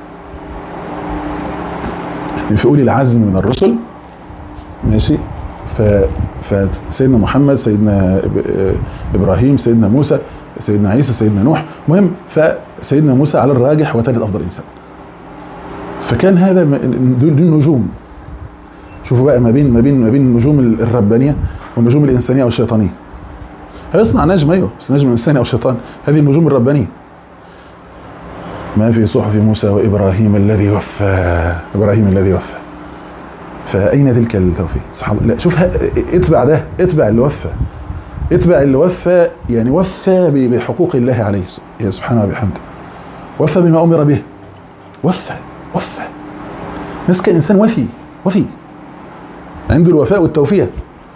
في أولي العزم من الرسل. ماشي. فسيدنا محمد، سيدنا إبراهيم، سيدنا موسى، سيدنا عيسى، سيدنا نوح، مهم. فسيدنا موسى على الراجح وثالث أفضل إنسان. فكان هذا دون نجوم. شوفوا بقى ما بين النجوم الربانية والنجوم الإنسانية أو الشيطانية. هيصنع نجم، أيوه، بس نجم إنساني أو شيطان. هذه النجوم الربانية. ما في صحف موسى وإبراهيم الذي وفى. فأين تلك التوفيق؟ سبحان الله. لا شوف، اتبع ده، اتبع اللي وفى، يعني وفى بحقوق الله عليه سبحانه وبحمده، وفى بما أمر به، وفى. ناس كان إنسان وفي عنده الوفاء والتوفية،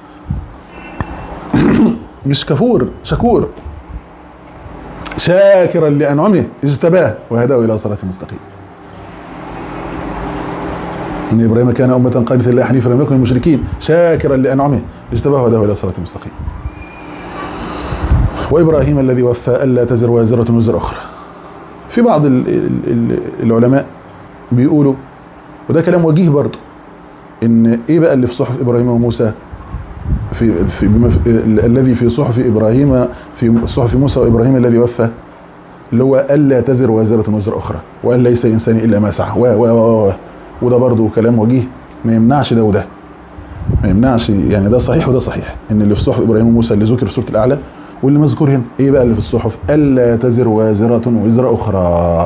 مش كفور، شكور، شاكرا لأنعمه اجتباه وهداه إلى صراط مستقيم. إن إبراهيم كان أمة قانتا لله حنيفا لم يكن من المشركين، شاكرا لأنعمه اجتباه وهداه إلى صراط مستقيم. وإبراهيم الذي وفى ألا تزر وازرة وزر أخرى. في بعض العلماء بيقولوا، وده كلام وجيه برضه، إن إيه بقى اللي في صحف إبراهيم وموسى الذي في صحف إبراهيم، في صحف موسى وإبراهيم الذي وفى، اللي هو ألا تزر وازرة وزر أخرى وأن ليس إنسان إلا ما سعى وده برضه كلام وجيه، ما يمنعش ده وده، ما يمنعش، يعني ده صحيح وده صحيح، إن اللي في صحف إبراهيم وموسى اللي ذكر في سورة الأعلى واللي مذكور هنا. إيه بقى اللي في الصحف؟ ألا تزر وازرة وزر أخرى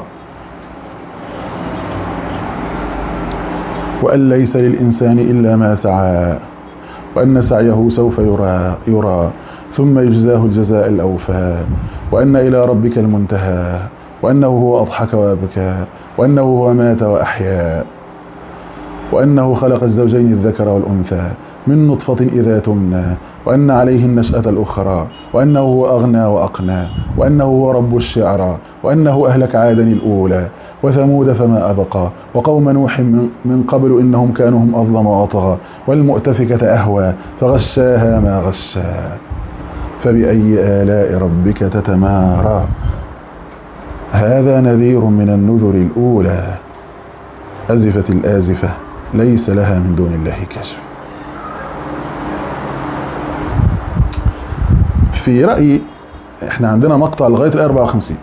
وأن ليس للإنسان إلا ما سعى وأن سعيه سوف يرى ثم يجزاه الجزاء الأوفى وأن إلى ربك المنتهى وأنه هو أضحك وأبكى وأنه هو مات وأحيا وأنه خلق الزوجين الذكر والأنثى من نطفة إذا تمنى وأن عليه النشأة الأخرى وأنه هو أغنى وأقنى وأنه هو رب الشعرى وأنه أهلك عادا الأولى وثمود فما أبقى وقوم نوح من قبل إنهم كانوا هم أظلم وأطغى والمؤتفكة أهوى فغشاها ما غشا فبأي آلاء ربك تتمارى هذا نذير من النذر الأولى أزفت الآزفة ليس لها من دون الله كاشف. في رأيي احنا عندنا مقطع لغاية الآية 54.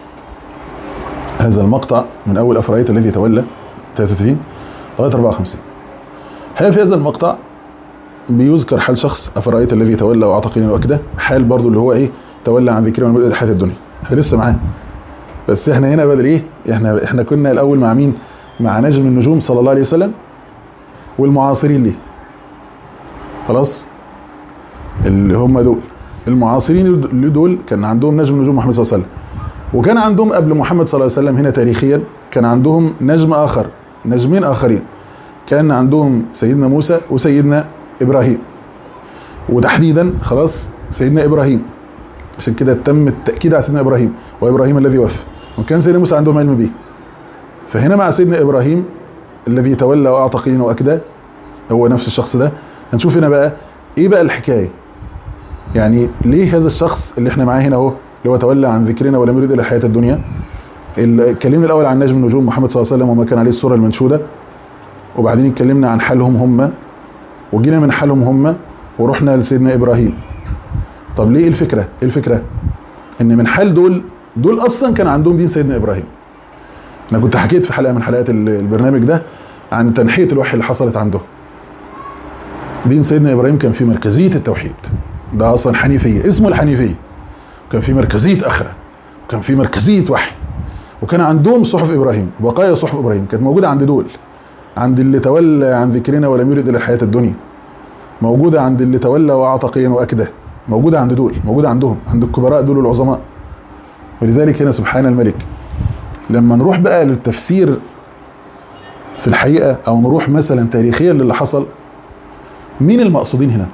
هذا المقطع من أول أفرأيت الذي تولى 33 لغاية 54. هي في هذا المقطع بيذكر حال شخص أفرأيت الذي تولى وأعطى قليلا وأكدى، حال برضو اللي هو إيه تولى عن ذكرنا ومن الحياة الدنيا. احنا لسه معاه، بس احنا هنا بدل إيه، احنا كنا الأول مع مين؟ مع نجم النجوم صلى الله عليه وسلم والمعاصرين ليه. خلاص اللي هم دول المعاصرين اللي دول كان عندهم نجم نجوم محمد صلى الله عليه وسلم، وكان عندهم قبل محمد صلى الله عليه وسلم هنا تاريخيا كان عندهم نجم آخر، نجمين آخرين. كان عندهم سيدنا موسى وسيدنا إبراهيم، وتحديدا خلاص سيدنا إبراهيم، عشان كده تم التأكيد على سيدنا إبراهيم وإبراهيم الذي وفى، وكان سيدنا موسى عندهم علم به. فهنا مع سيدنا إبراهيم الذي تولى وأعطى قليلا وأكدى هو نفس الشخص ده. هنشوف هنا بقى إيه بقى الحكاية، يعني ليه هذا الشخص اللي احنا معاه هنا اهو اللي هو تولى عن ذكرنا ولم يرد إلى الحياة الدنيا. اتكلمنا الأول عن نجم النجوم محمد صلى الله عليه وسلم وما كان عليه الصورة المنشودة، وبعدين اتكلمنا عن حالهم هم، وجينا من حالهم هم ورحنا لسيدنا إبراهيم. طب ليه الفكرة؟ الفكرة ان من حال دول اصلا كان عندهم دين سيدنا إبراهيم. انا كنت حكيت في حلقة من حلقات البرنامج ده عن تنحية الوحي اللي حصلت عنده. دين سيدنا إبراهيم كان في مركزية التوحيد، ده اصلا حنيفية، اسمه الحنيفية. كان في مركزية آخرة، وكان في مركزية وحي، وكان عندهم صحف إبراهيم، بقايا صحف إبراهيم كانت موجودة عند دول، عند اللي تولى عن ذكرنا ولم يرد إلى الحياة الدنيا، موجودة عند اللي تولى وأعطى قليلا وأكدى، موجودة عند دول، موجودة عندهم، عند الكبراء دول العظماء. ولذلك هنا سبحان الملك لما نروح بقى للتفسير في الحقيقة أو نروح مثلا تاريخيا للي حصل، مين المقصودين هنا؟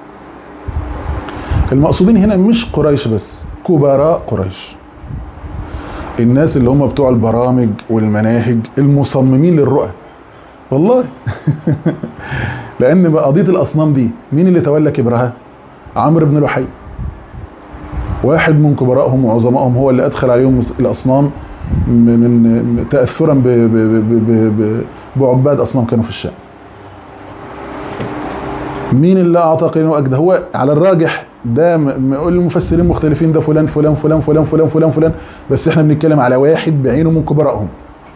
المقصودين هنا مش قريش بس، كبراء قريش، الناس اللي هم بتوع البرامج والمناهج، المصممين للرؤى والله. لأن قضية الأصنام دي مين اللي تولى كبرها؟ عمرو بن لحي، واحد من كبرائهم وعظمائهم، هو اللي أدخل عليهم الأصنام من تأثرا بعباد أصنام كانوا في الشام. مين اللي أعطى قليلا وأكدى؟ هو على الراجح ده المفسرين مختلفين، ده فلان فلان فلان فلان فلان فلان فلان، بس احنا بنتكلم على واحد بعينه من كبرائهم.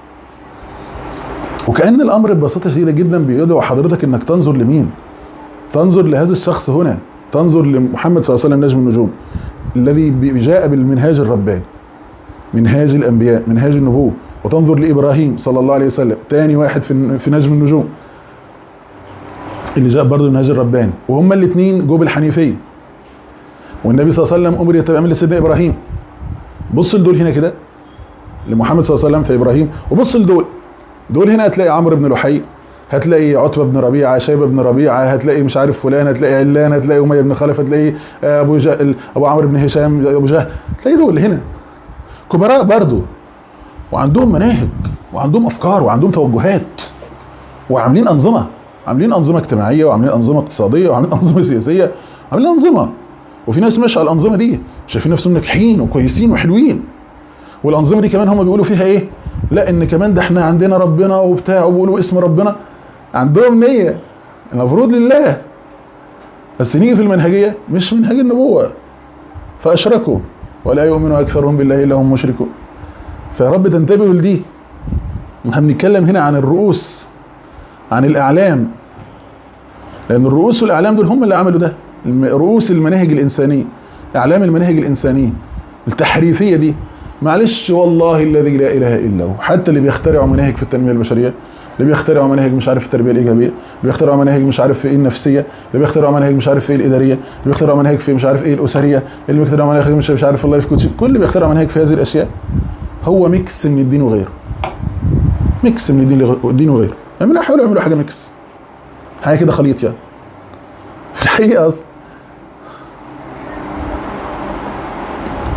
وكأن الأمر ببساطة شديدة جدا بيدعو حضرتك انك تنظر لمين؟ تنظر لهذا الشخص هنا، تنظر لمحمد صلى الله عليه وسلم نجم النجوم الذي جاء بالمنهاج الرباني، منهاج الأنبياء، منهاج النبوة، وتنظر لإبراهيم صلى الله عليه وسلم تاني واحد في نجم النجوم اللي جاء برضه بالمنهاج الرباني، وهما الاثنين جو بالحنيفية. والنبي صلى الله عليه وسلم أمر يتبع ملة سيدنا إبراهيم. بص لدول هنا كده لمحمد صلى الله عليه وسلم في إبراهيم، وبص دول هنا هتلاقي عمرو بن لحي، هتلاقي عتبة بن ربيعة، شيبة بن ربيعة، هتلاقي مش عارف فلان، هتلاقي علان، هتلاقي أمية بن خلف، هتلاقي أبو عمرو بن هشام، أبو جهل، تلاقي دول هنا كبراء برضو، وعندهم مناهج وعندهم أفكار وعندهم توجهات، وعاملين أنظمة، عاملين أنظمة اجتماعية، وعاملين أنظمة اقتصادية، وعاملين أنظمة سياسية، عاملين أنظمة. وفي ناس ماشيه على الأنظمة دي شايفين نفسهم ناجحين وكويسين وحلوين، والأنظمة دي كمان هم بيقولوا فيها إيه؟ لا إن كمان ده إحنا عندنا ربنا وبتاع، وبيقولوا اسم ربنا، عندهم نية المفروض لله، بس نيجي في المنهجية مش منهج النبوة، فأشركوا ولا يؤمن أكثرهم بالله إلا هم مشركون. فيا رب تنتبهوا لدي. احنا بنتكلم هنا عن الرؤوس، عن الأعلام، لأن الرؤوس والأعلام دول هم اللي عملوا ده، رؤوس المناهج الإنسانية، أعلام المناهج الإنسانية التحريفية دي. معلش والله الذي لا إله إلا هو، حتى اللي بيخترعوا مناهج في التنمية البشرية، اللي بيخترعوا مناهج مش عارف في التربية الإيجابية، اللي بيخترعوا مناهج مش عارف في إيه النفسية، اللي بيخترعوا مناهج مش عارف في إيه الإدارية، اللي بيخترعوا مناهج في مش عارف إيه الأسرية، اللي بيخترعوا مناهج مش عارف الله في كوتشي، كل اللي بيخترع مناهج في هذه الأشياء هو ميكس من الدين وغيره، ميكس من الدين وغيره. حاولوا يعملوا حاجة ميكس، حاجة كده خليط يعني في الحقيقة أصلا.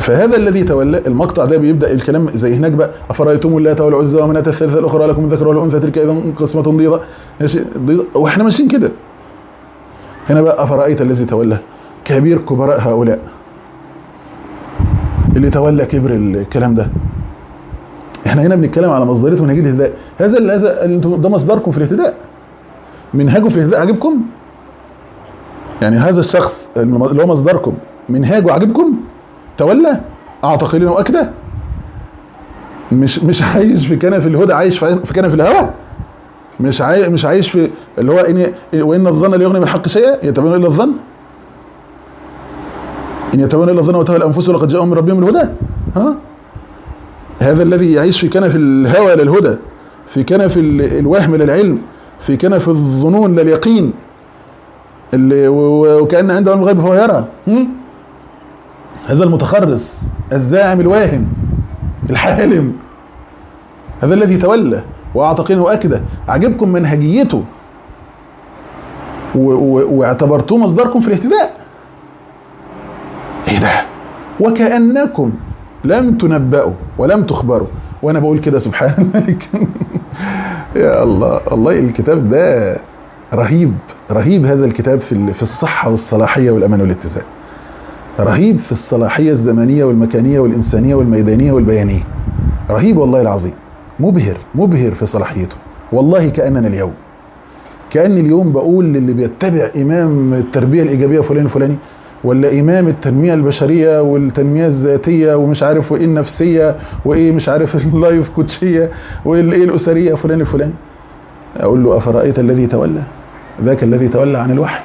فهذا الذي تولى المقطع ده بيبدا الكلام زي هناك بقى افرايتم اللات والعزى ومناة الثالثه الاخرى لكم الذكر والانثى تلك اذا قسمه ضيضه ماشي واحنا ماشيين كده. هنا بقى افرايت الذي تولى كبير كبراء هؤلاء اللي تولى كبر الكلام ده. احنا هنا بنتكلم على مصدريه منهجيه الاهتداء. هذا ده مصدركم في الاهتداء، منهجه في الاهتداء عجبكم؟ يعني هذا الشخص اللي هو مصدركم منهاجه عجبكم؟ تولى اعطى قليلا واكدى، مش عايش في كنف الهدى، عايش في كنف الهوى، مش عايش في اللي هو وان الظن لا يغني من الحق شيئا يتبعون الا الظن، ان يتبعون الا الظن وتهوى الانفس ولقد جاءهم من ربهم الهدى. ها هذا الذي يعيش في كنف الهوى للهدى، في كنف الوهم للعلم، في كنف الظنون لليقين، اللي وكأن عنده علم الغيب فهو يرى. هذا المتخرس الزاعم الواهم الحالم، هذا الذي تولى واعطى قليلا واكدى. عجبكم منهجيته واعتبرتوه مصدركم في الاهتداء. ايه ده؟ وكأنكم لم تنبأوا ولم تخبروا. وانا بقول كده سبحان الملك. يا الله، والله الكتاب ده رهيب، رهيب هذا الكتاب في الصحة والصلاحية والأمان والاتزان. رهيب في الصلاحية الزمنية والمكانية والإنسانية والميدانية والبيانية. رهيب والله العظيم، مبهر مبهر في صلاحيته. والله كأننا اليوم، كأن اليوم بقول للي بيتبع إمام التربية الإيجابية فلان الفلاني، ولا إمام التنمية البشرية والتنمية الذاتية ومش عارف وإيه النفسية وإيه مش عارف اللايف كوتشية وإيه الأسرية فلان الفلاني، أقول له أفرأيت الذي تولى؟ ذاك الذي تولى عن الوحي،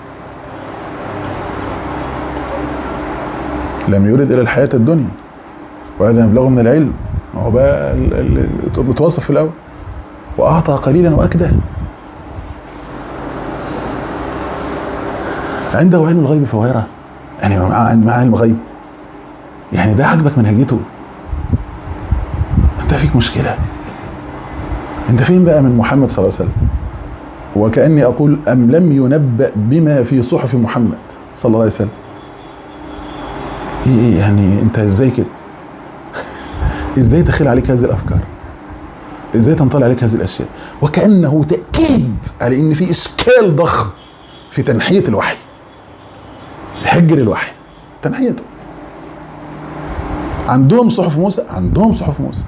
لم يرد إلى الحياة الدنيا وهذا مبلغه من العلم. هو بقى متوصف في الأول وأعطى قليلا وأكدى. عنده علم الغيب فهو يرى، يعني مع علم غيب. يعني ده عجبك منهجيته؟ انت فيك مشكلة. انت فين بقى من محمد صلى الله عليه وسلم؟ وكأني أقول أم لم ينبأ بما في صحف محمد صلى الله عليه وسلم؟ ايه يعني انت ازاي كده؟ ازاي تخيل عليك هذه الأفكار؟ ازاي تنطلع عليك هذه الأشياء؟ وكأنه تأكيد على ان في إشكال ضخم في تنحية الوحي، هجر الوحي، تنحيته. عندهم صحف موسى، عندهم صحف موسى،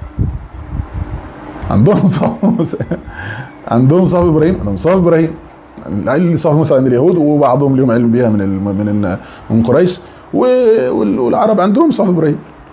عندهم صحف موسى، عندهم صحف ابراهيم، عندهم صحف ابراهيم. العلم صحف موسى عند اليهود وبعضهم لهم علم بها من قريش، والعرب عندهم صحف ابراهيم.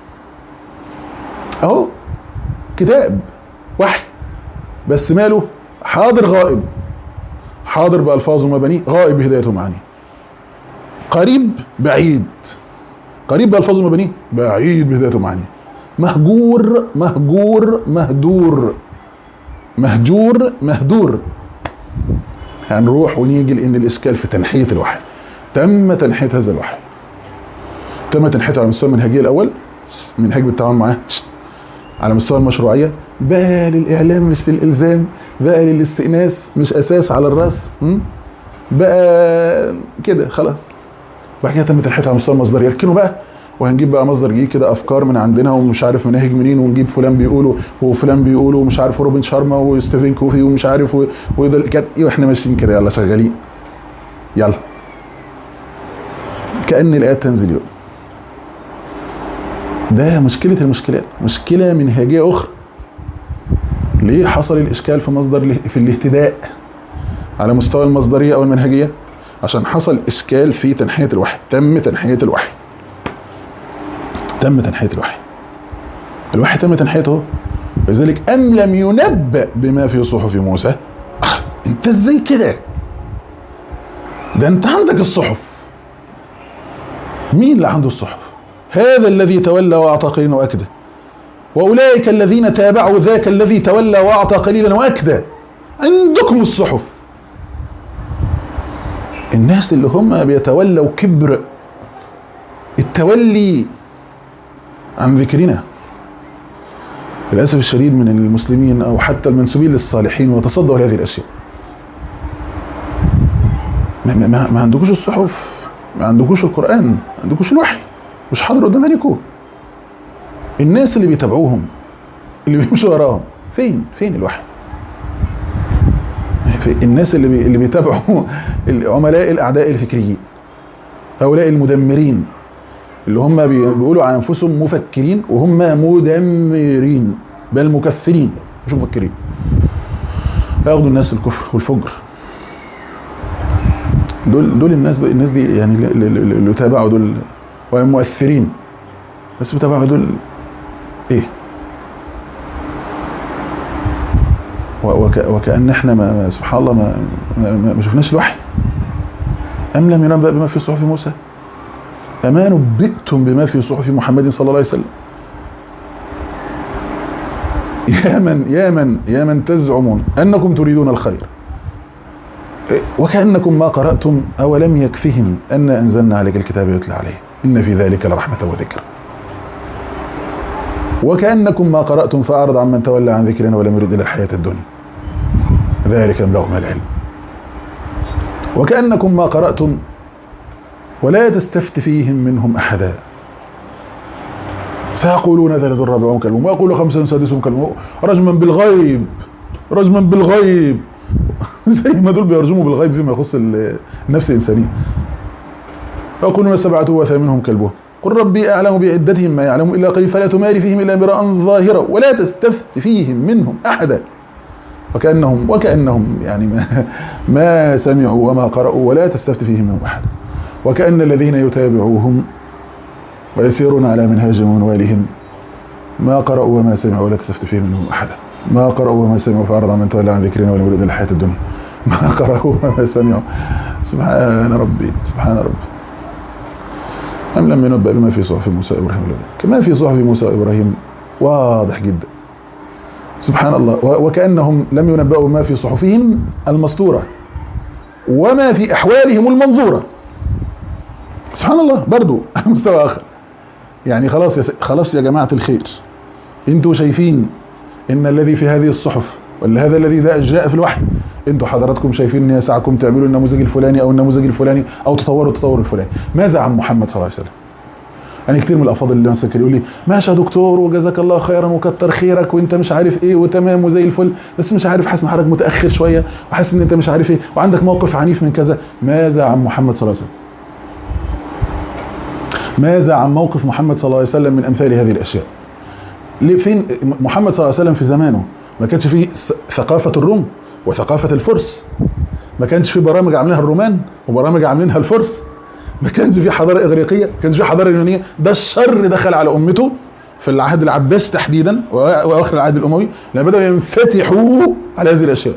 اهو كتاب وحي، بس ماله؟ حاضر غائب، حاضر بألفاظه ومبانيه، غائب بهدايته ومعانيه. قريب بعيد، قريب بألفاظه ومبانيه، بعيد بهدايته ومعانيه. مهجور مهجور مهدور، مهجور مهدور. هنروح ونيجي لأن الإشكال في تنحية الوحي. تم تنحية هذا الوحي، تم تنحيته على مستوى المنهجية الأول، منهج بالتعامل معاه، على مستوى المشروعية بقى للإعلام مش للإلزام، بقى للاستئناس مش أساس على الرأس، بقى كده خلاص. بعد كده تم تنحيته على مستوى المصدر، يركنوا بقى وهنجيب بقى مصدر جديد كده، أفكار من عندنا ومش عارف مناهج منين، ونجيب فلان بيقولوا وفلان بيقولوا ومش عارف روبن شارما وستيفن كوفي ومش عارف وده واحنا ماشيين كده، يلا شغالين يلا كأن الآيات تنزل يوم. ده مشكلة المشكلات، مشكلة منهجية أخرى. ليه حصل الإشكال في مصدر في الاهتداء على مستوى المصدرية أو المنهجية؟ عشان حصل إشكال في تنحية الوحي. تم تنحية الوحي، تم تنحية الوحي، الوحي تم تنحيته. لذلك أم لم ينبأ بما في صحف موسى. أنت إزاي كده؟ ده أنت عندك الصحف. مين اللي عنده الصحف؟ هذا الذي تولى وأعطى قليلا وأكدى، وأولئك الذين تابعوا ذاك الذي تولى وأعطى قليلا وأكدى. عندكم الصحف. الناس اللي هم بيتولوا كبر التولي عن ذكرنا للأسف الشديد من المسلمين أو حتى المنسوبين للصالحين وتصدوا لهذه الأشياء. ما عندكوش الصحف، ما عندكوش القرآن، ما عندكوش الوحي، مش حاضر قدام عينيكم. الناس اللي بيتابعوهم اللي بيمشوا وراهم فين الوحي؟ الناس اللي بيتابعوا عملاء الاعداء الفكريين، هؤلاء المدمرين اللي هم بيقولوا عن انفسهم مفكرين وهم مدمرين بل مكفرين مش مفكرين، ياخدوا الناس الكفر والفجر. دول الناس دي يعني اللي يتابعوا دول ومؤثرين، بس بيتابعوا دول ايه؟ وكأن احنا سبحان الله ما شفناش الوحي. أم لم ينبأ بما في صحف موسى؟ أما نبئتم بما في صحف محمد صلى الله عليه وسلم؟ يا من تزعمون أنكم تريدون الخير وكأنكم ما قرأتم أولم يكفهم أن أنزلنا عليك الكتاب يتلى عليه إن في ذلك لرحمة وذكر، وكأنكم ما قرأتم فأعرض عمن تولى عن ذكرنا ولم يرد إلى الحياة الدنيا ذلك مبلغ من العلم، وكأنكم ما قرأتم ولا تستفت فيهم منهم أحدا سيقولون ثلاث رابعهم كلبهم ويقولوا خمسة سادسهم كلبهم رجما بالغيب زي ما دول بيرجموا بالغيب فيما يخص النفس الإنسانية. يقولون سبعة وثامنهم كلبهم قل ربي أعلم بعدتهم ما يعلم إلا قليل فلا تماري فيهم إلا مراء ظاهرا ولا تستفت فيهم منهم أحدا وكأنهم يعني ما سمعوا وما قرأوا ولا تستفت فيهم منهم أحدا، وكأن الذين يتابعوهم ويسيرون على منهاجهم ومنوالهم ما قرأوا وما سمعوا ولا تستفت فيهم منهم أحدا، ما قرأوا وما سمعوا فأعرض عمن تولى عن ذكرنا ولم يرد إلى الحياة الدنيا، ما قرأوا وما سمعوا. سبحان ربي. أم لم ينبأ بما في صحف موسى وإبراهيم كما في صحف موسى وإبراهيم واضح جدا سبحان الله. وكأنهم لم ينبأوا بما في صحفهم المسطورة وما في أحوالهم المنظورة. سبحان الله برضو على مستوى آخر. يعني خلاص يا جماعة الخير، انتوا شايفين ان الذي في هذه الصحف ولا هذا الذي جاء في الوحي انتوا حضراتكم شايفين ان يسعكم تعملوا النموذج الفلاني او النموذج الفلاني او تطوروا التطور الفلاني. ماذا عن محمد صلى الله عليه وسلم؟ يعني كتير من الافاضل اللي مثلا كان يقول لي ماشي يا دكتور وجزاك الله خيرا وكتر خيرك وانت مش عارف ايه وتمام وزي الفل، بس مش عارف حاسس ان حضرتك متاخر شويه وحاسس ان انت مش عارف ايه وعندك موقف عنيف من كذا. ماذا عن محمد صلى الله عليه وسلم؟ ماذا عن موقف محمد صلى الله عليه وسلم من امثال هذه الاشياء؟ فين محمد صلى الله عليه وسلم في زمانه؟ ما كانش فيه ثقافه الروم وثقافه الفرس، ما كانش فيه برامج عاملينها الرومان وبرامج عاملينها الفرس، ما كانش فيه حضاره اغريقيه، ما كانش فيه حضاره يونانيه. ده الشر دخل على امته في العهد العباسي تحديدا واخر العهد الاموي لما بداوا ينفتحوا على هذه الاشياء.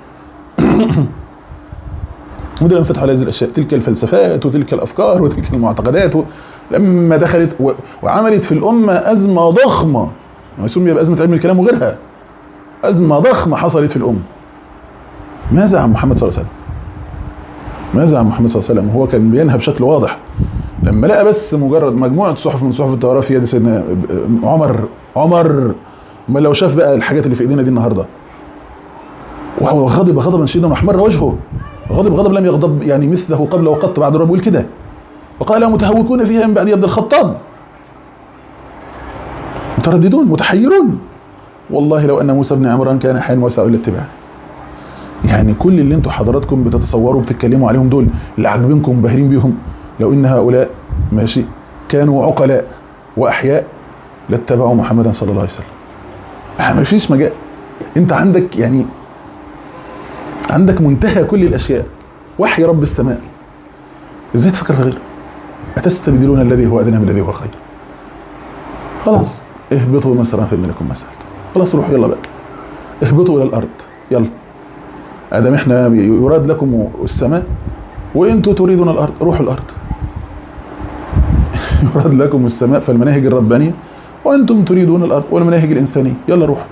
بداوا ينفتحوا على هذه الاشياء، تلك الفلسفات وتلك الافكار وتلك المعتقدات لما دخلت وعملت في الامه ازمه ضخمه، ما سمي بازمه علم الكلام وغيرها، ازمه ضخمه حصلت في الامه. ماذا عن محمد صلى الله عليه وسلم؟ ماذا عن محمد صلى الله عليه وسلم؟ هو كان بينهى بشكل واضح لما لقى بس مجرد مجموعه صحف من صحف التوراه في يد سيدنا عمر. ما لو شاف بقى الحاجات اللي في ايدينا دي النهارده وهو غضب غضبا شديدا واحمر وجهه، غضب لم يغضب يعني مثله قبل وقط بعد. رب يقول كده وقال متهوكون فيها من بعد عبد الخطاب، مترددون متحيرون، والله لو ان موسى بن عمران كان حيا وسعوا الى اتباعه. يعني كل اللي انتوا حضراتكم بتتصوروا وبتتكلموا عليهم دول اللي عاجبينكم ومبهرين بيهم، لو ان هؤلاء ماشي كانوا عقلاء واحياء لاتبعوا محمدا صلى الله عليه وسلم. ما فيش مجال. انت عندك يعني عندك منتهى كل الاشياء، وحي رب السماء، ازاي تفكر في غيره؟ أتستبدلون الذي هو ادنى بالذي هو خير؟ خلاص اهبطوا مسرا فإن لكم ما سألتم. خلاص روحوا يلا بقى اهبطوا الى الارض يلا، ادم احنا يراد لكم السماء وانتم تريدون الارض، روحوا الارض. يراد لكم السماء فالمناهج الربانيه وانتم تريدون الارض والمناهج الانسانيه، يلا روحوا.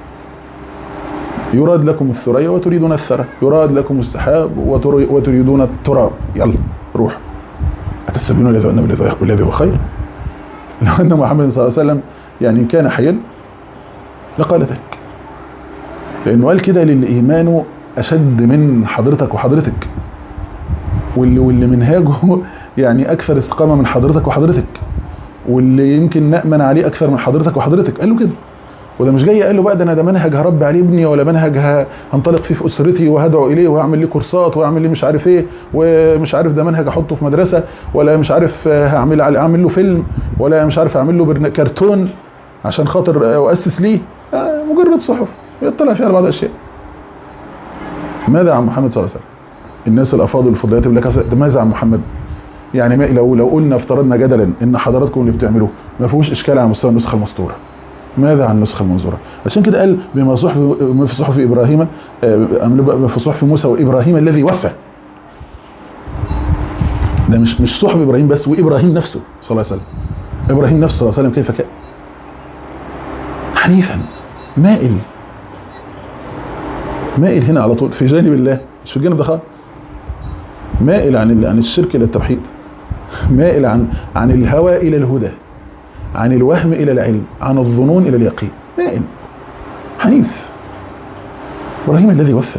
يراد لكم الثريا وتريدون الثرى، يراد لكم السحاب وتريدون التراب، يلا روحوا. أتستبدلون الذي هو خير؟ لو أن محمد صلى الله عليه وسلم يعني كان حيا لقال ذلك، لأنه قال كده للإيمان أشد من حضرتك وحضرتك، واللي منهاجه يعني أكثر استقامة من حضرتك وحضرتك، واللي يمكن نأمن عليه اكثر من حضرتك وحضرتك. قال له كده. وده مش جاي قال له بقى ده منهج هربي عليه ابني، ولا منهج هنطلق فيه في اسرتي وهدعو اليه وهعمل ليه كورسات وهعمل ليه مش عارف ايه، ومش عارف ده منهج احطه في مدرسه، ولا مش عارف اعمل له فيلم، ولا مش عارف اعمل له كرتون عشان خاطر اؤسس ليه. مجرد صحف يطلع فيها على بعض الاشياء. ماذا عن محمد صلى الله عليه وسلم؟ الناس الافاضل الفضليات يقول لك ماذا عن محمد؟ يعني لو قلنا افترضنا جدلا ان حضراتكم اللي بتعملوه ما فيهوش اشكال على مستوى النسخه المسطوره، ماذا عن النسخه المنظوره؟ عشان كده قال بما في صحف ابراهيم، في صحف موسى وابراهيم الذي وفى. ده مش صحف ابراهيم بس، وابراهيم نفسه صلى الله عليه وسلم. ابراهيم نفسه صلى الله عليه وسلم كيف كان؟ حنيفا مائل هنا على طول في جانب الله، مش في الجانب ده خالص. مائل عن الشرك الى التوحيد، مائل عن الهوى الى الهدى، عن الوهم الى العلم، عن الظنون الى اليقين. مائل حنيف ابراهيم الذي وفى.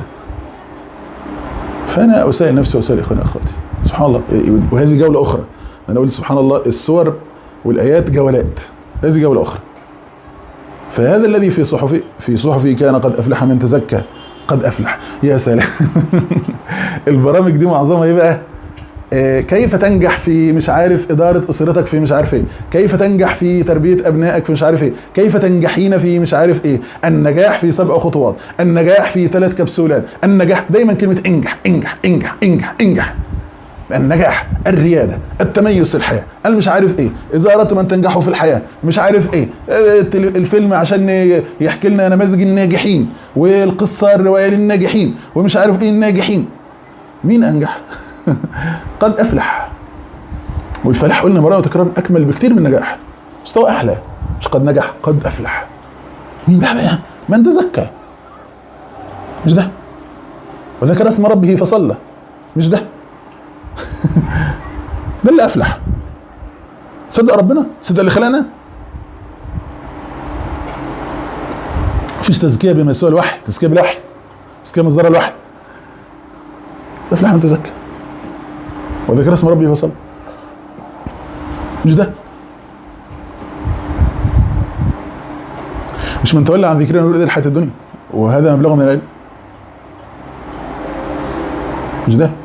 فانا اسائل نفسي واسائل اخواني واخواتي، سبحان الله. وهذه جوله اخرى، انا قلت سبحان الله السور والايات جولات، هذه جوله اخرى. فهذا الذي في صحفي كان قد افلح من تزكى. قد افلح، يا سلام. البرامج دي معظمها ايه بقى؟ كيف تنجح في مش عارف اداره اسرتك في مش عارف ايه، كيف تنجح في تربيه ابنائك في مش عارف ايه، كيف تنجحين في مش عارف ايه، النجاح في 7 خطوات، النجاح في 3 كبسولات، النجاح دايما كلمه انجح انجح انجح انجح انجح. النجاح، الرياده، التميز في الحياه، انا مش عارف ايه، اذا اردتم ان تنجحوا في الحياه مش عارف ايه، الفيلم عشان يحكي لنا نماذج الناجحين، والقصه الروايه للناجحين، ومش عارف ايه الناجحين. مين انجح؟ قد افلح. والفلاح قلنا مرة وتكرار اكمل بكتير من النجاح، مستوى احلى. مش قد نجح، قد افلح. مين بقى؟ من تزكى، مش ده. وذكر اسم ربه فصلى، مش ده. ده اللي افلح. صدق ربنا، صدق اللي خلقنا. مفيش تزكيه بما يسوى الوحي، تزكيه بالوحي، تزكيه مصدر الوحي. افلح من تزكى وذكر اسم ربه فصلى، مش ده. مش من تولى عن ذكرنا نقول الحياة الدنيا وهذا مبلغ من العلم، مش ده.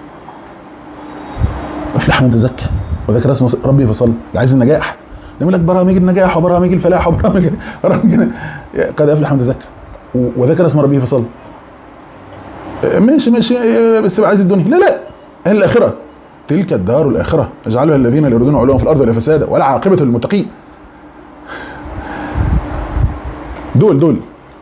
افلح من تزكى وذكر اسم ربه فصلى. اللي عايز النجاح يقول لك برامج النجاح وبرامج الفلاح وبرامج قد افلح من تزكى وذكر اسم ربه فصلى. ماشي بس عايز الدنيا. لا اهل الاخره، تلك الدار الاخره اجعلها الذين لا يريدون علوا في الارض ولا فسادا ولا عاقبه للمتقين. دول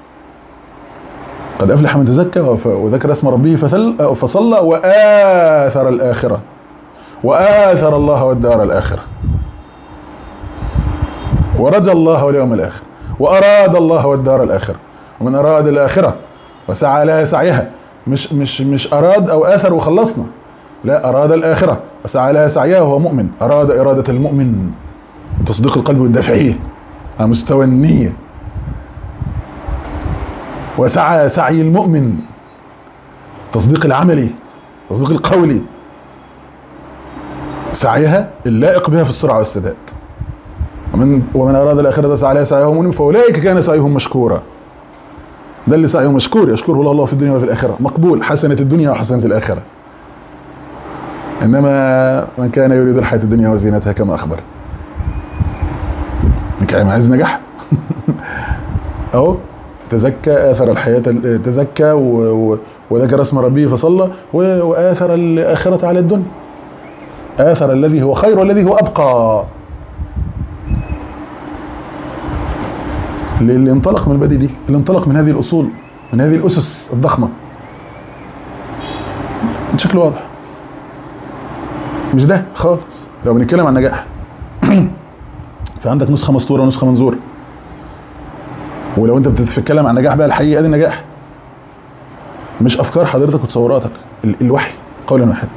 قد افلح من تزكى وذكر اسم ربه فصلى واثر الاخره، واثر الله والدار الاخره، ورجى الله واليوم الاخر، واراد الله والدار الاخره. ومن اراد الاخره وسعى لها سعيها، مش اراد او اثر وخلصنا، لا، اراد الاخره وسعى لها سعيها وهو مؤمن. اراد اراده المؤمن، تصديق القلب والدافعيه على مستوى النيه. وسعى سعي المؤمن، تصديق العملي، تصديق القولي، سعيها اللائق بها في السرعه والسداد. ومن اراد الاخره وسعى لها سعيها وهو مؤمن فاولئك كان سعيهم مشكورا. ده اللي سعيه مشكور، يشكره الله في الدنيا وفي الاخره، مقبول، حسنه الدنيا وحسنه الاخره. انما من كان يريد الحياه الدنيا وزينتها كما اخبر، من كان عايز نجاح اهو تزكى، اثر الحياه، تزكى وذكر اسم ربه فصلى، واثر الاخره على الدنيا، اثر الذي هو خير والذي هو ابقى. اللي انطلق من البدء دي، اللي انطلق من هذه الاصول، من هذه الاسس الضخمه، بشكل واضح. مش ده خالص. لو بنتكلم عن نجاح فعندك نسخه مسطوره ونسخه منظوره. ولو انت بتتكلم عن نجاح بقى الحقيقه، دي نجاح مش افكار حضرتك وتصوراتك، الوحي قولا واحدا.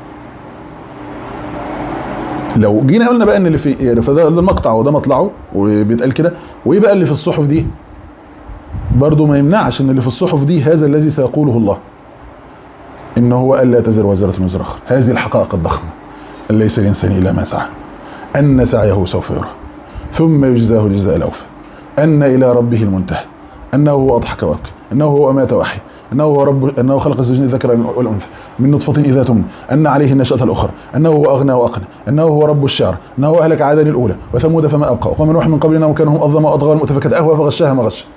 لو جينا قلنا بقى ان اللي في يعني فده المقطع وده مطلعه وبيتقال كده، وايه بقى اللي في الصحف دي؟ برضه ما يمنعش ان اللي في الصحف دي هذا الذي سيقوله الله، انه هو الا تزر وازره وزر اخرى. هذه الحقائق الضخمه، ان ليس الانسان الا ما سعى، ان سعيه سوف يرى، ثم يجزاه الجزاء الأوفى، أن إلى ربه المنتهى، أنه هو أضحك وأبكى، أنه هو أمات وأحيا، أنه خلق الزوجين الذكر والأنثى من نطفة إذا تمنى، أن عليه النشأة الأخرى، أنه هو أغنى وأقنى، أنه هو رب الشعر، أنه أهلك عادا الأولى وثمود فما أبقى، وقوم نوح من قبلنا وكانوا هم أظلم وأطغى والمؤتفكات أهوى فغشاها ما غش.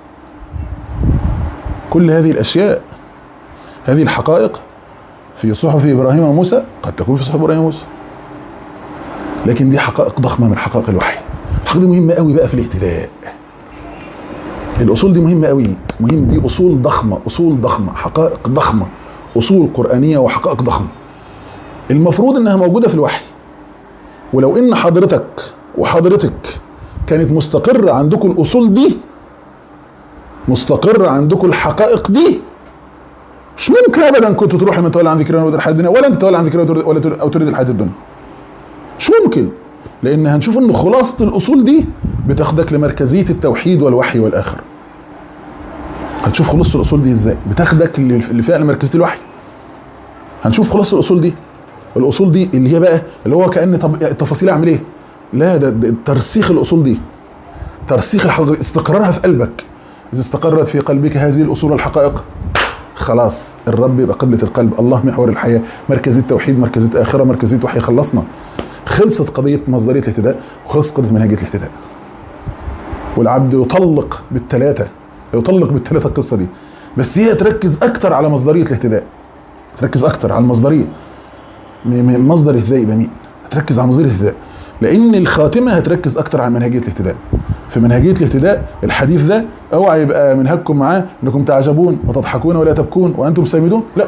كل هذه الأشياء، هذه الحقائق في صحف إبراهيم وموسى قد تكون في صحف إبراهيم وموسى، لكن دي حقائق ضخمة من حقائق الوحي. الحقائق دي مهمة قوي بقى في الاهتداء. الأصول دي مهمة قوي، دي أصول ضخمة، حقائق ضخمة، أصول قرآنية وحقائق ضخمة. المفروض إنها موجودة في الوحي. ولو إن حضرتك وحضرتك كانت مستقرة عندكم الأصول دي، مستقرة عندكم الحقائق دي، مش ممكن أبدا كنت تروح لمن تولى عن ذكرنا وتريد الحياة الدنيا، ولا أنت تولى عن ذكرنا أو تريد الحياة الدنيا. مش ممكن، لأن هنشوف إن خلاصة الأصول دي بتاخدك لمركزية التوحيد والوحي والآخر. هتشوف خلاصة الأصول دي إزاي بتاخدك لفعل مركزية الوحي. هنشوف خلاصة الأصول دي. الأصول دي اللي هي بقى اللي هو كأن التفاصيل أعمل إيه؟ لا، ده ترسيخ الأصول دي، ترسيخ الحقائق، استقرارها في قلبك. إذا استقرت في قلبك هذه الأصول والحقائق، خلاص الرب يبقى قبلة القلب، الله محور الحياة، مركزية التوحيد، مركزية آخرة، مركزية وحي. خلصنا، خلصت قضية مصدرية الاهتداء وخلصت قضية منهجية الاهتداء. والعبد يطلق بالثلاثة القصة دي، بس هي تركز أكتر على مصدرية الاهتداء، تركز أكتر على المصدرية. مصدر الاهتداء يبقى مين؟ هتركز على مصدر الاهتداء، لأن الخاتمة هتركز أكتر على منهجية الاهتداء. في منهجية الاهتداء الحديث ده اوعى يبقى منهجكم معاه انكم تعجبون وتضحكون ولا تبكون وانتم سامدون، لا،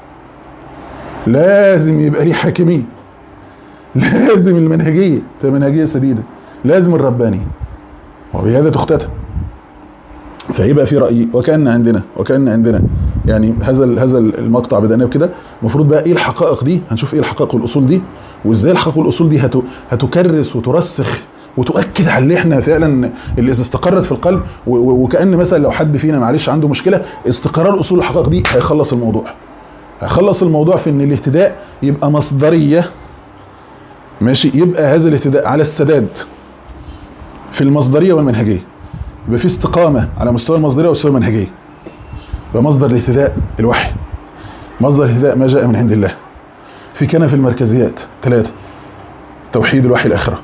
لازم يبقى ليه حاكمين، لازم المنهجية تبقى منهجية سديدة، لازم الرباني، وبهذا تختتم. فيبقى في رأيي وكأن عندنا يعني هذا المقطع بدأنا بكده. المفروض بقى ايه الحقائق دي، هنشوف ايه الحقائق والاصول دي، وازاي الحقائق والاصول دي هتكرس وترسخ وتؤكد على اللي احنا فعلا اللي اذا استقرت في القلب. وكأن مثلا لو حد فينا معلش عنده مشكلة، استقرار اصول الحقائق دي هيخلص الموضوع في ان الاهتداء يبقى مصدرية، ماشي، يبقى هذا الاهتداء على السداد في المصدرية والمنهجية، يبقى في استقامة على مستوى المصدرية ومستوى المنهجية. يبقى مصدر الاهتداء الوحي، مصدر الاهتداء ما جاء من عند الله. في كنف المركزيات 3: توحيد الوحي الآخرة.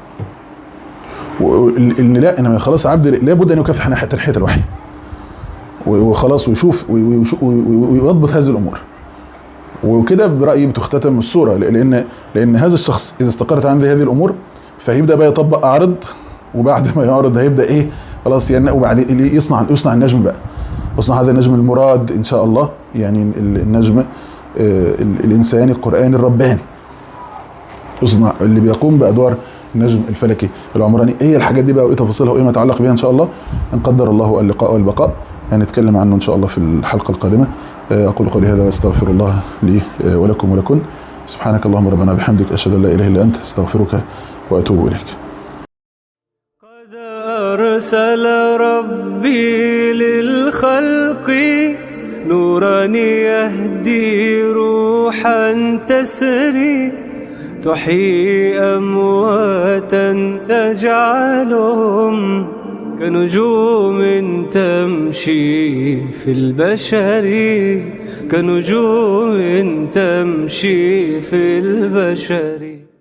وإن لا، إنما خلاص عبد لابد أن يكافح ناحية تنحية الوحي وخلاص، ويشوف ويضبط هذه الأمور. وكده برأيي بتختتم الصورة، لأن هذا الشخص إذا استقرت عنده هذه الأمور فهيبدأ بقى يطبق أعرض، وبعد ما يعرض هيبدأ إيه خلاص وبعد يصنع النجم بقى، يصنع هذا النجم المراد إن شاء الله، يعني النجم الإنساني القرآني الرباني، يصنع اللي بيقوم بأدوار النجم الفلكي العمراني. ايه الحاجات دي بقى وايه تفاصيلها وايه ما يتعلق بها ان شاء الله، ان قدر الله اللقاء والبقاء هنتكلم عنه ان شاء الله في الحلقة القادمة. اقول قولي هذا واستغفر الله لي ولكم ولكن. سبحانك اللهم ربنا بحمدك، اشهد ان لا اله الا انت، استغفرك واتوب اليك. قد ارسل ربي للخلق نورا يهدي روحا تسري، تحيي أمواتا تجعلهم كنجوم تمشي في البشر، كنجوم تمشي في البشر.